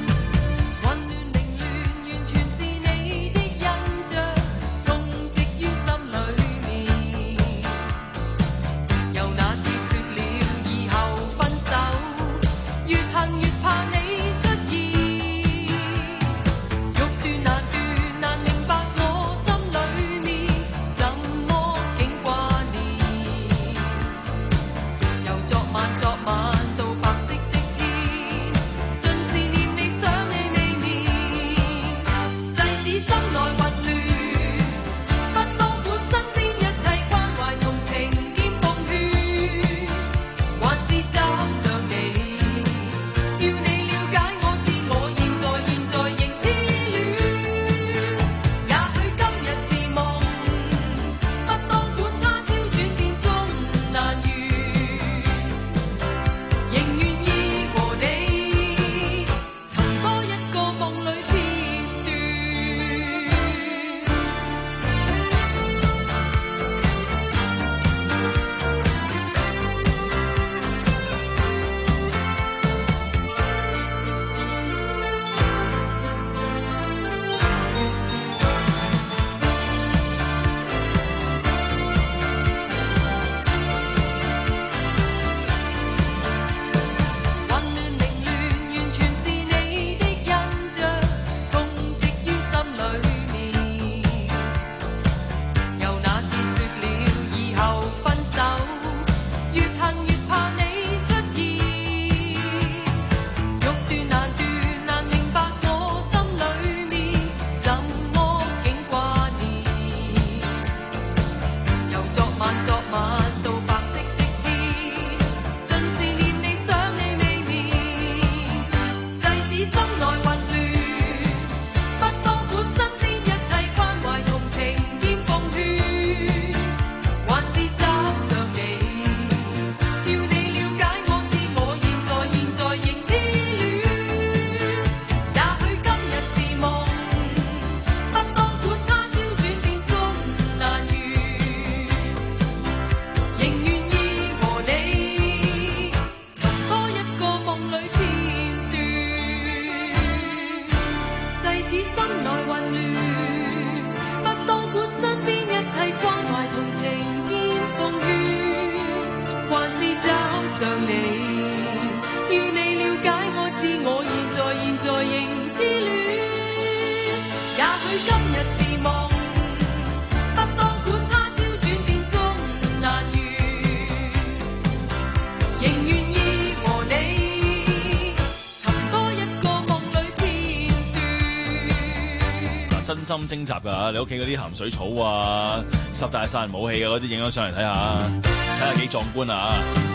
真心徵集㗎，你屋企嗰啲鹹水草啊、十大殺人武器啊嗰啲影咗上嚟睇下，睇下幾壯觀啊！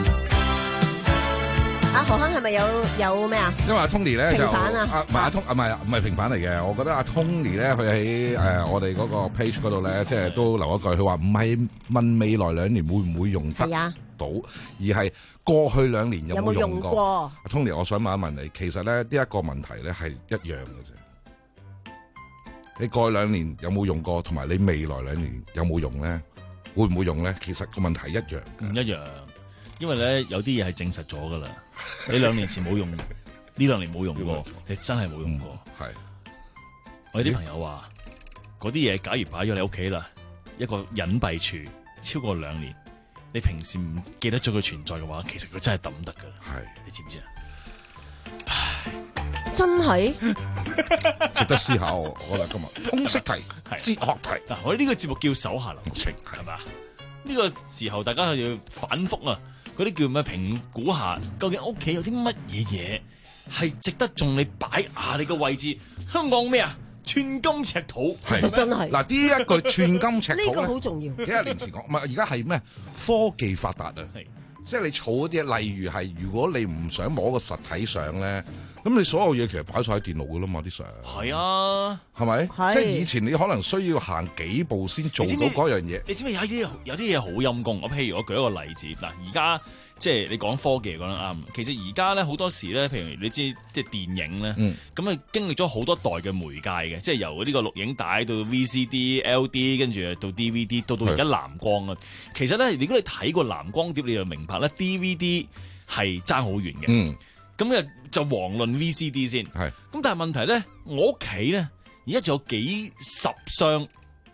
阿何亨係咪有有咩啊？ 因為阿 Tony 咧就平反啊， 阿唔係阿 Tony 啊，唔係唔係平反嚟嘅。我覺得阿 Tony 咧，佢喺誒我哋嗰個 page 嗰度咧，即係都留一句，佢話唔係問未來兩年會唔會用得到，而係過去兩年有冇用過？ 有冇用過 Tony， 我想問一問你，其實咧呢一個問題咧係一樣嘅啫。你過去兩年有冇用過，同埋你未來兩年有冇用咧？會唔會用咧？其實個問題一樣， 唔一樣，因為咧有啲嘢係證實咗噶啦。你兩年前冇用，呢兩年冇用過，你真係冇用過。 係、嗯， 我有啲朋友話，嗰啲嘢假如擺咗你屋企啦，一個隱蔽處超過兩年，你平時唔記得咗佢存在嘅話，其實佢真係抌得噶。 係， 你知唔知啊？ 真係值得思考。我覺得今日通識題、哲學題， 嗱，我呢個節目叫手下留情，係嘛？呢個時候大家要反覆啊，嗰啲叫咩？評估下究竟屋企有啲乜嘢嘢係值得仲你擺下你個位置？香港咩啊？寸金尺土， 係真係嗱，呢一句寸金尺土呢個好重要。 幾廿年前講，唔係而家係咩？科技發達啊，即係你儲嗰啲嘢，例如係如果你唔想摸個實體相咧，咁你所有嘢其實擺晒喺電腦噶啦嘛，啲相係啊， 係咪？ 係即係以前你可能需要行幾步先做到嗰樣嘢。 你知唔知有啲有啲嘢好陰功？我譬如我舉一個例子，嗱，而家即係你講科技講得啱。其實而家咧好多時咧，譬如你知即係電影咧，咁啊、嗯、經歷咗好多代嘅媒介嘅，即係由呢個錄影帶到 V C D、L D， 跟住到 D V D， 到到而家藍光啊。其實咧，如果你睇過藍光碟，你就明白咧 D V D 係爭好遠嘅。嗯咁嘅就遑論 V C D 先，係咁但係問題咧，我屋企咧而家仲有幾十箱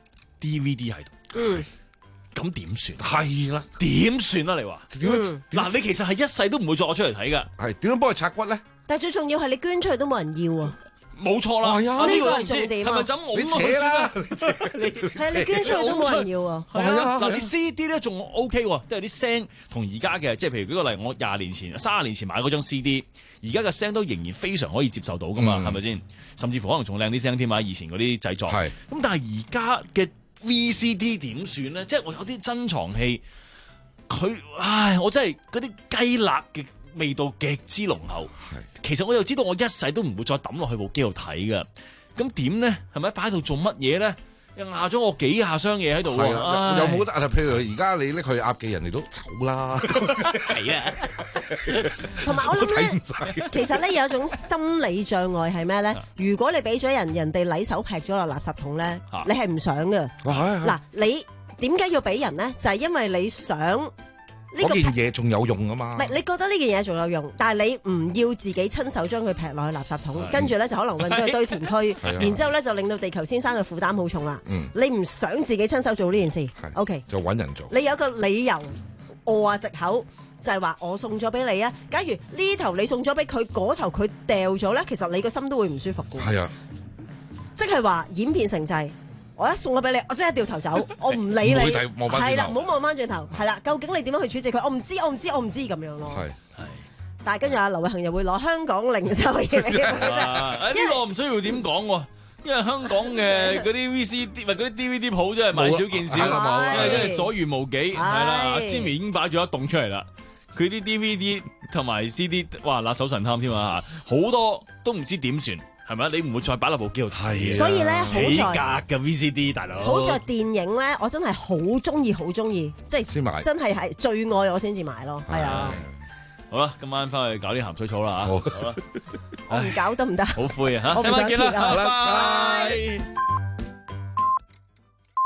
D V D 喺度，嗯，咁點算？ 係啦， 點算啊？你話點樣？嗱， 你其實係一世都唔會再攞出嚟睇噶， 係點樣幫佢拆骨咧？ 但係最重要係你捐出去都冇人要啊！ 冇錯啦， 係啊，呢個係重點啊！ 係咪咁我你扯啦？ 係你捐出去都冇人要啊！ 係啊，嗱，你 C D 咧仲 OK 喎，即係啲聲同而家嘅，即係譬如舉個例，我廿年前、三十年前買嗰張 C D， 而家嘅聲都仍然非常可以接受到噶嘛，係咪先？甚至乎可能仲靚啲聲添啊！以前嗰啲製作係，咁但係而家嘅 V C D 點算咧？即係我有啲珍藏器，佢唉，我真係嗰啲雞肋嘅味道極之濃厚。其實我又知道我一世都唔會再抌落去部機度睇噶，咁點咧？係咪擺喺度做乜嘢咧？又壓咗我幾廿箱嘢喺度喎， 有冇得？譬如而家你拎佢鴨記，人哋都走啦。 係啊， 同埋我諗咧，其實咧有一種心理障礙係咩咧？如果你俾咗人，人哋禮手劈咗落垃圾桶咧，你係唔想嘅。嗱，你點解要俾人咧？就係因為你想。 嗰件嘢仲有用啊嘛！ 唔係，你覺得呢件嘢仲有用，但係你唔要自己親手將佢劈落去垃圾桶，跟住咧就可能運到去堆填區，然之後咧就令到地球先生嘅負擔好重啦。嗯、你唔想自己親手做呢件事 ，OK？ 就揾人做。 你有一個理由，我話藉口就係、是、話我送咗俾你啊。假如呢頭你送咗俾佢，嗰頭佢掉咗咧，其實你個心都會唔舒服嘅。係啊，即係話演變成就係、是。我一送咗俾你，我即刻掉頭走，我唔理你，係啦，唔好望翻轉頭，係啦，究竟你點樣去處置佢？我唔知，我唔知，我唔知咁樣咯。係係，但係跟住阿劉偉恒又會攞香港零售嘢， 呢個我唔需要點講喎，因為香港嘅嗰啲 V C D 唔係嗰啲 D V D 鋪真係買少見少，因為真係所餘無幾，係啦。阿 Jimmy 已經擺咗一棟出嚟啦，佢啲 D V D 同埋 C D， 哇，拿手神探添啊，好多都唔知點算。係咪？你唔會再擺落部機度睇？ 所以咧，好在幾格嘅 V C D 大佬。 好在電影咧，我真係好中意，好中意，即係真係係最愛我先至買咯。係啊。 好啦，今晚翻去搞啲鹹水草啦嚇。好啦， 我唔搞得唔得？ 好灰啊嚇！ 我唔想見啦， 拜拜。